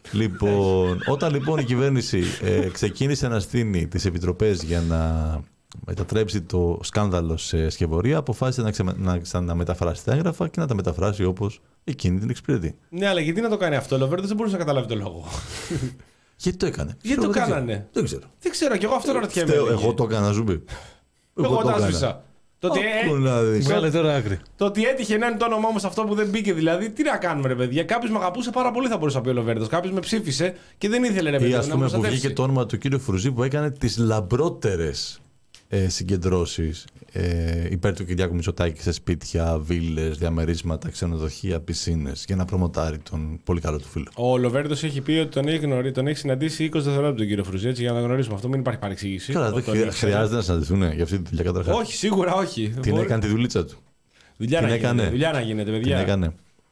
Λοιπόν, όταν λοιπόν η κυβέρνηση ε, ξεκίνησε να στείνει τις επιτροπές για να μετατρέψει το σκάνδαλο σε σκευωρία, αποφάσισε να, ξε, να ξαναμεταφράσει τα έγγραφα και να τα μεταφράσει όπως εκείνη την εξυπηρετεί. Ναι, αλλά γιατί να το κάνει αυτό, ο Λοβέρντος δεν μπορούσε να καταλάβει το λόγο. Γιατί το έκανε. Γιατί το κάνανε. Δεν ξέρω. Δεν ξέρω, και εγώ αυτό ρωτιέμαι. Εγώ το έκανα, σου πει. Εγώ το άσβησα. Το ότι, ε, τώρα άκρη. Το ότι έτυχε να είναι το όνομά μου σε αυτό που δεν μπήκε, δηλαδή, τι να κάνουμε, ρε παιδιά. Κάποιο με αγαπούσε πάρα πολύ, θα μπορούσε να πει ο Λοβέρντος. Κάποιο με ψήφισε και δεν ήθελε, ρε παιδιά. Ή α πούμε που βγήκε το όνομα του κύριου Φρουζή που έκανε τις λαμπρότερες ε, συγκεντρώσεις ε, υπέρ του Κυριάκου Μητσοτάκη σε σπίτια, βίλες, διαμερίσματα, ξενοδοχεία, πισίνες για να προμοτάρει τον πολύ καλό του φίλο. Ο Λοβέρντος έχει πει ότι τον έχει, γνωρί, τον έχει συναντήσει είκοσι δευτερόλεπτα τον κύριο Φρουζή, έτσι για να γνωρίσουμε αυτό, μην υπάρχει παρεξήγηση. Καλά, δεν χρειά, χρειάζεται να συναντηθούν για αυτή τη δουλειά καταρχάς. Όχι, σίγουρα όχι. Την Μπορεί... έκανε τη δουλίτσα του. Δουλειά, να γίνεται, δουλειά να γίνεται, παιδιά. Την έκανε.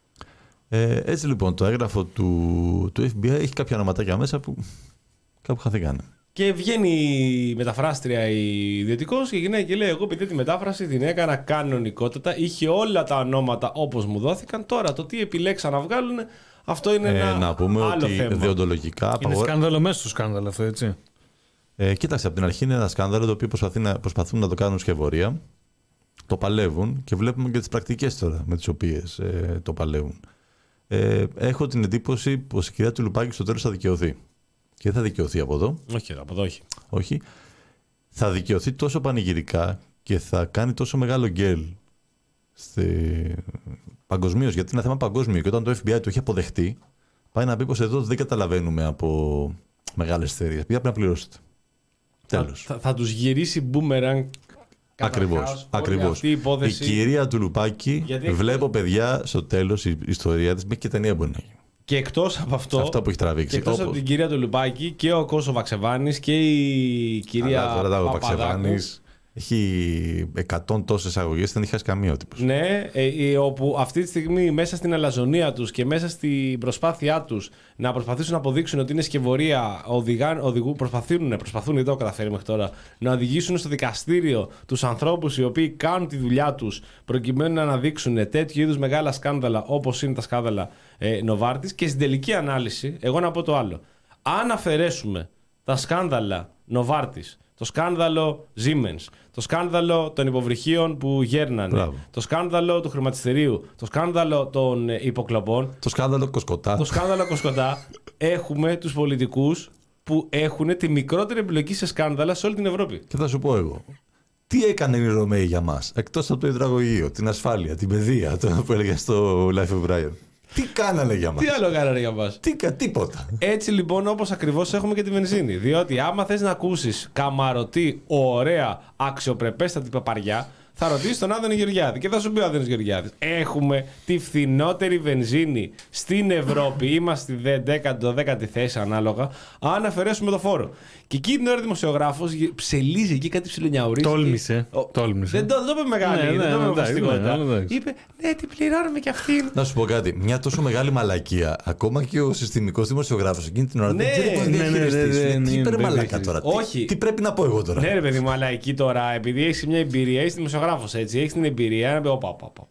Ε, έτσι λοιπόν το έγγραφο του, του εφ μπι άι έχει κάποια ονοματάκια μέσα που κάπου χαθήκανε. Και βγαίνει η μεταφράστρια η ιδιωτικός και γυρνάει και λέει: εγώ επειδή τη μετάφραση την έκανα κανονικότατα, είχε όλα τα ονόματα όπως μου δόθηκαν. Τώρα το τι επιλέξαν να βγάλουν, αυτό είναι ε, ένα να πούμε άλλο ότι θέμα. Δεοντολογικά. Είναι σκάνδαλο μέσα στο σκάνδαλο αυτό, έτσι. Ε, κοίταξε, από την αρχή είναι ένα σκάνδαλο το οποίο να, προσπαθούν να το κάνουν σκευωρία. Το παλεύουν και βλέπουμε και τις πρακτικές τώρα με τις οποίες ε, το παλεύουν. Ε, έχω την εντύπωση πως η κυρία Τουλουπάκη στο τέλος θα δικαιωθεί. Και δεν θα δικαιωθεί από εδώ. Όχι, από εδώ όχι. Όχι. Θα δικαιωθεί τόσο πανηγυρικά και θα κάνει τόσο μεγάλο γκέλ στη... παγκοσμίως, γιατί είναι ένα θέμα παγκόσμιο. Και όταν το εφ μπι άι το έχει αποδεχτεί, πάει να πει πως εδώ δεν καταλαβαίνουμε από μεγάλες εταιρείες. Πήγα πρέπει να πληρώσετε. Τέλος. Θα, θα, θα τους γυρίσει boomerang. Ακριβώς. Ακριβώς. Η, υπόθεση... η κυρία Τουλουπάκη, γιατί... βλέπω παιδιά στο τέλος η ιστορία της, μέχρι και ταινία μπορεί να γίνει. Και εκτός από αυτό, αυτό που έχει τραβήξει. Και εκτός όπως... από την κυρία Τουλουπάκη και ο Κώσο Βαξεβάνης και η κυρία Παπαδάκου. Ο Βαξεβάνης έχει εκατό τόσες αγωγές, δεν έχει χάσει καμία ο τύπος. Ναι, ε, όπου αυτή τη στιγμή μέσα στην αλαζονία τους και μέσα στην προσπάθειά τους να προσπαθήσουν να αποδείξουν ότι είναι σκευωρία, οδηγάν, οδηγούν, προσπαθούν, προσπαθούν, δεν το καταφέρει μέχρι τώρα, να οδηγήσουν στο δικαστήριο τους ανθρώπους οι οποίοι κάνουν τη δουλειά τους προκειμένου να αναδείξουν τέτοιου είδους μεγάλα σκάνδαλα όπως είναι τα σκάνδαλα ε, Νοβάρτης. Και στην τελική ανάλυση, εγώ να πω το άλλο. Αν αφαιρέσουμε τα σκάνδαλα Νοβάρτης, το σκάνδαλο Siemens, το σκάνδαλο των υποβρυχίων που γέρνανε, Μπράβο. το σκάνδαλο του χρηματιστηρίου, το σκάνδαλο των υποκλοπών, το σκάνδαλο Κοσκοτά, το σκάνδαλο Κοσκοτά έχουμε τους πολιτικούς που έχουν τη μικρότερη εμπλοκή σε σκάνδαλα σε όλη την Ευρώπη. Και θα σου πω εγώ, τι έκανε οι Ρωμαίοι για μας, εκτός από το υδραγωγείο, την ασφάλεια, την παιδεία, το που έλεγε στο Life of Brian. Τι κάνανε για μας. Τι άλλο κάνανε για μας. Τι, τίποτα. Έτσι λοιπόν, όπως ακριβώς έχουμε και τη βενζίνη. Διότι άμα θες να ακούσεις καμαρωτή, ωραία, αξιοπρεπέστατη παπαριά, θα ρωτήσεις τον Άδωνη Γεωργιάδη και θα σου πει ο Άδωνης Γεωργιάδης: έχουμε τη φθηνότερη βενζίνη στην Ευρώπη. Είμαστε στη δέκατη, δέκατη θέση ανάλογα, αν αφαιρέσουμε το φόρο. Και εκεί την ώρα δημοσιογράφος ψελίζει εκεί κάτι ψιλονιαουρίζει. Τόλμησε. Ο... Τόλμησε. Δεν το, το είπε μεγάλη, ναι, δεν ναι, το είπε φαστικότητα. Ναι, ναι, ναι, είπε: ναι, την πληρώνουμε κι αυτήν. Να σου πω κάτι. Μια τόσο μεγάλη μαλακία, ακόμα και ο συστημικός δημοσιογράφος εκείνη την ώρα ναι, δεν ξέρει ναι, ναι, ναι, ναι, τι υπερμαλάκα τώρα. Όχι. Τι, τι πρέπει να πω εγώ τώρα. Ναι, ρε παιδί μου, αλλά εκεί τώρα, επειδή έχει μια εμπειρία, είσαι δημοσιογράφος έτσι, έχει την εμπειρία να πει: όπα, όπα, όπα.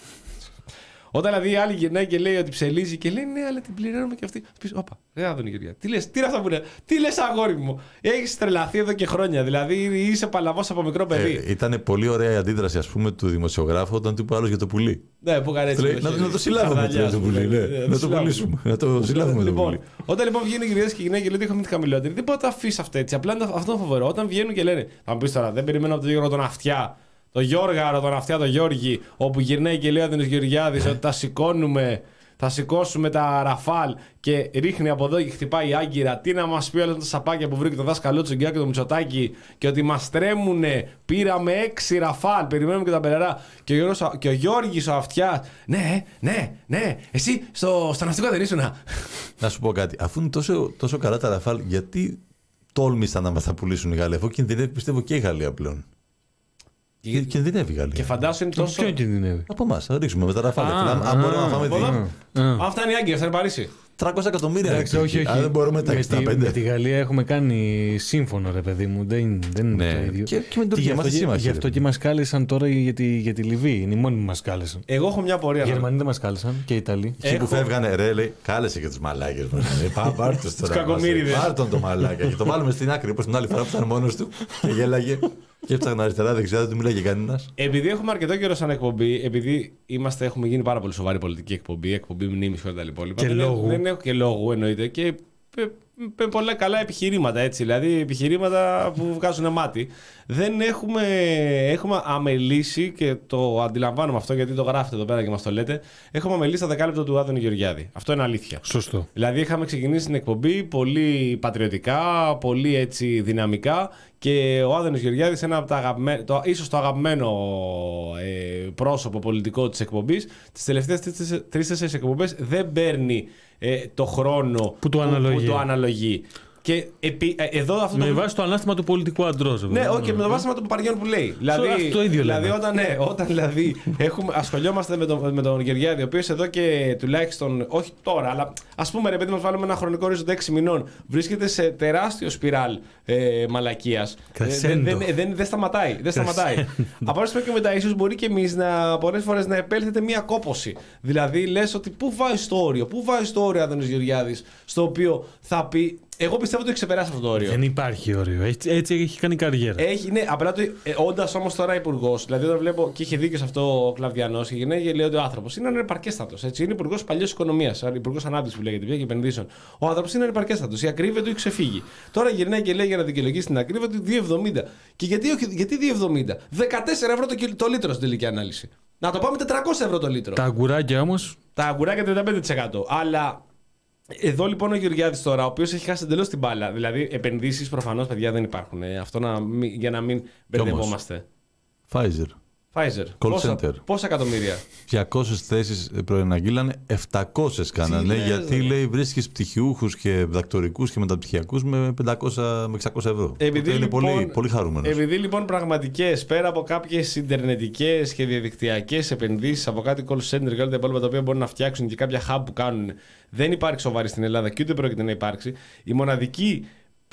Όταν δηλαδή η άλλη γυρνάει και λέει ότι ψελίζει και λέει: ναι, αλλά την πληρώνουμε και αυτή. Θα πει: όπα, ρε Άδωνη Γεωργιάδη. Τι λες, τι είναι αυτά που λέει. Τι λες, αγόρι μου. Έχεις τρελαθεί εδώ και χρόνια. Δηλαδή είσαι παλαβός από μικρό παιδί. Ε, ήταν πολύ ωραία η αντίδραση, ας πούμε, του δημοσιογράφου όταν του είπε άλλος για το πουλί. Ναι, που έκανε έτσι. Λέει, να, να το συλλάβουμε το πουλί. Ναι. Ναι, να το πουλήσουμε. Να το συλλάβουμε το πουλί. Όταν λοιπόν βγαίνει η γυρνάει και γυρνάει και λέει ότι είχαμε τη χαμηλότερη, δεν μπορεί να το αφήσει αυτό έτσι. Απλά αυτό είναι φοβερό. Όταν βγαίνουν και λένε: θα μου πει τώρα, δεν περιμένω από τον Γιώργο τον Αυτιά. Το Γιώργαρο, τον Αυτιά, τον Γιώργη, όπου γυρνάει και λέει ο Άδωνης Γεωργιάδης ότι τα σηκώνουμε, θα σηκώσουμε τα Ραφάλ και ρίχνει από εδώ και χτυπάει η Άγκυρα. Τι να μας πει όλα τα σαπάκια που βρήκε το δάσκαλό του Τσιγκιά και το Μητσοτάκη και ότι μας τρέμουνε. Πήραμε έξι Ραφάλ, περιμένουμε και τα Μπελερά. Και ο, Γιώργος, και ο Γιώργης ο Αυτιάς, ναι, ναι, ναι, εσύ στο, στο ναυτικό δεν ήσουνα. Να σου πω κάτι, αφού είναι τόσο, τόσο καλά τα Ραφάλ, γιατί τόλμησαν να μας τα πουλήσουν οι Γάλλοι, αφού κινδυνεύει πιστεύω και η Γαλλία πλέον. Και κινδυνεύει η Γαλλία. Και φαντάσου είναι τόσο. Ποιο κινδυνεύει. Από εμάς. Θα ρίξουμε με τα Ραφάλ. Αν μπορούμε να φάμε δύο. Αυτά είναι η Άγκυρα, αυτά είναι Παρίσι. τριακόσια εκατομμύρια. Εντάξει, όχι, όχι. Αν δεν μπορούμε τα εξήντα πέντε. Με τη Γαλλία έχουμε κάνει σύμφωνο, ρε παιδί μου. Δεν, δεν είναι ναι. το ίδιο. Και, και με την Τουρκία είμαστε σύμμαχοι. Γι' αυτό και μας κάλεσαν τώρα για τη, για τη Λιβύη. Είναι οι μόνοι που μας κάλεσαν. Εγώ έχω μια πορεία. Οι Γερμανοί δεν μας κάλεσαν και οι Ιταλοί. Εκεί που φεύγανε, ρε, λέει, κάλεσε και τους μαλάκες μας. Πάρ' τους τώρα. Πάρ' τον το μαλάκα. Και το βάλουμε στην άκρη, όπως την άλλη φορά που ήταν μόνος του και γέλαγε. Και έψαχνα αριστερά-δεξιά, δεν του μιλάγε κανένα. Επειδή έχουμε αρκετό καιρό σαν εκπομπή, επειδή είμαστε, έχουμε γίνει πάρα πολύ σοβαρή πολιτική εκπομπή, εκπομπή μνήμης και όλα τα υπόλοιπα. Και δεν, λόγου. Δεν έχω και λόγου εννοείται. Και με πολλά καλά επιχειρήματα έτσι. Δηλαδή επιχειρήματα που βγάζουν μάτι. Δεν έχουμε, έχουμε αμελήσει και το αντιλαμβάνομαι αυτό γιατί το γράφετε εδώ πέρα και μας το λέτε. Έχουμε αμελήσει τα δεκάλεπτα του Άδωνη Γεωργιάδη. Αυτό είναι αλήθεια. Σωστό. Δηλαδή είχαμε ξεκινήσει την εκπομπή πολύ πατριωτικά, πολύ έτσι δυναμικά και ο Άδωνης Γεωργιάδης, ένα από τα αγαπημένα, το, ίσως το αγαπημένο ε, πρόσωπο πολιτικό της εκπομπής, τις τελευταίες τρεις-τέσσερις εκπομπές δεν παίρνει ε, το χρόνο που, το αναλογεί. που το αναλογεί. Και επί, ε, εδώ αυτό με το... βάση το ανάστημα του πολιτικού αντρός. Ναι, όχι, και με το βάσμα του Παπαριών που λέει. Δηλαδή, αυτό ίδιο δηλαδή όταν, ναι, όταν δηλαδή έχουμε, ασχολιόμαστε με τον, με τον Γεωργιάδη, ο οποίος εδώ και τουλάχιστον, όχι τώρα, αλλά ας πούμε ρε παιδί μας βάλουμε ένα χρονικό ορίζοντα έξι μηνών, βρίσκεται σε τεράστιο σπιράλ ε, μαλακίας. Δεν δε, δε, δε, δε σταματάει. Δεν σταματάει. Από όσο και μετά, ίσως μπορεί και εμείς να, πολλές φορές να επέλθετε μια κόπωση. Δηλαδή λες ότι πού βάζει το όριο, πού βάζει το όριο Άδωνης Γεωργιάδης, στο οποίο θα πει. Εγώ πιστεύω ότι έχει ξεπεράσει αυτό το όριο. Δεν υπάρχει όριο. Έτσι, έτσι έχει κάνει καριέρα. Έχει, ναι, απλά το. Ε, όντας όμως τώρα υπουργός, δηλαδή όταν βλέπω και είχε δίκιο σε αυτό ο Κλαβδιανός και γυρνάει και λέει ότι ο άνθρωπος είναι ανεπαρκέστατος. Είναι υπουργός παλιός οικονομίας, υπουργός ανάπτυξης που λέγεται πια και επενδύσεων. Ο άνθρωπος είναι ανεπαρκέστατος. Η ακρίβεια του έχει ξεφύγει. Τώρα γυρνάει και λέει για να δικαιολογήσει την ακρίβεια του δύο εβδομήντα. Και γιατί, γιατί δύο εβδομήντα. δεκατέσσερα ευρώ το, το λίτρο στην τελική ανάλυση. Να το πάμε τετρακόσια ευρώ το λίτρο. Τα αγκουράκια όμως. Τα αγκουράκια τριάντα πέντε τοις εκατό. Αλλά. Εδώ λοιπόν ο Γεωργιάδης τώρα, ο οποίος έχει χάσει εντελώς την μπάλα. Δηλαδή, επενδύσεις προφανώς, παιδιά, δεν υπάρχουν. Ε, αυτό να, για να μην μπερδευόμαστε. Pfizer. Pfizer. Call Πόσα, center. πόσα εκατομμύρια. διακόσιες θέσεις προεναγγείλανε, επτακόσιες κάνανε. Τι γιατί λες, λέει βρίσκεις πτυχιούχους και δακτορικούς και μεταπτυχιακούς με πεντακόσια με εξακόσια ευρώ. Επειδή είναι λοιπόν, πολύ, πολύ χαρούμενος. Επειδή λοιπόν πραγματικές, πέρα από κάποιες ιντερνετικές και διαδικτυακές επενδύσεις, από κάτι call center και όλα τα υπόλοιπα τα οποία μπορούν να φτιάξουν και κάποια hub που κάνουν, δεν υπάρχει σοβαρή στην Ελλάδα και ούτε πρόκειται να υπάρξει. Η μοναδική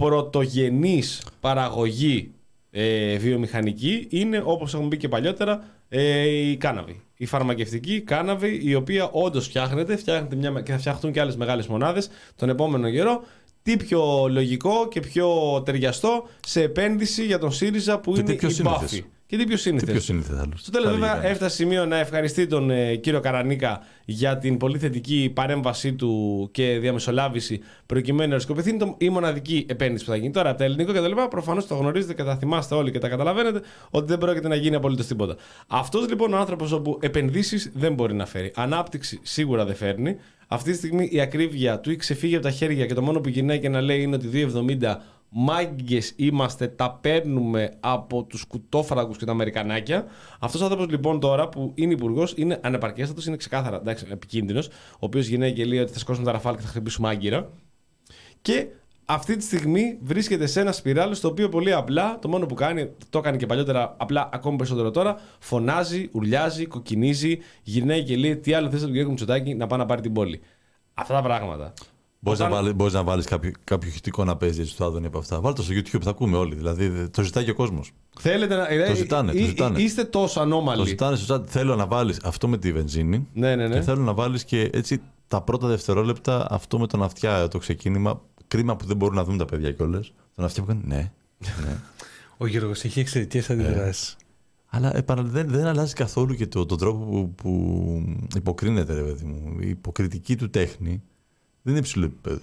πρωτογενής παραγωγή Ε, βιομηχανική είναι, όπως έχουμε πει και παλιότερα, ε, η κάναβη. Η φαρμακευτική κάναβη, η οποία όντως φτιάχνεται, φτιάχνεται μια, και θα φτιαχτούν και άλλες μεγάλες μονάδες τον επόμενο καιρό. Τι πιο λογικό και πιο ταιριαστό σε επένδυση για τον ΣΥΡΙΖΑ που και είναι η Μπάφη. Και τι πιο σύνηθες. Στο τέλος, βέβαια, έφτασε σημείο να ευχαριστεί τον ε, κύριο Καρανίκα για την πολύ θετική παρέμβασή του και διαμεσολάβηση προκειμένου να ορισκοποιηθεί. Είναι η μοναδική επένδυση που θα γίνει τώρα από τα ελληνικό κτλ. Προφανώς το γνωρίζετε και τα θυμάστε όλοι και τα καταλαβαίνετε ότι δεν πρόκειται να γίνει απολύτως τίποτα. Αυτός λοιπόν ο άνθρωπος όπου επενδύσεις δεν μπορεί να φέρει. Ανάπτυξη σίγουρα δεν φέρνει. Αυτή τη στιγμή η ακρίβεια του έχει ξεφύγει από τα χέρια και το μόνο που γυρνάει και να λέει είναι ότι δύο εβδομήντα μάγκες είμαστε, τα παίρνουμε από τους κουτόφραγους και τα Αμερικανάκια. Αυτός ο άνθρωπος λοιπόν τώρα που είναι υπουργός είναι ανεπαρκέστατος, είναι ξεκάθαρα εντάξει, επικίνδυνος, ο οποίος γυρνάει και λέει ότι θα σκόσουμε τα ραφάλ και θα χτυπήσουμε άγκυρα. Και αυτή τη στιγμή βρίσκεται σε ένα σπιράλ στο οποίο πολύ απλά το μόνο που κάνει, το έκανε και παλιότερα, απλά ακόμη περισσότερο τώρα, φωνάζει, ουρλιάζει, κοκκινίζει, γυρνάει και λέει τι άλλο θες από τον κ. Μητσοτάκη να πάει να πάρει την πόλη. Αυτά τα πράγματα. Μπορείς Όταν... να, βάλει, μπορείς να βάλεις κάποιο, κάποιο χητικό να παίζει έτσι στο Άδωνη από αυτά. Βάλτε το στο YouTube, θα ακούμε όλοι. Δηλαδή το ζητάει και ο κόσμος. Θέλετε να. Το ζητάνε, το ζητάνε. Είστε τόσο ανώμαλοι. Το ζητάνε στο chat. Θέλω να βάλεις αυτό με τη βενζίνη. Ναι, ναι, ναι. Και θέλω να βάλεις και έτσι τα πρώτα δευτερόλεπτα αυτό με τον αυτιά, το ξεκίνημα. Κρίμα που δεν μπορούν να δουν τα παιδιά κιόλας. Τον αυτιά που κάνει. Ναι. ναι. Ο Γιώργος έχει εξαιρετικές αντιδράσεις. Αλλά επανα... δεν, δεν αλλάζει καθόλου και το, τον τρόπο που, που υποκρίνεται, ρε παιδί μου. Η υποκριτική του τέχνη δεν είναι υψηλό επίπεδο.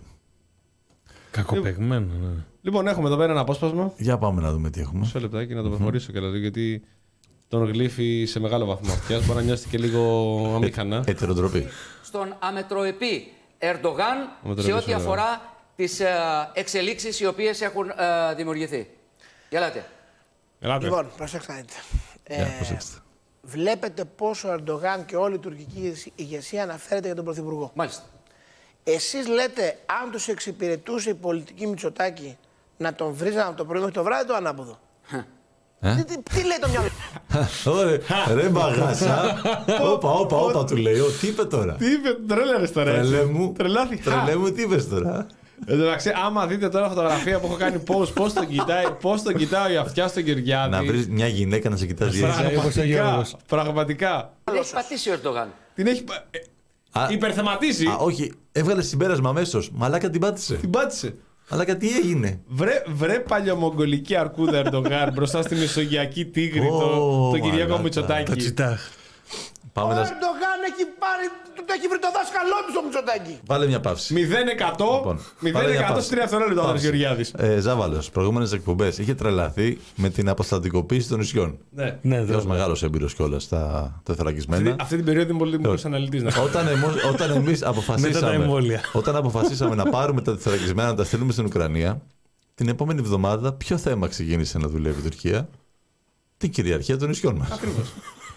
Κακοπαιγμένο, ναι. Λοιπόν, έχουμε εδώ πέρα ένα απόσπασμα. Για πάμε να δούμε τι έχουμε. Μισό λεπτάκι να το προχωρήσω και δηλαδή, γιατί τον γλύφει σε μεγάλο βαθμό αυτιάς. Μπορεί να νιώσετε και λίγο αμήχανα. Ε, ετεροτροπή. Στον αμετροεπή Ερντογάν σε ό,τι αφορά τις εξελίξεις οι οποίες έχουν δημιουργηθεί. Γελάτε. Ελάτε. Λοιπόν, προσέξτε να δείτε. Ε, βλέπετε πόσο ο Ερντογάν και όλη η τουρκική ηγεσία αναφέρεται για τον Πρωθυπουργό. Μάλιστα. Εσείς λέτε, αν τους εξυπηρετούσε η πολιτική Μητσοτάκη, να τον βρίζαν από το πρωί μέχρι το βράδυ, το ανάποδο. Τι, τι, τι λέει το μυαλό. Ωραία, ρε μπαγάσα. Όπα, όπα, όπα του λέει. Τι είπε τώρα. Τι είπε, τρέλαρες τώρα. Τρελέ μου. Τρελάθηκα. Τρελέ μου, τι είπες τώρα. Εντάξει, άμα δείτε τώρα φωτογραφία που έχω κάνει post, πώς τον κοιτάει, πώς τον κοιτάει ο αυτιά στον Κυριάδη. Να βρεις μια γυναίκα να σε κοιτάζει έτσι. Πραγματικά. Πραγματικά. Την έχει πατήσει ο Ερντογάν. Την έχει. Α, υπερθεματίσει. Α, όχι, έβγαλε συμπέρασμα αμέσως. Μαλάκα την πάτησε. Την πάτησε. Μαλάκα τι έγινε. Βρε, βρε παλιομογγολική αρκούδα Ερντογάν μπροστά στη μεσογειακή τίγρη, Ω, το, τον Κυριάκο μαλάκα. Μητσοτάκη. Το τσιτάχ. Ο Πάμε να... Ερντογάν έχει πάρει, του το έχει βρει το δάσκαλό του στο Μητσοτάκη. Βάλε μια παύση. μηδέν εκατό Λοιπόν, μηδέν βάλε μια εκατό παύση. στη τρία δευτερόλεπτα ο Άδωνης Γεωργιάδης. Ε, Ζάβαλος, προηγούμενες εκπομπές είχε τρελαθεί με την αποστατικοποίηση των νησιών. Ναι. Ναι, Ως μεγάλος έμπειρος κιόλας στα τεθωρακισμένα. Αυτή, αυτή την περίοδο είναι πολύ δημοτικός αναλυτής. Να Όταν, εμώς, όταν εμείς Μετά τα αποφασίσαμε, εμβόλια. όταν αποφασίσαμε να πάρουμε τα τεθωρακισμένα να τα στείλουμε στην Ουκρανία, την επόμενη εβδομάδα ποιο θέμα ξεκίνησε να δουλεύει η Τουρκία? Την κυριαρχία των νησιών μας. Ακριβώς.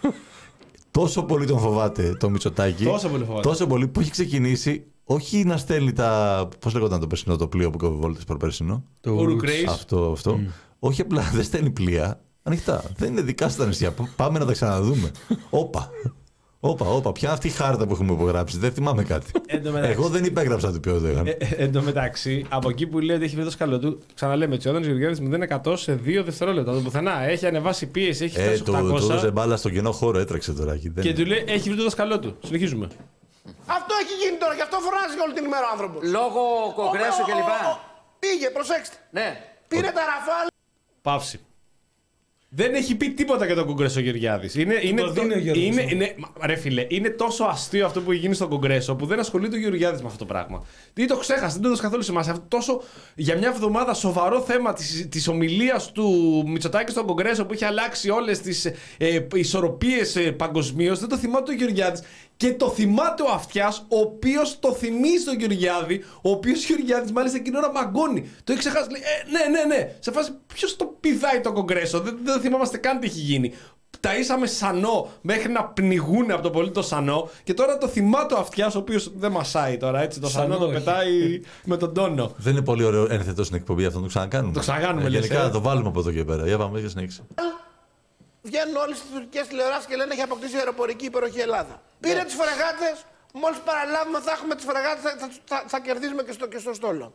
Τόσο πολύ τον φοβάται το Μητσοτάκη. Τόσο πολύ φοβάται. Τόσο πολύ που έχει ξεκινήσει όχι να στέλνει τα. Πώς λέγονταν το περσινό το πλοίο που κόβει βόλτες προπέρσινο. Το Ουρουκρέης. Αυτό, αυτό. Mm. Όχι απλά δεν στέλνει πλοία. Ανοιχτά. Δεν είναι δικά σου τα νησιά. Πάμε να τα ξαναδούμε. Όπα. Όπα, όπα. Ποια είναι αυτή η χάρτα που έχουμε υπογράψει? Δεν θυμάμαι κάτι. Εγώ δεν υπέγραψα το ποιο δεν. Ε, ε, εν τω μεταξύ, από εκεί που λέει ότι έχει βρει το σκαλό του, ξαναλέμε έτσι, ο Άδωνης Γεωργιάδης μηδέν εκατό σε δύο δευτερόλεπτα. Το πουθενά έχει ανεβάσει πίεση, έχει φτάσει Ε, του οκτακόσια. έδωσε μπάλα στον κενό χώρο, έτρεξε τώρα εκεί. Και του λέει έχει βρει το σκαλό του. Συνεχίζουμε. Αυτό έχει γίνει τώρα, γι' αυτό φωνάζει όλη την ημέρα ο άνθρωπος. Λόγω κογκρέσου κλπ. Πήγε, προσέξτε. Ναι. Πήρε τα ραφάλ. Παύση. Δεν έχει πει τίποτα για τον Κογκρέσο Γεωργιάδης. Είναι, είναι, το δίνει ο Γιώργος. είναι, είναι, μα, ρε φίλε, είναι τόσο αστείο αυτό που έχει γίνει στον Κογκρέσο που δεν ασχολείται ο Γεωργιάδης με αυτό το πράγμα. Τι το ξέχασε, δεν το έδωσε καθόλου σημασία. Αυτό τόσο για μια εβδομάδα σοβαρό θέμα της, της ομιλίας του Μητσοτάκη στον Κογκρέσο που είχε αλλάξει όλες τις ε, ισορροπίες ε, παγκοσμίως. Δεν το θυμάται ο Γεωργιάδης. Και το θυμάται ο Αυτιάς, ο οποίος το θυμίζει τον Γεωργιάδη, ο οποίος Γεωργιάδης μάλιστα εκείνη ώρα μαγκώνει. Το έχει ξεχάσει. Λέει, ε, ναι, ναι, ναι. Σε φάση, ποιος το πηδάει το Κογκρέσο. Δεν, δεν θυμάμαστε καν τι έχει γίνει. Ταΐσαμε σανό μέχρι να πνιγούν από το πολύ το σανό. Και τώρα το θυμάται ο Αυτιάς, ο οποίος δεν μασάει τώρα έτσι. Το σανό, σανό το πετάει με τον τόνο. Δεν είναι πολύ ωραίο ένθετο στην εκπομπή αυτό, το ξανακάνουμε. Το ξανακάνουμε, ε, λες, γενικά ε. να το βάλουμε από εδώ και πέρα. Για πάμε, για συνέχιση. Βγαίνουν όλοι στις τουρκικές τηλεοράσεις και λένε έχει αποκτήσει αεροπορική υπεροχή Ελλάδα. Πήρε τις φρεγάτες, μόλις παραλάβουμε θα έχουμε τις φρεγάτες, θα, θα, θα, θα κερδίσουμε και στο, και στο στόλο.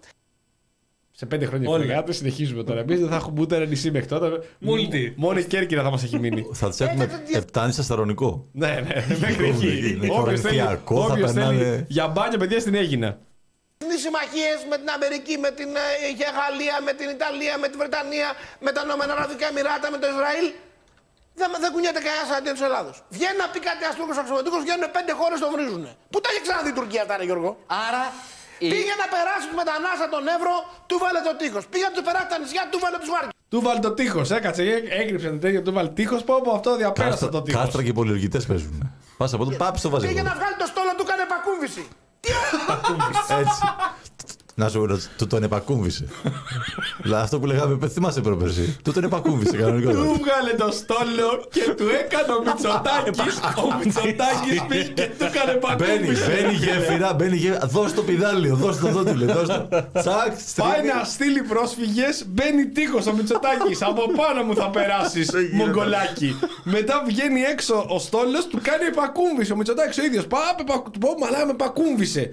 Σε πέντε χρόνια φρεγάτες συνεχίζουμε τώρα. Εμείς δεν θα έχουμε ούτε ένα νησί μέχρι τότε. Multi. Μόνο η Κέρκυρα θα μας έχει μείνει. Θα τις έχουμε επτά νησιά στα Ρωνικό. Ναι, ναι, μέχρι εκεί. Όποιος θέλει, όποιος θέλει για μπάνιο, παιδιά, στην Έγινα. Οι συμμαχίες με την Αμερική, με την ε, Γαλλία, με την Ιταλία, με τη Βρετανία, με τα Ηνωμένα Αραβικά Εμιράτα, με το Ισραήλ. Δεν, δεν κουνιέται κανένα αντίον της Ελλάδος. Βγαίνει να πει κάτι ένας Τούρκος αξιωματικός, βγαίνουν πέντε χώρες τον βρίζουν. Πού τα έχει ξαναδεί η Τουρκία αυτά, ρε Γιώργο? Άρα. Η... Πήγε να περάσει του μετανάστα τον Εύρο, του βάλε το τείχος. Πήγε να του περάσει τα νησιά, του βάλε τους βάρκες. Του βάλε το τείχος, έκατσε, έγκριψε το τέτοιο, του βάλε τείχος. Πω από αυτό διαπέρασε το τείχος. Κάστρα και πολιοργητές παίζουν. Πας από το πάψει το βάζε. Πήγε να βγάλει το στόλο του, κάνε επακούμβηση. Τι Έτσι. Να σου πω, του τον επακούμβησε. Δηλαδή αυτό που λέγαμε, θυμάσαι πρόπερση. Του τον επακούμβησε κανονικό. Του βγάλε το στόλο και του έκανε ο Μητσοτάκης. Ο Μητσοτάκης πήγε και του έκανε Μπαίνει, επακούμβηση. μπαίνει γέφυρα, μπαίνει γέφυρα. Δώσ' το πιδάλιο, δώσ' το δόντιλε, δώσ' το. Τσακ, Πάει να στείλει πρόσφυγες, μπαίνει τείχος ο Μητσοτάκης. Από πάνω μου θα περάσεις, μογκολάκι. Μετά βγαίνει έξω ο στόλος, του κάνει επακούμβηση. Ο Μητσοτάκης ο ίδιος. Πάμε, του πω, μαλά με επακούμβησε.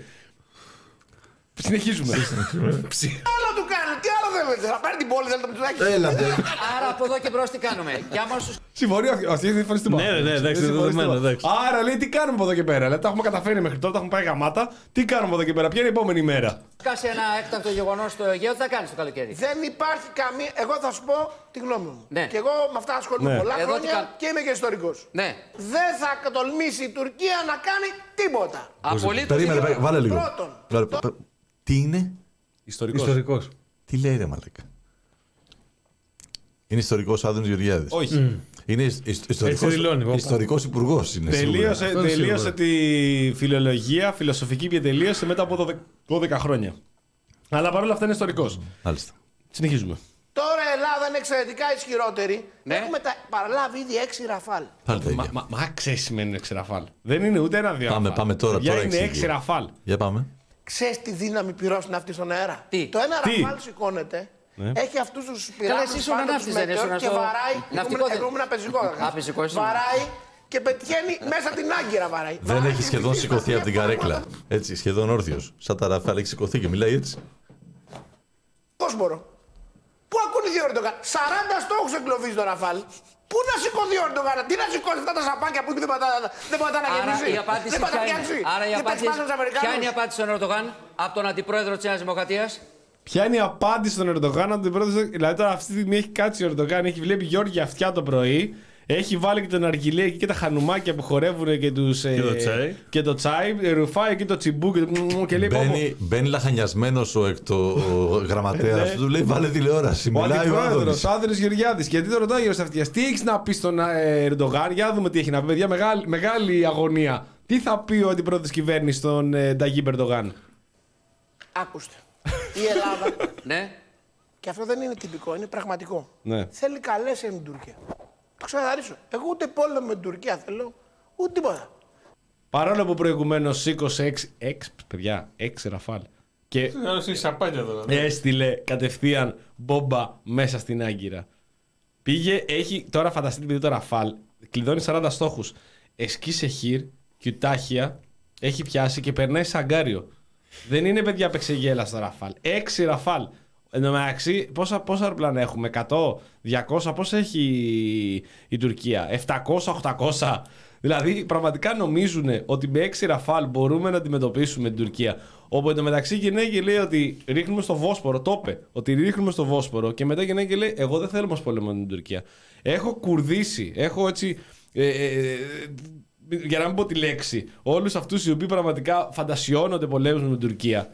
Συνεχίζουμε. Τι άλλο του κάνει, τι άλλο θέλετε, θα πάρει την πόλη, θέλετε το Μητσοτάκη. Έλατε. Άρα από εδώ και μπρος τι κάνουμε. Και άμα σου... Συμφωνεί αυτή η φορά στην Ναι, ναι, εντάξει, δεδομένο, εντάξει. Άρα λέει τι κάνουμε από εδώ και πέρα. Δηλαδή, τα έχουμε καταφέρει μέχρι τώρα, τα έχουμε πάει γαμάτα. Τι κάνουμε από εδώ και πέρα, ποια είναι η επόμενη μέρα. Κάσει ένα έκτακτο γεγονός στο Αιγαίο, τι θα κάνεις το καλοκαίρι? Δεν υπάρχει καμία. Εγώ θα σου πω τη γνώμη μου. Ναι. Και εγώ με αυτά ασχολούμαι Ναι. πολλά Εδώ τι χρόνια κα- και είμαι και ιστορικός. Ναι. Δεν θα τολμήσει η Τουρκία να κάνει τίποτα. Απολύτως. Περίμενε, τίποτα. βάλε λίγο. Πρώτον. Βάλε, πε- πε- Τι είναι, Ιστορικός. Ιστορικός. τι λέει ρε μαλάκα. Είναι ιστορικός ο Άδωνης Γεωργιάδης. Όχι. Είναι ισ- ισ- ιστορικός, δηλώνει, όπα. ιστορικός υπουργός είναι Τελείωσε, σίγουρα. Αυτό τελείωσε σίγουρα. τη φιλολογία, φιλοσοφική και τελείωσε μετά από δώδεκα δώδεκα χρόνια. Αλλά παρόλα αυτά είναι ιστορικός. Μάλιστα. Συνεχίζουμε. Τώρα η Ελλάδα είναι εξαιρετικά ισχυρότερη. Ναι. Έχουμε τα... παραλάβει ήδη έξι ραφάλ. Πάλι τα Μα, ίδια. μα, μα ξέρεις σημαίνει έξι ραφάλ. Δεν είναι ούτε ένα δύο. Πάμε, ραφάλ. πάμε τώρα, Παιδιά, τώρα είναι εξηγεί. έξι ραφάλ. Για πάμε. Ξέρεις τι δύναμη πυρός είναι αυτή στον αέρα. Τι? Το ένα Τι? ραφάλ σηκώνεται Ναι. Έχει αυτούς τους πειράτες πάνω τους μετέωρ και βαράει. Έχουμε ένα πεζικό. Βαράει και πετυχαίνει μέσα την Άγκυρα βαράει. Δεν βαράει έχει σχεδόν σηκωθεί από την καρέκλα. Έτσι, σχεδόν όρθιος. Σαν τα Ραφάλ έχει σηκωθεί και μιλάει έτσι. Πώς μπορώ. Πού ακούνηθεί ο Ερντογάν. σαράντα στόχους εγκλωβίζει το Ραφάλ. Πού να σηκωθεί ο Ερντογάν. Τι να σηκώσει αυτά τα σαπάκια που δεν πατά να γεννήσει. Η απάντηση ποια είναι. Άρα η απάντηση, ποια είναι η απάντηση στον Ερντογάν από τον αντιπρόεδρο της Νέας Δημοκρατίας. Ποια είναι η απάντηση στον Ερντογάν από τον αντιπρόεδρο. Δηλαδή τώρα αυτή τη στιγμή έχει κάτσει ο Ερντογάν, έχει βλέπει Γιώργια αυτιά το πρωί. Έχει βάλει και τον αργυλέ εκεί και τα χανουμάκια που χορεύουν και, τους, και, ε, το, τσάι. και το τσάι. Ρουφάει εκεί το τσιμπού και, και λέει. Μπαίνει, μπαίνει λαχανιασμένος ο, ο, ο γραμματέας του, λέει βάλε τηλεόραση. Ο αντιπρόεδρος, ο Άδωνης Γεωργιάδης. Γιατί το ρωτάει ο Αυτιάς, τι έχει να πει στον Ερντογάν, για να δούμε τι έχει να πει. Παιδιά, μεγάλη, μεγάλη αγωνία. Τι θα πει ο αντιπρόεδρος της κυβέρνησης στον Ταγίπ Ερντογάν. Άκουστε. Η Ελλάδα. Ναι. Και αυτό δεν είναι τυπικό, είναι πραγματικό. Ναι. Θέλει καλές στην Τουρκία. Το ξεκαθαρίσω. Εγώ ούτε πόλεμο με την Τουρκία θέλω, ούτε τίποτα. Παρόλο που προηγουμένως σήκωσε έξι, έξι παιδιά, έξι Ραφάλ. Και έστειλε κατευθείαν μπόμπα μέσα στην Άγκυρα. Πήγε, έχει, τώρα φανταστείτε παιδί το Ραφάλ, κλειδώνει σαράντα στόχους. Εσκίσε χειρ, κιουτάχια, έχει πιάσει και περνάει σαγκάριο. Δεν είναι παιδιά πεξεγέλα στο Ραφάλ. Έξι Ραφάλ. Εν τω μεταξύ, πόσα, πόσα αεροπλάνα έχουμε, εκατό, διακόσια, πόσα έχει η Τουρκία, επτακόσια, οχτακόσια. Δηλαδή, πραγματικά νομίζουν ότι με έξι Ραφάλ μπορούμε να αντιμετωπίσουμε την Τουρκία. Όπου εν τω μεταξύ γυρνάει και λέει ότι ρίχνουμε στο Βόσπορο, το είπε, ότι ρίχνουμε στο Βόσπορο και μετά γυρνάει και λέει: εγώ δεν θέλω μας πόλεμο με την Τουρκία. Έχω κουρδίσει, έχω έτσι. Ε, ε, για να μην πω τη λέξη, όλους αυτούς οι οποίοι πραγματικά φαντασιώνονται πολέμους με την Τουρκία.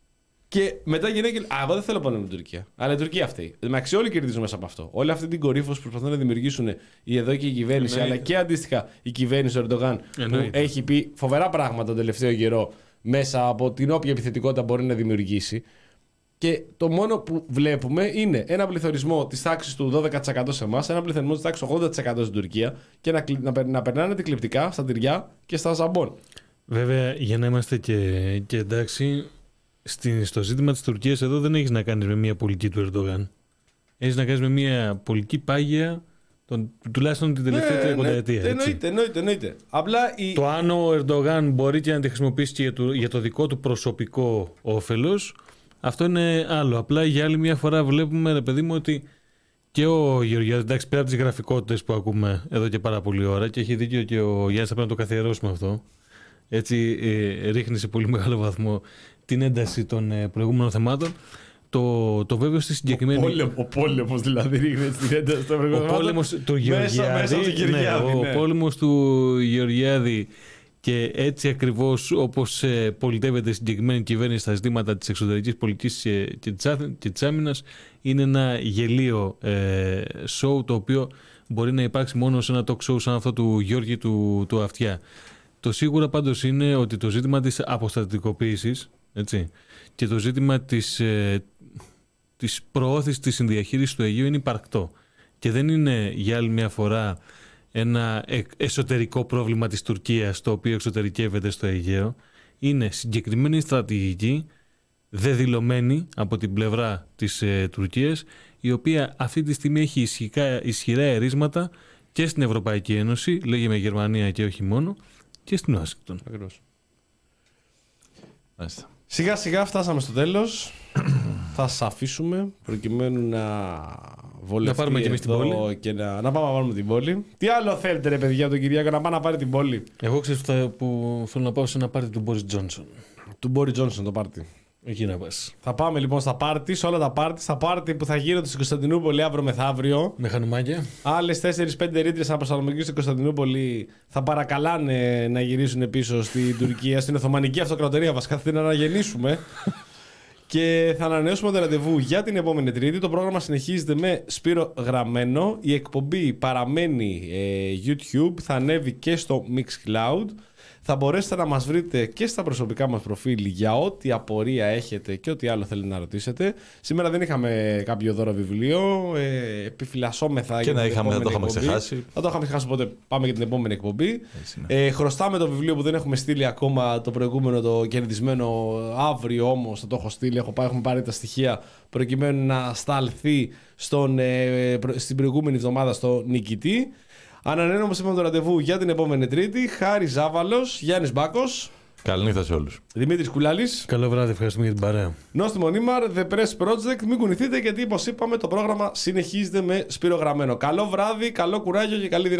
Και μετά γυρνάει και λέει: α, εγώ δεν θέλω πόλεμο με την Τουρκία. Αλλά η Τουρκία αυτή. Εντάξει, όλοι κερδίζουν μέσα από αυτό. Όλη αυτή την κορύφωση που προσπαθούν να δημιουργήσουν η εδώ και η κυβέρνηση, εννοείται, αλλά και αντίστοιχα η κυβέρνηση του Ερντογάν, εννοείται, που έχει πει φοβερά πράγματα τον τελευταίο καιρό μέσα από την όποια επιθετικότητα μπορεί να δημιουργήσει. Και το μόνο που βλέπουμε είναι ένα πληθωρισμό τη τάξη του δώδεκα τοις εκατό σε εμάς, ένα πληθωρισμό τη τάξη του ογδόντα τοις εκατό στην Τουρκία και να, να, να περνάνε τυκλεπτικά στα τυριά και στα ζαμπόν. Βέβαια, για να είμαστε και, και εντάξει. Στο ζήτημα της Τουρκίας εδώ δεν έχεις να κάνεις με μια πολιτική του Ερντογάν. Έχεις να κάνεις με μια πολιτική πάγια τον, τουλάχιστον την τελευταία ναι, τριακονταετία. Ναι, εννοείται, εννοείται, εννοείται. Απλά η... Το αν ο Ερντογάν μπορεί και να τη χρησιμοποιήσει και για το, για το δικό του προσωπικό όφελος, αυτό είναι άλλο. Απλά για άλλη μια φορά βλέπουμε, ρε παιδί μου, ότι και ο Γεωργιάδης, εντάξει, πέρα από τις γραφικότητες που ακούμε εδώ και πάρα πολλή ώρα, και έχει δίκιο και ο Γιάννης, θα πρέπει να το καθιερώσουμε αυτό. Έτσι ε, ρίχνει σε πολύ μεγάλο βαθμό την ένταση των ε, προηγούμενων θεμάτων. Το, το βέβαιο στη συγκεκριμένη. Ο, πόλεμ, ο πόλεμος δηλαδή ρίχνει την ένταση των προηγούμενων θεμάτων. Ο πόλεμος του Γεωργιάδη. Ναι, ο ναι. πόλεμος του Γεωργιάδη, και έτσι ακριβώς όπως ε, πολιτεύεται η συγκεκριμένη κυβέρνηση στα ζητήματα της εξωτερικής πολιτικής ε, και, και της άμυνας, είναι ένα γελίο ε, show, το οποίο μπορεί να υπάρξει μόνο σε ένα talk show σαν αυτό του Γιώργη του, του Αυτιά. Το σίγουρα πάντως είναι ότι το ζήτημα της αποστατικοποίησης, έτσι, και το ζήτημα της, ε, της προώθησης της συνδιαχείρισης του Αιγαίου είναι υπαρκτό. Και δεν είναι για άλλη μια φορά ένα εσωτερικό πρόβλημα της Τουρκίας το οποίο εξωτερικεύεται στο Αιγαίο. Είναι συγκεκριμένη στρατηγική, δεδηλωμένη από την πλευρά της ε, Τουρκίας, η οποία αυτή τη στιγμή έχει ισχυρά, ισχυρά ερίσματα και στην Ευρωπαϊκή Ένωση, λέγε με Γερμανία και όχι μόνο, και στην Ουάσιγκτον. Ακριβώς. Σιγά σιγά φτάσαμε στο τέλος. Θα σας αφήσουμε προκειμένου να βολευτεί, να πάρουμε και εμείς την πόλη και να, να πάμε να πάρουμε την πόλη. Τι άλλο θέλετε ρε παιδιά τον Κυριάκο, να πάει να πάρει την πόλη? Εγώ ξέρω που, που θέλω να πάω σε ένα πάρτι του Μπόρις Τζόνσον. Του Μπόρις Τζόνσον το πάρτι. Εκεί να πας. Θα πάμε λοιπόν στα πάρτι, σε όλα τα πάρτι, στα πάρτι που θα γίνονται στην Κωνσταντινούπολη αύριο μεθαύριο. Με χανουμάκια. Άλλες τέσσερις πέντε ρήτρες αναπροσαρμογής στην Κωνσταντινούπολη θα παρακαλάνε να γυρίσουν πίσω στην Τουρκία, στην Οθωμανική Αυτοκρατορία βασικά, θα την αναγεννήσουμε. Και θα ανανεώσουμε το ραντεβού για την επόμενη Τρίτη. Το πρόγραμμα συνεχίζεται με Σπύρο Γραμμένο. Η εκπομπή παραμένει ε, YouTube, θα ανέβει και στο Mixcloud. Θα μπορέσετε να μας βρείτε και στα προσωπικά μας προφίλ για ό,τι απορία έχετε και ό,τι άλλο θέλετε να ρωτήσετε. Σήμερα δεν είχαμε κάποιο δώρο βιβλίο. Ε, επιφυλασσόμεθα. Και να είχαμε, θα το είχαμε ξεχάσει. Θα το είχαμε ξεχάσει, οπότε πάμε για την επόμενη εκπομπή. Ε, χρωστάμε το βιβλίο που δεν έχουμε στείλει ακόμα, το προηγούμενο, το κερδισμένο. Αύριο όμως θα το έχω στείλει. Έχω πάει, έχουμε πάρει τα στοιχεία προκειμένου να σταλθεί στον, ε, στην προηγούμενη εβδομάδα στο νικητή. Ανανέω όμως είπαμε το ραντεβού για την επόμενη Τρίτη. Χάρης Ζάβαλος, Γιάννης Μπάκος. Καληνύχτα σε όλους. Δημήτρης Κουλάλης. Καλό βράδυ, ευχαριστούμε για την παρέα. Νόστιμο Νίμαρ, The Press Project. Μην κουνηθείτε γιατί, όπως είπαμε, το πρόγραμμα συνεχίζεται με Σπύρο Γραμμένο. Καλό βράδυ, καλό κουράγιο και καλή δύναμη.